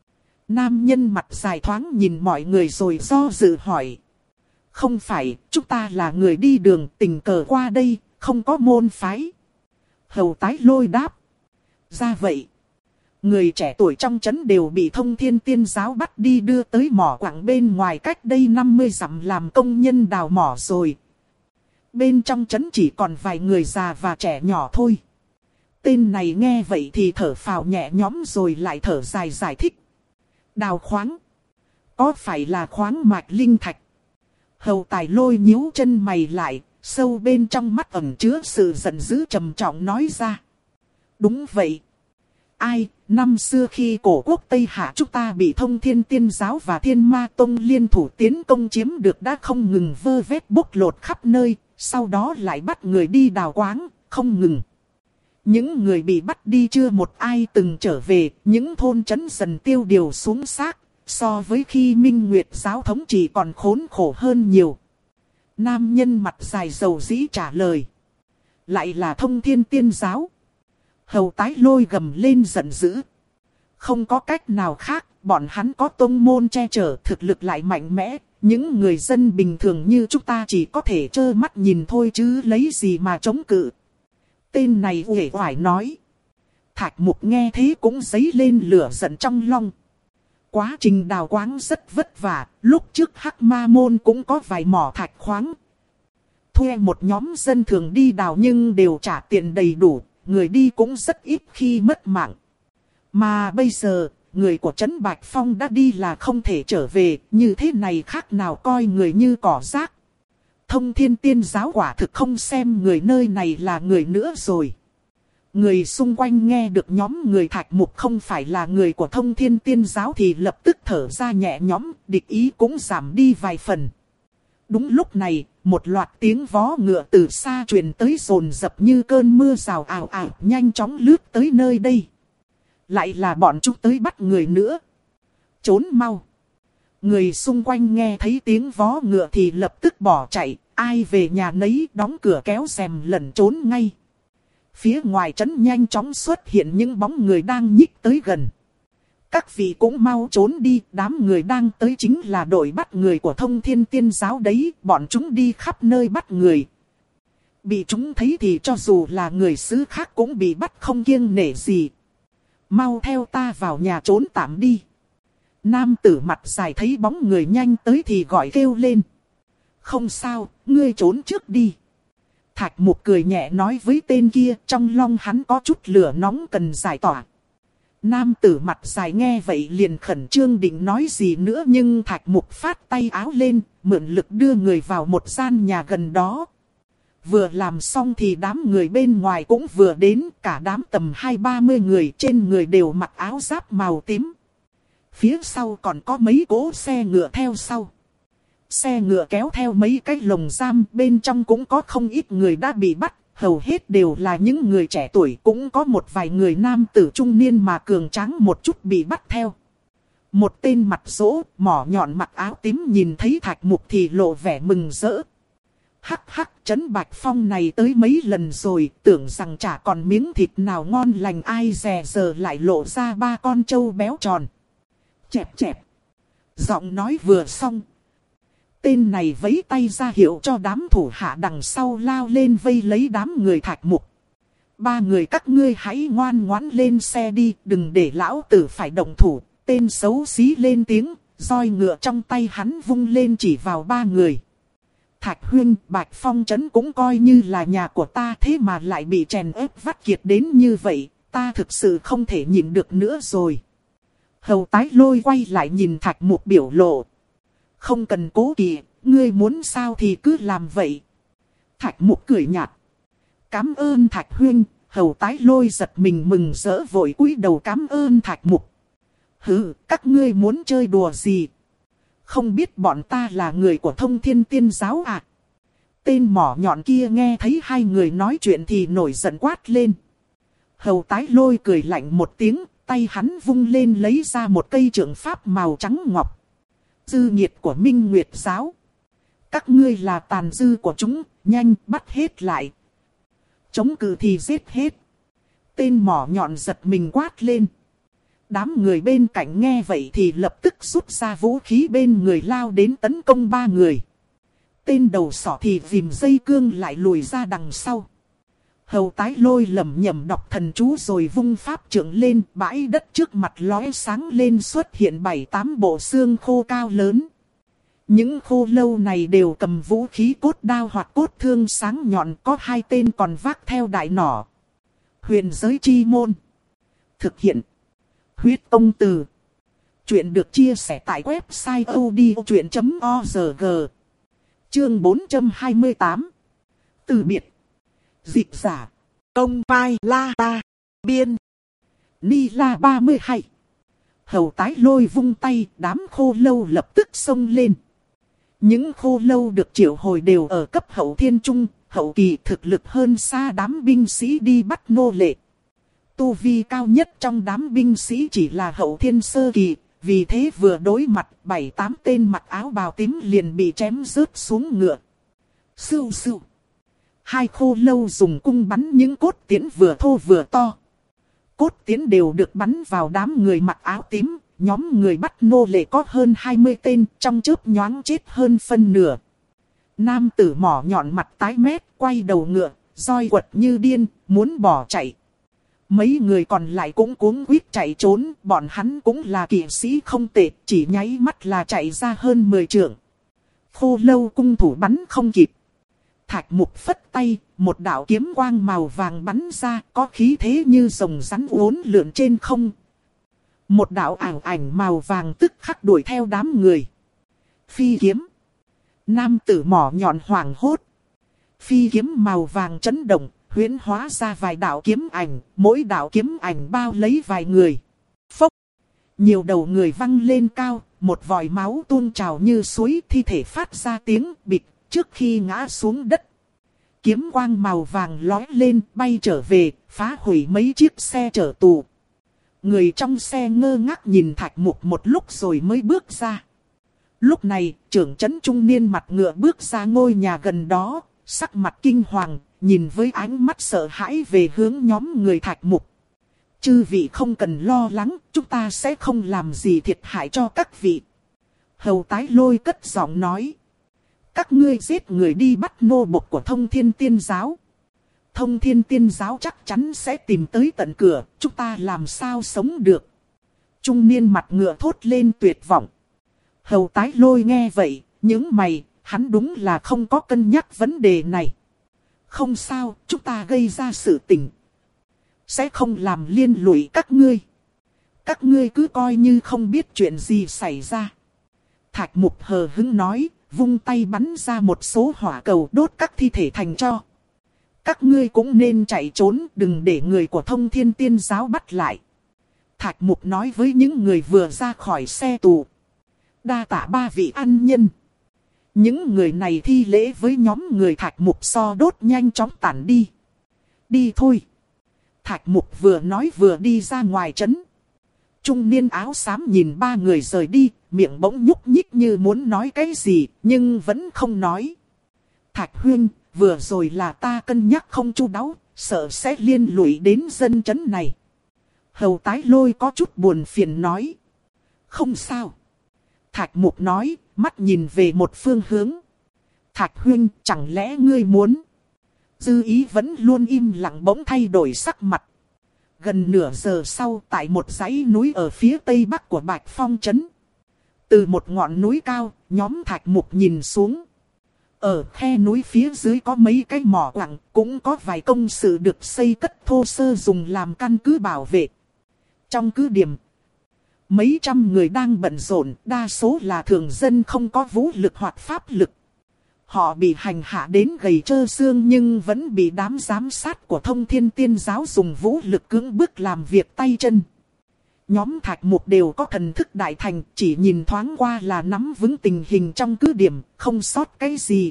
Nam nhân mặt dài thoáng nhìn mọi người rồi do dự hỏi. Không phải, chúng ta là người đi đường tình cờ qua đây, không có môn phái. Hầu Tái Lôi đáp. Ra vậy. Người trẻ tuổi trong trấn đều bị Thông Thiên Tiên Giáo bắt đi đưa tới mỏ quặng bên ngoài cách đây năm mươi dặm làm công nhân đào mỏ rồi. Bên trong trấn chỉ còn vài người già và trẻ nhỏ thôi. Tên này nghe vậy thì thở phào nhẹ nhõm rồi lại thở dài giải thích. Đào khoáng. Có phải là khoáng mạch linh thạch? Hầu Tài Lôi nhíu chân mày lại, sâu bên trong mắt ẩn chứa sự giận dữ trầm trọng nói ra. Đúng vậy. Ai, năm xưa khi cổ quốc Tây Hạ chúng ta bị Thông Thiên Tiên Giáo và Thiên Ma Tông liên thủ tiến công chiếm được đã không ngừng vơ vét bốc lột khắp nơi, sau đó lại bắt người đi đào quáng, không ngừng. Những người bị bắt đi chưa một ai từng trở về, những thôn trấn dần tiêu điều xuống xác, so với khi Minh Nguyệt Giáo thống trị còn khốn khổ hơn nhiều. Nam nhân mặt dài dầu dĩ trả lời. Lại là Thông Thiên Tiên Giáo. Hầu Tái Lôi gầm lên giận dữ. Không có cách nào khác, bọn hắn có tông môn che chở, thực lực lại mạnh mẽ. Những người dân bình thường như chúng ta chỉ có thể trơ mắt nhìn thôi chứ lấy gì mà chống cự. Tên này uể oải nói. Thạch Mục nghe thế cũng dấy lên lửa giận trong lòng. Quá trình đào quáng rất vất vả, lúc trước Hắc Ma Môn cũng có vài mỏ thạch khoáng. Thuê một nhóm dân thường đi đào nhưng đều trả tiền đầy đủ, người đi cũng rất ít khi mất mạng. Mà bây giờ, người của Trấn Bạch Phong đã đi là không thể trở về, như thế này khác nào coi người như cỏ rác. Thông Thiên Tiên Giáo quả thực không xem người nơi này là người nữa rồi. Người xung quanh nghe được nhóm người Thạch Mục không phải là người của Thông Thiên Tiên Giáo thì lập tức thở ra nhẹ nhõm, địch ý cũng giảm đi vài phần. Đúng lúc này, một loạt tiếng vó ngựa từ xa truyền tới dồn dập như cơn mưa rào ào ào nhanh chóng lướt tới nơi đây. Lại là bọn chúng tới bắt người nữa. Trốn mau. Người xung quanh nghe thấy tiếng vó ngựa thì lập tức bỏ chạy, ai về nhà nấy đóng cửa kéo rèm lẩn trốn ngay. Phía ngoài trấn nhanh chóng xuất hiện những bóng người đang nhích tới gần. Các vị cũng mau trốn đi, đám người đang tới chính là đội bắt người của Thông Thiên Tiên Giáo đấy, bọn chúng đi khắp nơi bắt người. Bị chúng thấy thì cho dù là người xứ khác cũng bị bắt không kiêng nể gì. Mau theo ta vào nhà trốn tạm đi. Nam tử mặt dài thấy bóng người nhanh tới thì gọi kêu lên. Không sao, ngươi trốn trước đi. Thạch Mục cười nhẹ nói với tên kia, trong lòng hắn có chút lửa nóng cần giải tỏa. Nam tử mặt dài nghe vậy liền khẩn trương định nói gì nữa nhưng Thạch Mục phát tay áo lên, mượn lực đưa người vào một gian nhà gần đó. Vừa làm xong thì đám người bên ngoài cũng vừa đến, cả đám tầm hai ba mươi người, trên người đều mặc áo giáp màu tím. Phía sau còn có mấy cỗ xe ngựa theo sau. Xe ngựa kéo theo mấy cái lồng giam, bên trong cũng có không ít người đã bị bắt, hầu hết đều là những người trẻ tuổi, cũng có một vài người nam tử trung niên mà cường tráng một chút bị bắt theo. Một tên mặt rỗ, mỏ nhọn mặc áo tím nhìn thấy Thạch Mục thì lộ vẻ mừng rỡ. Hắc hắc, Trấn Bạch Phong này tới mấy lần rồi, tưởng rằng chả còn miếng thịt nào ngon lành ai dè giờ lại lộ ra ba con trâu béo tròn. Chẹp chẹp. Giọng nói vừa xong. Tên này vẫy tay ra hiệu cho đám thủ hạ đằng sau lao lên vây lấy đám người Thạch Mục. Ba người các ngươi hãy ngoan ngoãn lên xe đi, đừng để lão tử phải động thủ. Tên xấu xí lên tiếng, roi ngựa trong tay hắn vung lên chỉ vào ba người. Thạch Huyên, Bạch Phong trấn cũng coi như là nhà của ta, thế mà lại bị chèn ép vắt kiệt đến như vậy, ta thực sự không thể nhịn được nữa rồi. Hầu Tái Lôi quay lại nhìn Thạch Mục biểu lộ. Không cần cố kỵ, ngươi muốn sao thì cứ làm vậy. Thạch Mục cười nhạt. Cám ơn Thạch Huyên. Hầu Tái Lôi giật mình mừng rỡ vội cúi đầu cám ơn Thạch Mục. Hừ, các ngươi muốn chơi đùa gì? Không biết bọn ta là người của Thông Thiên Tiên Giáo à? Tên mỏ nhọn kia nghe thấy hai người nói chuyện thì nổi giận quát lên. Hầu Tái Lôi cười lạnh một tiếng, tay hắn vung lên lấy ra một cây trượng pháp màu trắng ngọc. Dư nhiệt của Minh Nguyệt Giáo. Các ngươi là tàn dư của chúng, nhanh bắt hết lại. Chống cự thì giết hết. Tên mỏ nhọn giật mình quát lên. Đám người bên cạnh nghe vậy thì lập tức rút ra vũ khí bên người lao đến tấn công ba người. Tên đầu sỏ thì ghim dây cương lại lùi ra đằng sau. Hầu Tái Lôi lẩm nhẩm đọc thần chú rồi vung pháp trượng lên, bãi đất trước mặt lóe sáng lên xuất hiện bảy tám bộ xương khô cao lớn. Những khô lâu này đều cầm vũ khí cốt đao hoặc cốt thương sáng nhọn, có hai tên còn vác theo đại nỏ. Huyền giới chi môn. Thực hiện. Huyết Công Từ. Chuyện được chia sẻ tại website odchuyện chấm org. Chương bốn trăm hai mươi tám. Từ biệt. Dịch giả. Công vai la ta. Biên. Ni la ba mươi hai. Hầu Tái Lôi vung tay, đám khô lâu lập tức xông lên. Những khô lâu được triệu hồi đều ở cấp hậu thiên trung, hậu kỳ thực lực hơn xa đám binh sĩ đi bắt nô lệ. Tu vi cao nhất trong đám binh sĩ chỉ là hậu thiên sơ kỳ, vì thế vừa đối mặt bảy tám tên mặc áo bào tím liền bị chém rớt xuống ngựa. Sưu sưu. Hai khô lâu dùng cung bắn những cốt tiễn vừa thô vừa to. Cốt tiễn đều được bắn vào đám người mặc áo tím, nhóm người bắt nô lệ có hơn hai mươi tên, trong chớp nhoáng chết hơn phân nửa. Nam tử mỏ nhọn mặt tái mét, quay đầu ngựa, roi quật như điên, muốn bỏ chạy. Mấy người còn lại cũng cuống quýt chạy trốn, bọn hắn cũng là kỵ sĩ không tệ, chỉ nháy mắt là chạy ra hơn mười trượng. Khô lâu cung thủ bắn không kịp. Thạch Mục phất tay, một đạo kiếm quang màu vàng bắn ra, có khí thế như rồng rắn uốn lượn trên không. Một đạo ảo ảnh màu vàng tức khắc đuổi theo đám người. Phi kiếm. Nam tử mỏ nhọn hoảng hốt. Phi kiếm màu vàng chấn động, huyễn hóa ra vài đạo kiếm ảnh, mỗi đạo kiếm ảnh bao lấy vài người. Phốc. Nhiều đầu người văng lên cao, một vòi máu tuôn trào như suối, thi thể phát ra tiếng bịch trước khi ngã xuống đất. Kiếm quang màu vàng lói lên, bay trở về, phá hủy mấy chiếc xe chở tù. Người trong xe ngơ ngác nhìn Thạch Mục một lúc rồi mới bước ra. Lúc này, trưởng trấn trung niên mặt ngựa bước ra ngôi nhà gần đó, sắc mặt kinh hoàng, nhìn với ánh mắt sợ hãi về hướng nhóm người Thạch Mục. Chư vị không cần lo lắng, chúng ta sẽ không làm gì thiệt hại cho các vị. Hầu Tái Lôi cất giọng nói. Các ngươi giết người đi bắt nô bộc của Thông Thiên Tiên Giáo. Thông Thiên Tiên Giáo chắc chắn sẽ tìm tới tận cửa, chúng ta làm sao sống được. Trung niên mặt ngựa thốt lên tuyệt vọng. Hầu Tái Lôi nghe vậy, những mày, hắn đúng là không có cân nhắc vấn đề này. Không sao, chúng ta gây ra sự tình. Sẽ không làm liên lụy các ngươi. Các ngươi cứ coi như không biết chuyện gì xảy ra. Thạch Mục hờ hững nói, vung tay bắn ra một số hỏa cầu đốt các thi thể thành tro. Các ngươi cũng nên chạy trốn, đừng để người của Thông Thiên Tiên Giáo bắt lại. Thạch Mục nói với những người vừa ra khỏi xe tù. Đa tạ ba vị ăn nhân. Những người này thi lễ với nhóm người Thạch Mục so đốt nhanh chóng tản đi. Đi thôi. Thạch Mục vừa nói vừa đi ra ngoài trấn. Trung niên áo xám nhìn ba người rời đi, miệng bỗng nhúc nhích như muốn nói cái gì, nhưng vẫn không nói. Thạch Huyên, vừa rồi là ta cân nhắc không chu đáo, sợ sẽ liên lụy đến dân trấn này. Hầu Tái Lôi có chút buồn phiền nói. Không sao. Thạch Mục nói, mắt nhìn về một phương hướng. Thạch Huyên, chẳng lẽ ngươi muốn Dư Ý vẫn luôn im lặng bỗng thay đổi sắc mặt. Gần nửa giờ sau, tại một dãy núi ở phía tây bắc của Bạch Phong trấn. Từ một ngọn núi cao, nhóm Thạch Mục nhìn xuống. Ở khe núi phía dưới có mấy cái mỏ quặng, cũng có vài công sự được xây cất thô sơ dùng làm căn cứ bảo vệ. Trong cứ điểm, mấy trăm người đang bận rộn, đa số là thường dân không có vũ lực hoặc pháp lực. Họ bị hành hạ đến gầy trơ xương nhưng vẫn bị đám giám sát của Thông Thiên Tiên Giáo dùng vũ lực cưỡng bức làm việc tay chân. Nhóm Thạch Mục đều có thần thức đại thành, chỉ nhìn thoáng qua là nắm vững tình hình trong cứ điểm, không sót cái gì.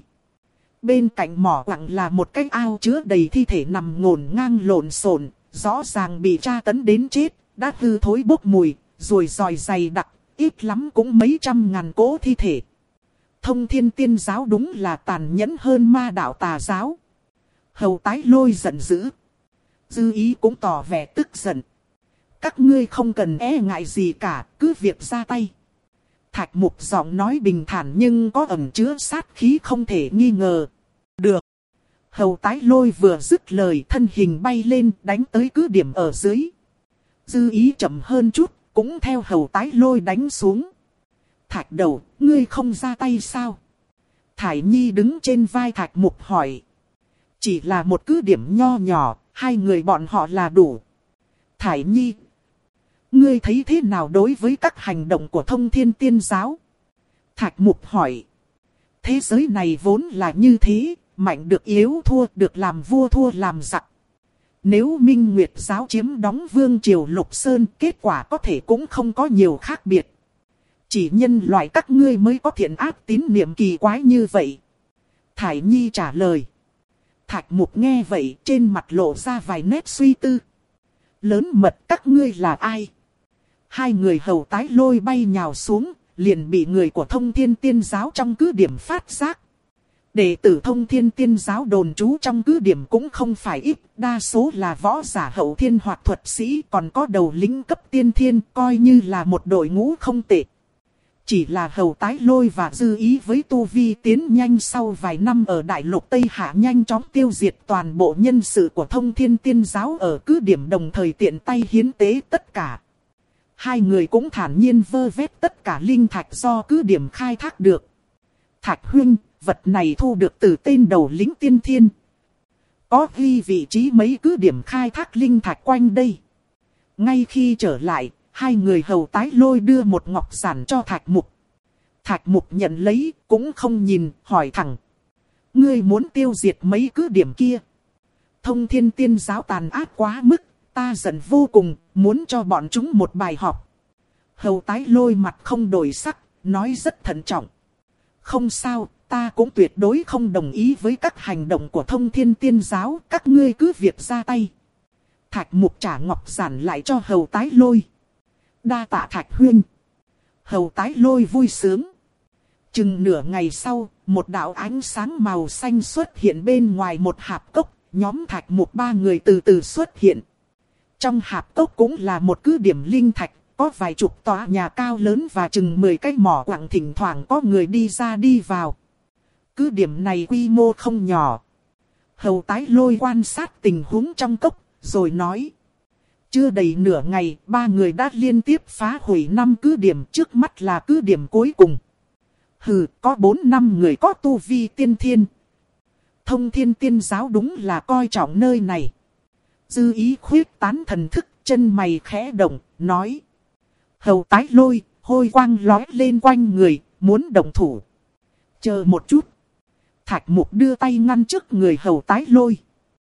Bên cạnh mỏ quặng là một cái ao chứa đầy thi thể nằm ngổn ngang lộn xộn, rõ ràng bị tra tấn đến chết, đã hư thối bốc mùi, rồi dòi dày đặc, ít lắm cũng mấy trăm ngàn cỗ thi thể. Thông Thiên Tiên Giáo đúng là tàn nhẫn hơn ma đạo tà giáo. Hầu Tái Lôi giận dữ. Dư Ý cũng tỏ vẻ tức giận. Các ngươi không cần e ngại gì cả, cứ việc ra tay. Thạch Mục giọng nói bình thản nhưng có ẩn chứa sát khí không thể nghi ngờ. Được. Hầu Tái Lôi vừa dứt lời, thân hình bay lên đánh tới cứ điểm ở dưới. Dư Ý chậm hơn chút, cũng theo Hầu Tái Lôi đánh xuống. Thạch Đầu, ngươi không ra tay sao? Thải Nhi đứng trên vai Thạch Mục hỏi. Chỉ là một cứ điểm nho nhỏ, hai người bọn họ là đủ. Thải Nhi, ngươi thấy thế nào đối với các hành động của Thông Thiên Tiên Giáo? Thạch Mục hỏi. Thế giới này vốn là như thế, mạnh được yếu thua, được làm vua thua làm giặc. Nếu Minh Nguyệt Giáo chiếm đóng Vương Triều Lục Sơn, kết quả có thể cũng không có nhiều khác biệt. Chỉ nhân loại các ngươi mới có thiện ác tín niệm kỳ quái như vậy. Thải Nhi trả lời. Thạch Mục nghe vậy, trên mặt lộ ra vài nét suy tư. Lớn mật, các ngươi là ai? Hai người Hầu Tái Lôi bay nhào xuống, liền bị người của Thông Thiên Tiên Giáo trong cứ điểm phát giác. Đệ tử Thông Thiên Tiên Giáo đồn trú trong cứ điểm cũng không phải ít, đa số là võ giả hậu thiên hoặc thuật sĩ, còn có đầu lĩnh cấp tiên thiên, coi như là một đội ngũ không tệ. Chỉ là Hầu Tái Lôi và Dư Ý với tu vi tiến nhanh sau vài năm ở Đại Lục Tây Hạ nhanh chóng tiêu diệt toàn bộ nhân sự của Thông Thiên Tiên Giáo ở cứ điểm, đồng thời tiện tay hiến tế tất cả. Hai người cũng thản nhiên vơ vét tất cả linh thạch do cứ điểm khai thác được. Thạch huynh, vật này thu được từ tên đầu lĩnh tiên thiên. Có ghi vị trí mấy cứ điểm khai thác linh thạch quanh đây. Ngay khi trở lại, hai người Hầu Tái Lôi đưa một ngọc giản cho Thạch Mục. Thạch Mục nhận lấy, cũng không nhìn, hỏi thẳng. Ngươi muốn tiêu diệt mấy cứ điểm kia? Thông Thiên Tiên Giáo tàn ác quá mức, ta giận vô cùng, muốn cho bọn chúng một bài học. Hầu Tái Lôi mặt không đổi sắc, nói rất thận trọng. Không sao, ta cũng tuyệt đối không đồng ý với các hành động của Thông Thiên Tiên Giáo, các ngươi cứ việc ra tay. Thạch Mục trả ngọc giản lại cho Hầu Tái Lôi. Đa tạ Thạch huynh. Hầu Tái Lôi vui sướng. Chừng nửa ngày sau, một đạo ánh sáng màu xanh xuất hiện bên ngoài một hạp cốc, nhóm Thạch Mục ba người từ từ xuất hiện. Trong hạp cốc cũng là một cứ điểm linh thạch, có vài chục tòa nhà cao lớn và chừng mười cái mỏ quặng, thỉnh thoảng có người đi ra đi vào. Cứ điểm này quy mô không nhỏ. Hầu Tái Lôi quan sát tình huống trong cốc, rồi nói. Chưa đầy nửa ngày, ba người đã liên tiếp phá hủy năm cứ điểm, trước mắt là cứ điểm cuối cùng. Hừ, có bốn năm người có tu vi tiên thiên. Thông Thiên Tiên Giáo đúng là coi trọng nơi này. Dư Ý khuyết tán thần thức, chân mày khẽ động, nói. Hầu Tái Lôi, hôi quang lói lên quanh người, muốn động thủ. Chờ một chút. Thạch Mục đưa tay ngăn trước người Hầu Tái Lôi.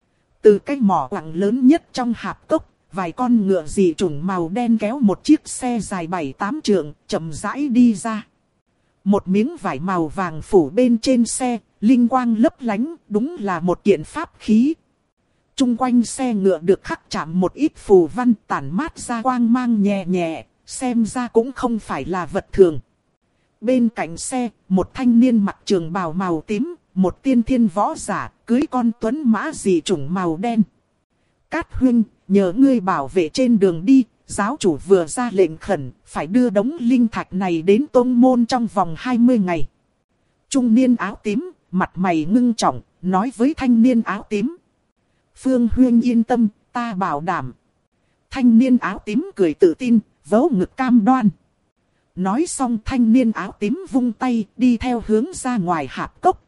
Từ cái mỏ quặng lớn nhất trong hạp cốc, vài con ngựa dị chủng màu đen kéo một chiếc xe dài bảy tám trượng, chậm rãi đi ra. Một miếng vải màu vàng phủ bên trên xe, linh quang lấp lánh, đúng là một kiện pháp khí. Trung quanh xe ngựa được khắc chạm một ít phù văn tản mát ra quang mang nhẹ nhẹ, xem ra cũng không phải là vật thường. Bên cạnh xe, một thanh niên mặc trường bào màu tím, một tiên thiên võ giả, cưỡi con tuấn mã dị chủng màu đen. Cát huynh, nhờ ngươi bảo vệ trên đường đi, giáo chủ vừa ra lệnh khẩn, phải đưa đống linh thạch này đến tông môn trong vòng hai mươi ngày. Trung niên áo tím, mặt mày ngưng trọng, nói với thanh niên áo tím. Phương Huyên yên tâm, ta bảo đảm. Thanh niên áo tím cười tự tin, vỗ ngực cam đoan. Nói xong thanh niên áo tím vung tay đi theo hướng ra ngoài hạp cốc.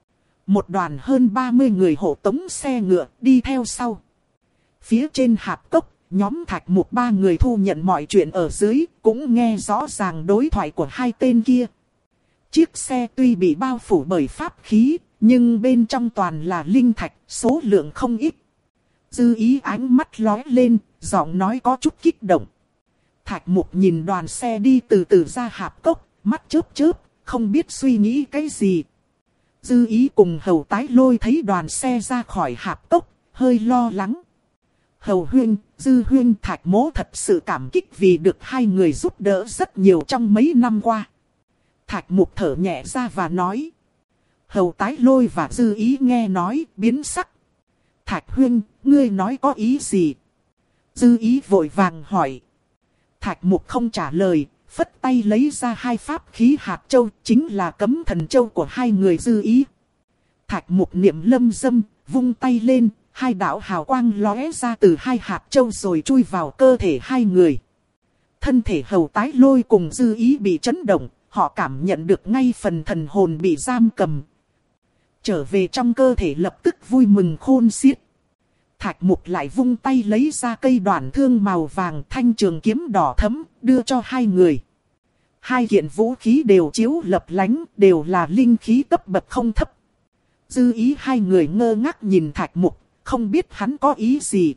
Một đoàn hơn ba mươi người hộ tống xe ngựa đi theo sau. Phía trên hạp cốc, nhóm Thạch Mục ba người thu nhận mọi chuyện ở dưới, cũng nghe rõ ràng đối thoại của hai tên kia. Chiếc xe tuy bị bao phủ bởi pháp khí, nhưng bên trong toàn là linh thạch, số lượng không ít. Dư Ý ánh mắt lóe lên, giọng nói có chút kích động. Thạch Mục nhìn đoàn xe đi từ từ ra hạp cốc, mắt chớp chớp, không biết suy nghĩ cái gì. Dư Ý cùng Hầu Tái Lôi thấy đoàn xe ra khỏi hạp cốc, hơi lo lắng. Hầu Huyên, Dư Huyên, Thạch Mỗ thật sự cảm kích vì được hai người giúp đỡ rất nhiều trong mấy năm qua. Thạch Mục thở nhẹ ra và nói. Hầu Tái Lôi và Dư Ý nghe nói, biến sắc. Thạch Huyên, ngươi nói có ý gì? Dư Ý vội vàng hỏi. Thạch Mục không trả lời, phất tay lấy ra hai pháp khí hạt châu, chính là cấm thần châu của hai người Dư Ý. Thạch Mục niệm lâm dâm, vung tay lên, hai đạo hào quang lóe ra từ hai hạt châu rồi chui vào cơ thể hai người. Thân thể Hầu Tái Lôi cùng Dư Ý bị chấn động, họ cảm nhận được ngay phần thần hồn bị giam cầm. Trở về trong cơ thể lập tức vui mừng khôn xiết. Thạch Mục lại vung tay lấy ra cây đoản thương màu vàng thanh trường kiếm đỏ thẫm, đưa cho hai người. Hai kiện vũ khí đều chiếu lập lánh, đều là linh khí cấp bậc không thấp. Dư Ý hai người ngơ ngác nhìn Thạch Mục, không biết hắn có ý gì.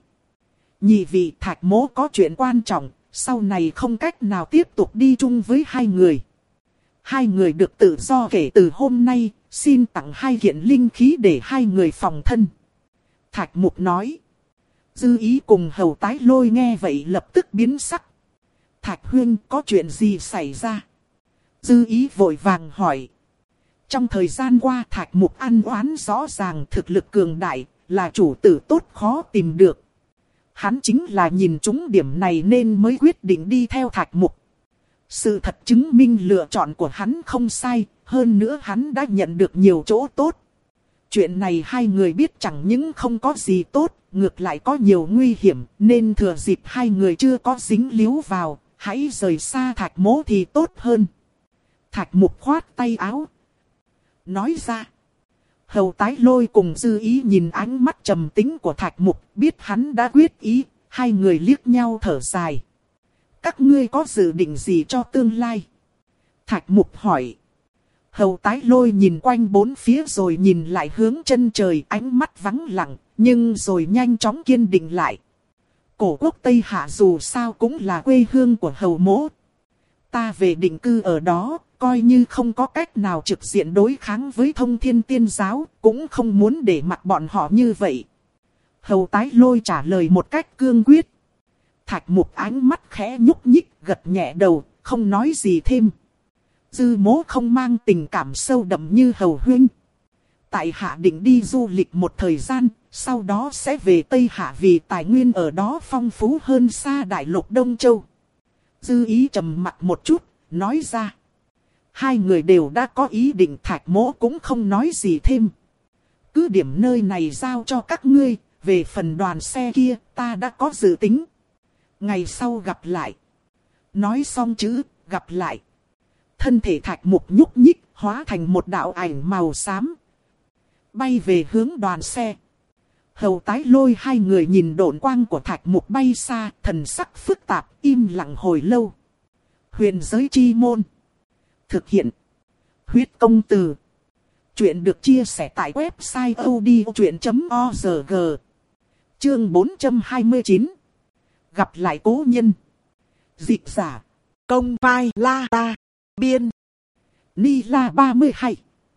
Nhị vị, Thạch Mỗ có chuyện quan trọng, sau này không cách nào tiếp tục đi chung với hai người. Hai người được tự do kể từ hôm nay, xin tặng hai kiện linh khí để hai người phòng thân. Thạch Mục nói. Dư Ý cùng Hầu Tái Lôi nghe vậy lập tức biến sắc. Thạch Huyên, có chuyện gì xảy ra? Dư Ý vội vàng hỏi. Trong thời gian qua Thạch Mục ăn oán rõ ràng, thực lực cường đại, là chủ tử tốt khó tìm được. Hắn chính là nhìn trúng điểm này nên mới quyết định đi theo Thạch Mục. Sự thật chứng minh lựa chọn của hắn không sai, hơn nữa hắn đã nhận được nhiều chỗ tốt. Chuyện này hai người biết chẳng những không có gì tốt, ngược lại có nhiều nguy hiểm, nên thừa dịp hai người chưa có dính líu vào, hãy rời xa Thạch Mỗ thì tốt hơn. Thạch Mục khoát tay áo, nói ra. Hầu Tái Lôi cùng Dư Ý nhìn ánh mắt trầm tính của Thạch Mục, biết hắn đã quyết ý, hai người liếc nhau thở dài. Các ngươi có dự định gì cho tương lai? Thạch Mục hỏi. Hầu Tái Lôi nhìn quanh bốn phía rồi nhìn lại hướng chân trời, ánh mắt vắng lặng, nhưng rồi nhanh chóng kiên định lại. Cổ quốc Tây Hạ dù sao cũng là quê hương của Hầu Mỗ. Ta về định cư ở đó, coi như không có cách nào trực diện đối kháng với Thông Thiên Tiên Giáo, cũng không muốn để mặc bọn họ như vậy. Hầu Tái Lôi trả lời một cách cương quyết. Thạch Mục ánh mắt khẽ nhúc nhích, gật nhẹ đầu, không nói gì thêm. Dư Mỗ không mang tình cảm sâu đậm như Hầu Huynh. Tại Hạ định đi du lịch một thời gian, sau đó sẽ về Tây Hạ vì tài nguyên ở đó phong phú hơn xa Đại Lục Đông Châu. Dư Ý trầm mặt một chút, nói ra. Hai người đều đã có ý định, Thạch Mỗ cũng không nói gì thêm. Cứ điểm nơi này giao cho các ngươi, về phần đoàn xe kia ta đã có dự tính. Ngày sau gặp lại. Nói xong chữ gặp lại. Thân thể Thạch Mục nhúc nhích, hóa thành một đạo ảnh màu xám, bay về hướng đoàn xe. Hầu Tái Lôi hai người nhìn độn quang của Thạch Mục bay xa, thần sắc phức tạp, im lặng hồi lâu. Huyền giới chi môn. Thực hiện. Huyết công từ. Chuyện được chia sẻ tại website odchuyện chấm org. Chương bốn trăm hai mươi chín. Gặp lại cố nhân. Dịch giả. Công vai la ta. Biên. Ni la ba mươi hai.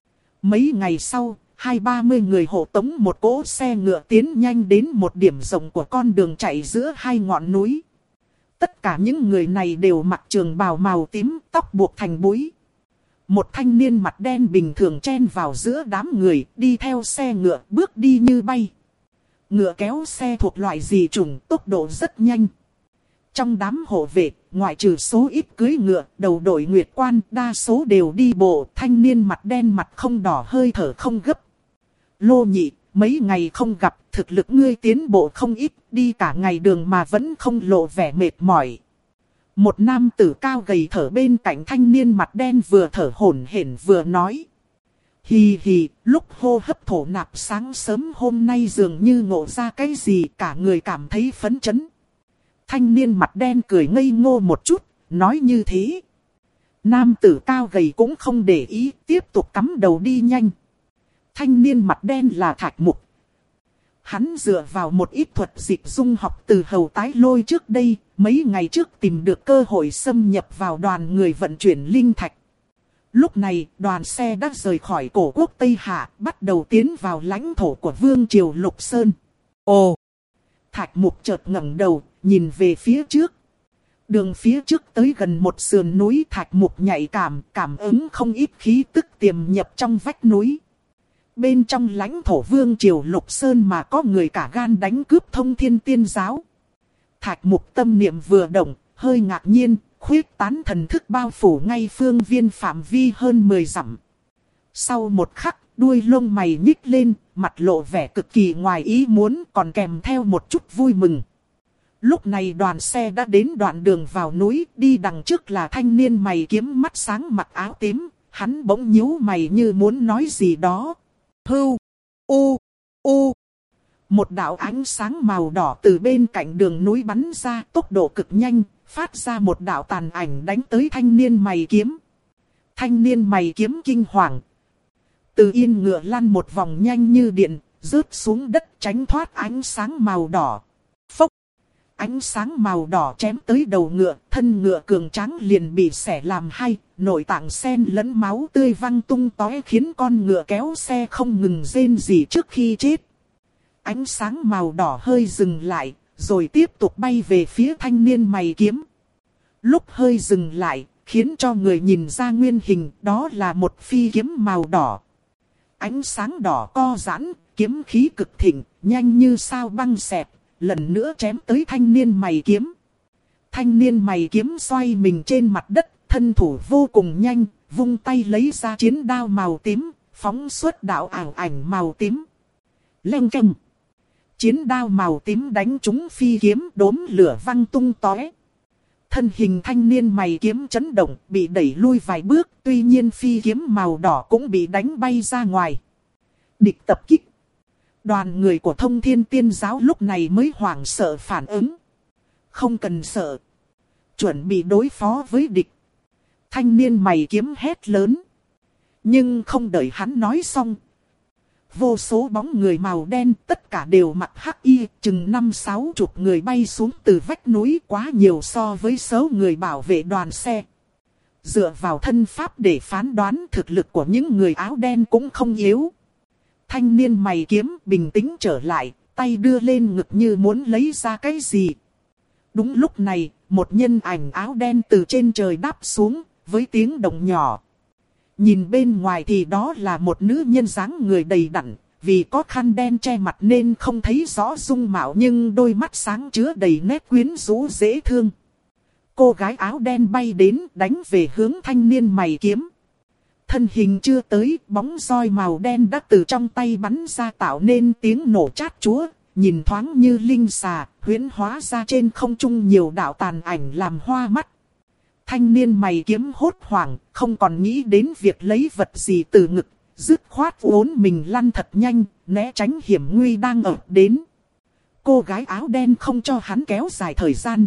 Mấy ngày sau, hai ba mươi người hộ tống một cỗ xe ngựa tiến nhanh đến một điểm rộng của con đường chạy giữa hai ngọn núi. Tất cả những người này đều mặc trường bào màu tím, tóc buộc thành búi. Một thanh niên mặt đen bình thường chen vào giữa đám người, đi theo xe ngựa, bước đi như bay. Ngựa kéo xe thuộc loại dị chủng, tốc độ rất nhanh. Trong đám hộ vệ, ngoại trừ số ít cưỡi ngựa, đầu đội nguyệt quan, đa số đều đi bộ. Thanh niên mặt đen mặt không đỏ, hơi thở không gấp. Lô Nhị, mấy ngày không gặp, thực lực ngươi tiến bộ không ít, đi cả ngày đường mà vẫn không lộ vẻ mệt mỏi. Một nam tử cao gầy thở bên cạnh thanh niên mặt đen vừa thở hổn hển vừa nói. Hì hì, lúc hô hấp thổ nạp sáng sớm hôm nay dường như ngộ ra cái gì, cả người cảm thấy phấn chấn. Thanh niên mặt đen cười ngây ngô một chút, nói như thế. Nam tử cao gầy cũng không để ý, tiếp tục cắm đầu đi nhanh. Thanh niên mặt đen là Thạch Mục. Hắn dựa vào một ít thuật dịch dung học từ hầu tái lôi trước đây, mấy ngày trước tìm được cơ hội xâm nhập vào đoàn người vận chuyển linh thạch. Lúc này, đoàn xe đã rời khỏi cổ quốc Tây Hạ, bắt đầu tiến vào lãnh thổ của Vương Triều Lục Sơn. Ồ! Thạch Mục chợt ngẩng đầu, nhìn về phía trước. Đường phía trước tới gần một sườn núi, Thạch Mục nhạy cảm, cảm ứng không ít khí tức tiềm nhập trong vách núi. Bên trong lãnh thổ Vương Triều Lục Sơn mà có người cả gan đánh cướp Thông Thiên Tiên Giáo. Thạch Mục tâm niệm vừa động, hơi ngạc nhiên, khuyết tán thần thức bao phủ ngay phương viên phạm vi hơn mười dặm. Sau một khắc, đuôi lông mày nhích lên, mặt lộ vẻ cực kỳ ngoài ý muốn, còn kèm theo một chút vui mừng. Lúc này đoàn xe đã đến đoạn đường vào núi, đi đằng trước là thanh niên mày kiếm mắt sáng mặc áo tím, hắn bỗng nhíu mày như muốn nói gì đó. Hưu, u, u. Một đạo ánh sáng màu đỏ từ bên cạnh đường núi bắn ra, tốc độ cực nhanh, phát ra một đạo tàn ảnh đánh tới thanh niên mày kiếm. Thanh niên mày kiếm kinh hoàng. Từ yên ngựa lăn một vòng nhanh như điện, rớt xuống đất tránh thoát ánh sáng màu đỏ. Phốc! Ánh sáng màu đỏ chém tới đầu ngựa, thân ngựa cường tráng liền bị xẻ làm hai, nội tạng xen lẫn máu tươi văng tung tóe khiến con ngựa kéo xe không ngừng rên rỉ trước khi chết. Ánh sáng màu đỏ hơi dừng lại, rồi tiếp tục bay về phía thanh niên mày kiếm. Lúc hơi dừng lại, khiến cho người nhìn ra nguyên hình, đó là một phi kiếm màu đỏ. Ánh sáng đỏ co giãn, kiếm khí cực thịnh, nhanh như sao băng xẹt, lần nữa chém tới thanh niên mày kiếm. Thanh niên mày kiếm xoay mình trên mặt đất, thân thủ vô cùng nhanh, vung tay lấy ra chiến đao màu tím, phóng xuất đạo ảo ảnh màu tím. Leng keng. Chiến đao màu tím đánh trúng phi kiếm, đốm lửa văng tung tóe. Thân hình thanh niên mày kiếm chấn động, bị đẩy lui vài bước, tuy nhiên phi kiếm màu đỏ cũng bị đánh bay ra ngoài. Địch tập kích. Đoàn người của Thông Thiên Tiên Giáo lúc này mới hoảng sợ phản ứng. Không cần sợ. Chuẩn bị đối phó với địch. Thanh niên mày kiếm hét lớn. Nhưng không đợi hắn nói xong. Vô số bóng người màu đen tất cả đều mặc hắc y, chừng năm sáu chục người bay xuống từ vách núi, quá nhiều so với số người bảo vệ đoàn xe. Dựa vào thân pháp để phán đoán thực lực của những người áo đen cũng không yếu. Thanh niên mày kiếm bình tĩnh trở lại, tay đưa lên ngực như muốn lấy ra cái gì. Đúng lúc này, một nhân ảnh áo đen từ trên trời đáp xuống, với tiếng động nhỏ. Nhìn bên ngoài thì đó là một nữ nhân dáng người đầy đặn, vì có khăn đen che mặt nên không thấy rõ dung mạo, nhưng đôi mắt sáng chứa đầy nét quyến rũ dễ thương. Cô gái áo đen bay đến đánh về hướng thanh niên mày kiếm. Thân hình chưa tới, bóng roi màu đen đã từ trong tay bắn ra tạo nên tiếng nổ chát chúa, nhìn thoáng như linh xà, huyễn hóa ra trên không trung nhiều đạo tàn ảnh làm hoa mắt. Thanh niên mày kiếm hốt hoảng, không còn nghĩ đến việc lấy vật gì từ ngực, dứt khoát uốn mình lăn thật nhanh, né tránh hiểm nguy đang ập đến. Cô gái áo đen không cho hắn kéo dài thời gian.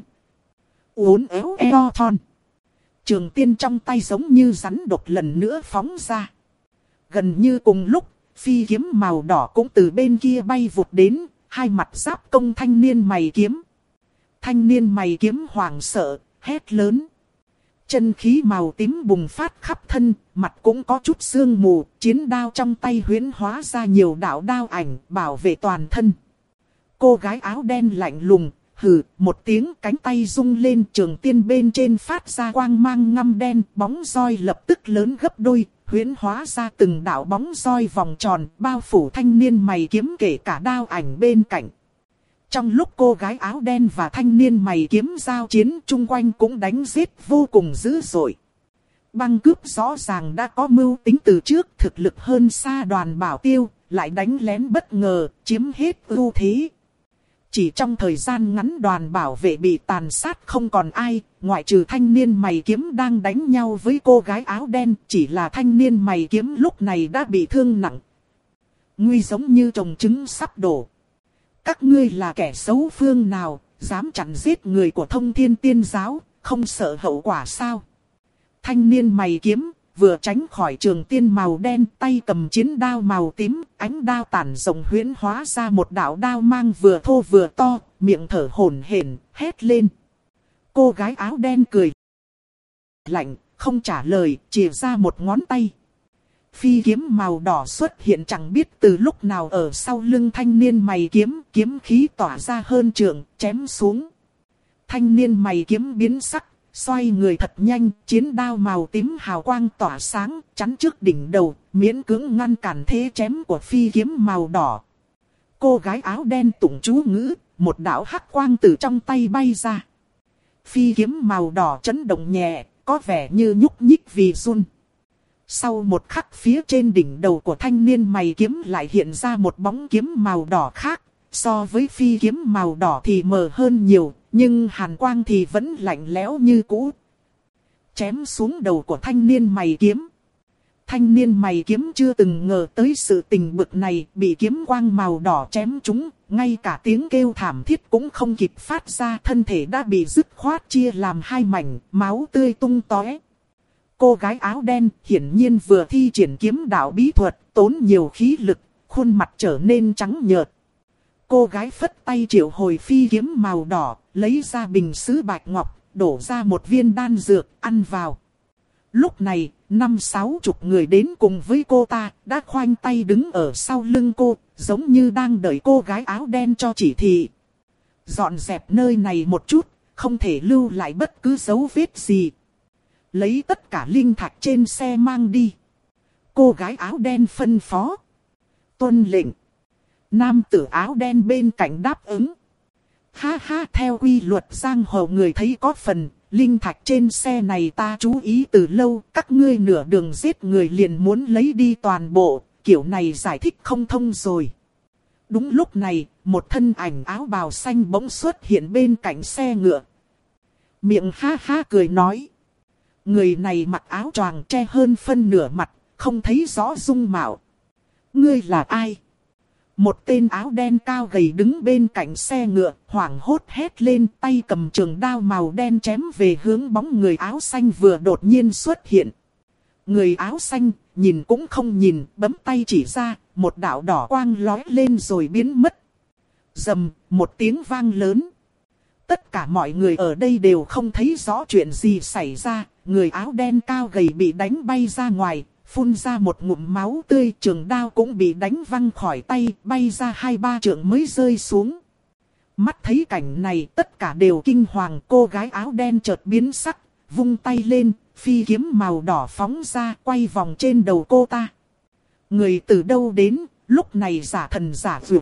Uốn éo eo thon. Trường tiên trong tay giống như rắn độc lần nữa phóng ra. Gần như cùng lúc, phi kiếm màu đỏ cũng từ bên kia bay vụt đến, hai mặt giáp công thanh niên mày kiếm. Thanh niên mày kiếm hoảng sợ, hét lớn. Chân khí màu tím bùng phát khắp thân, mặt cũng có chút sương mù, chiến đao trong tay huyễn hóa ra nhiều đạo đao ảnh, bảo vệ toàn thân. Cô gái áo đen lạnh lùng, hừ, một tiếng cánh tay rung lên, trường tiên bên trên phát ra quang mang ngăm đen, bóng roi lập tức lớn gấp đôi, huyễn hóa ra từng đạo bóng roi vòng tròn, bao phủ thanh niên mày kiếm kể cả đao ảnh bên cạnh. Trong lúc cô gái áo đen và thanh niên mày kiếm giao chiến, chung quanh cũng đánh giết vô cùng dữ dội. Băng cướp rõ ràng đã có mưu tính từ trước, thực lực hơn xa đoàn bảo tiêu, lại đánh lén bất ngờ, chiếm hết ưu thế. Chỉ trong thời gian ngắn đoàn bảo vệ bị tàn sát không còn ai, ngoại trừ thanh niên mày kiếm đang đánh nhau với cô gái áo đen, chỉ là thanh niên mày kiếm lúc này đã bị thương nặng. Nguy giống như trồng trứng sắp đổ. Các ngươi là kẻ xấu phương nào, dám chặn giết người của Thông Thiên Tiên Giáo, không sợ hậu quả sao? Thanh niên mày kiếm vừa tránh khỏi trường tiên màu đen, tay cầm chiến đao màu tím, ánh đao tản rộng huyễn hóa ra một đạo đao mang vừa thô vừa to, miệng thở hổn hển, hét lên. Cô gái áo đen cười lạnh, không trả lời, chìa ra một ngón tay. Phi kiếm màu đỏ xuất hiện chẳng biết từ lúc nào ở sau lưng thanh niên mày kiếm, kiếm khí tỏa ra hơn trượng, chém xuống. Thanh niên mày kiếm biến sắc, xoay người thật nhanh, chiến đao màu tím hào quang tỏa sáng, chắn trước đỉnh đầu, miễn cưỡng ngăn cản thế chém của phi kiếm màu đỏ. Cô gái áo đen tụng chú ngữ, một đạo hắc quang từ trong tay bay ra. Phi kiếm màu đỏ chấn động nhẹ, có vẻ như nhúc nhích vì run. Sau một khắc phía trên đỉnh đầu của thanh niên mày kiếm lại hiện ra một bóng kiếm màu đỏ khác. So với phi kiếm màu đỏ thì mờ hơn nhiều, nhưng hàn quang thì vẫn lạnh lẽo như cũ. Chém xuống đầu của thanh niên mày kiếm. Thanh niên mày kiếm chưa từng ngờ tới sự tình bực này, bị kiếm quang màu đỏ chém trúng, ngay cả tiếng kêu thảm thiết cũng không kịp phát ra, thân thể đã bị dứt khoát chia làm hai mảnh, máu tươi tung tóe. Cô gái áo đen hiển nhiên vừa thi triển kiếm đạo bí thuật, tốn nhiều khí lực, khuôn mặt trở nên trắng nhợt. Cô gái phất tay triệu hồi phi kiếm màu đỏ, lấy ra bình sứ bạch ngọc, đổ ra một viên đan dược, ăn vào. Lúc này, năm sáu chục người đến cùng với cô ta, đã khoanh tay đứng ở sau lưng cô, giống như đang đợi cô gái áo đen cho chỉ thị. Dọn dẹp nơi này một chút, không thể lưu lại bất cứ dấu vết gì. Lấy tất cả linh thạch trên xe mang đi. Cô gái áo đen phân phó. Tuân lệnh. Nam tử áo đen bên cạnh đáp ứng. Ha ha, theo quy luật giang hồ người thấy có phần, linh thạch trên xe này ta chú ý từ lâu, các ngươi nửa đường giết người liền muốn lấy đi toàn bộ, kiểu này giải thích không thông rồi. Đúng lúc này, một thân ảnh áo bào xanh bỗng xuất hiện bên cạnh xe ngựa. Miệng ha ha cười nói. Người này mặc áo choàng che hơn phân nửa mặt, không thấy rõ dung mạo. Ngươi là ai? Một tên áo đen cao gầy đứng bên cạnh xe ngựa, hoảng hốt hét lên, tay cầm trường đao màu đen chém về hướng bóng người áo xanh vừa đột nhiên xuất hiện. Người áo xanh, nhìn cũng không nhìn, bấm tay chỉ ra, một đạo đỏ quang lóe lên rồi biến mất. Rầm, một tiếng vang lớn. Tất cả mọi người ở đây đều không thấy rõ chuyện gì xảy ra, người áo đen cao gầy bị đánh bay ra ngoài. Phun ra một ngụm máu tươi, trường đao cũng bị đánh văng khỏi tay, bay ra hai ba trượng mới rơi xuống. Mắt thấy cảnh này tất cả đều kinh hoàng, cô gái áo đen chợt biến sắc, vung tay lên, phi kiếm màu đỏ phóng ra, quay vòng trên đầu cô ta. Người từ đâu đến, lúc này giả thần giả vượt.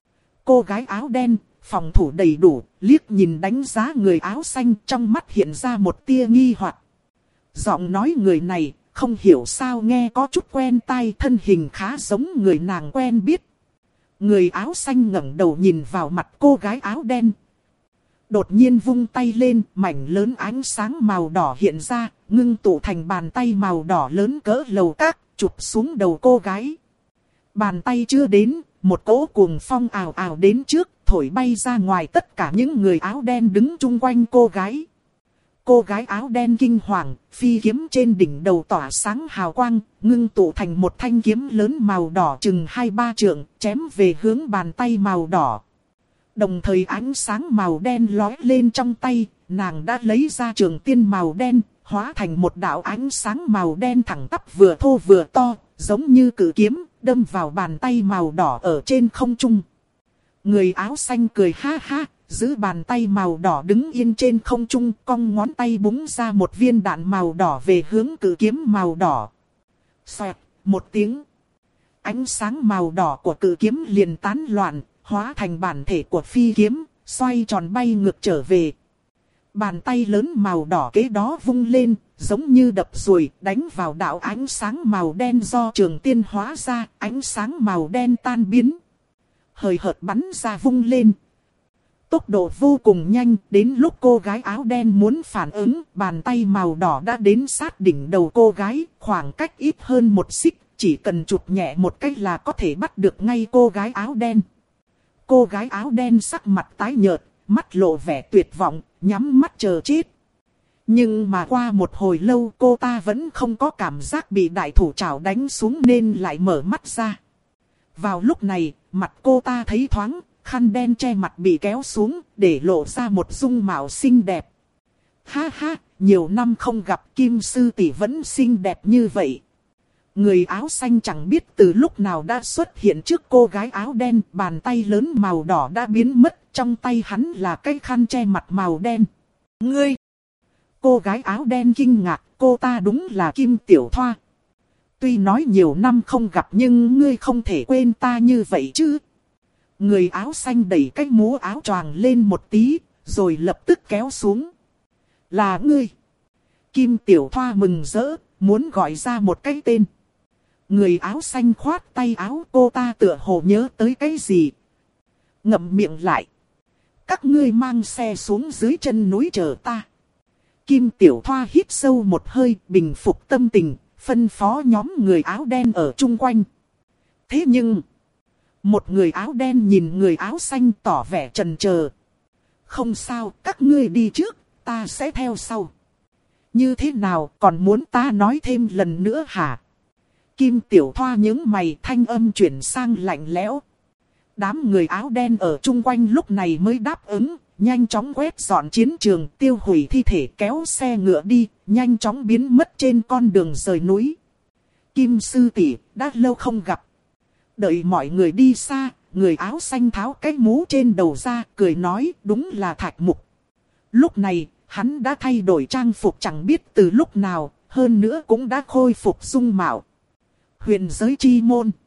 Cô gái áo đen, phòng thủ đầy đủ, liếc nhìn đánh giá người áo xanh, trong mắt hiện ra một tia nghi hoặc. Giọng nói người này, không hiểu sao nghe có chút quen tai, thân hình khá giống người nàng quen biết. Người áo xanh ngẩng đầu nhìn vào mặt cô gái áo đen. Đột nhiên vung tay lên, mảnh lớn ánh sáng màu đỏ hiện ra, ngưng tụ thành bàn tay màu đỏ lớn cỡ lầu các, chụp xuống đầu cô gái. Bàn tay chưa đến, một cỗ cuồng phong ào ào đến trước, thổi bay ra ngoài tất cả những người áo đen đứng chung quanh cô gái. Cô gái áo đen kinh hoàng, phi kiếm trên đỉnh đầu tỏa sáng hào quang, ngưng tụ thành một thanh kiếm lớn màu đỏ chừng hai ba trượng, chém về hướng bàn tay màu đỏ. Đồng thời ánh sáng màu đen lóe lên trong tay, nàng đã lấy ra trường tiên màu đen, hóa thành một đạo ánh sáng màu đen thẳng tắp vừa thô vừa to, giống như cự kiếm, đâm vào bàn tay màu đỏ ở trên không trung. Người áo xanh cười ha ha. Giữ bàn tay màu đỏ đứng yên trên không trung, cong ngón tay búng ra một viên đạn màu đỏ về hướng cự kiếm màu đỏ. Xoẹt, một tiếng. Ánh sáng màu đỏ của cự kiếm liền tán loạn, hóa thành bản thể của phi kiếm, xoay tròn bay ngược trở về. Bàn tay lớn màu đỏ kế đó vung lên, giống như đập ruồi đánh vào đạo ánh sáng màu đen do trường tiên hóa ra, ánh sáng màu đen tan biến. Hời hợt bắn ra vung lên. Tốc độ vô cùng nhanh, đến lúc cô gái áo đen muốn phản ứng, bàn tay màu đỏ đã đến sát đỉnh đầu cô gái, khoảng cách ít hơn một xích, chỉ cần chụp nhẹ một cái là có thể bắt được ngay cô gái áo đen. Cô gái áo đen sắc mặt tái nhợt, mắt lộ vẻ tuyệt vọng, nhắm mắt chờ chết. Nhưng mà qua một hồi lâu cô ta vẫn không có cảm giác bị đại thủ trảo đánh xuống nên lại mở mắt ra. Vào lúc này, mặt cô ta thấy thoáng, khăn đen che mặt bị kéo xuống, để lộ ra một dung mạo xinh đẹp. Ha ha, nhiều năm không gặp Kim sư tỷ vẫn xinh đẹp như vậy. Người áo xanh chẳng biết từ lúc nào đã xuất hiện trước cô gái áo đen, bàn tay lớn màu đỏ đã biến mất, trong tay hắn là cái khăn che mặt màu đen. Ngươi! Cô gái áo đen kinh ngạc, cô ta đúng là Kim Tiểu Thoa. Tuy nói nhiều năm không gặp nhưng ngươi không thể quên ta như vậy chứ. Người áo xanh đẩy cái mũ áo choàng lên một tí, rồi lập tức kéo xuống. Là ngươi! Kim Tiểu Thoa mừng rỡ, muốn gọi ra một cái tên. Người áo xanh khoát tay áo, cô ta tựa hồ nhớ tới cái gì. Ngậm miệng lại. Các ngươi mang xe xuống dưới chân núi chờ ta. Kim Tiểu Thoa hít sâu một hơi, bình phục tâm tình, phân phó nhóm người áo đen ở chung quanh. Thế nhưng, một người áo đen nhìn người áo xanh tỏ vẻ chần chờ. Không sao, các ngươi đi trước, ta sẽ theo sau. Như thế nào, còn muốn ta nói thêm lần nữa hả? Kim Tiểu Thoa nhướng mày, thanh âm chuyển sang lạnh lẽo. Đám người áo đen ở chung quanh lúc này mới đáp ứng, nhanh chóng quét dọn chiến trường, tiêu hủy thi thể, kéo xe ngựa đi, nhanh chóng biến mất trên con đường rời núi. Kim sư tỷ, đã lâu không gặp. Đợi mọi người đi xa, người áo xanh tháo cái mũ trên đầu ra, cười nói, đúng là Thạch Mục. Lúc này, hắn đã thay đổi trang phục chẳng biết từ lúc nào, hơn nữa cũng đã khôi phục dung mạo. Huyền giới chi môn.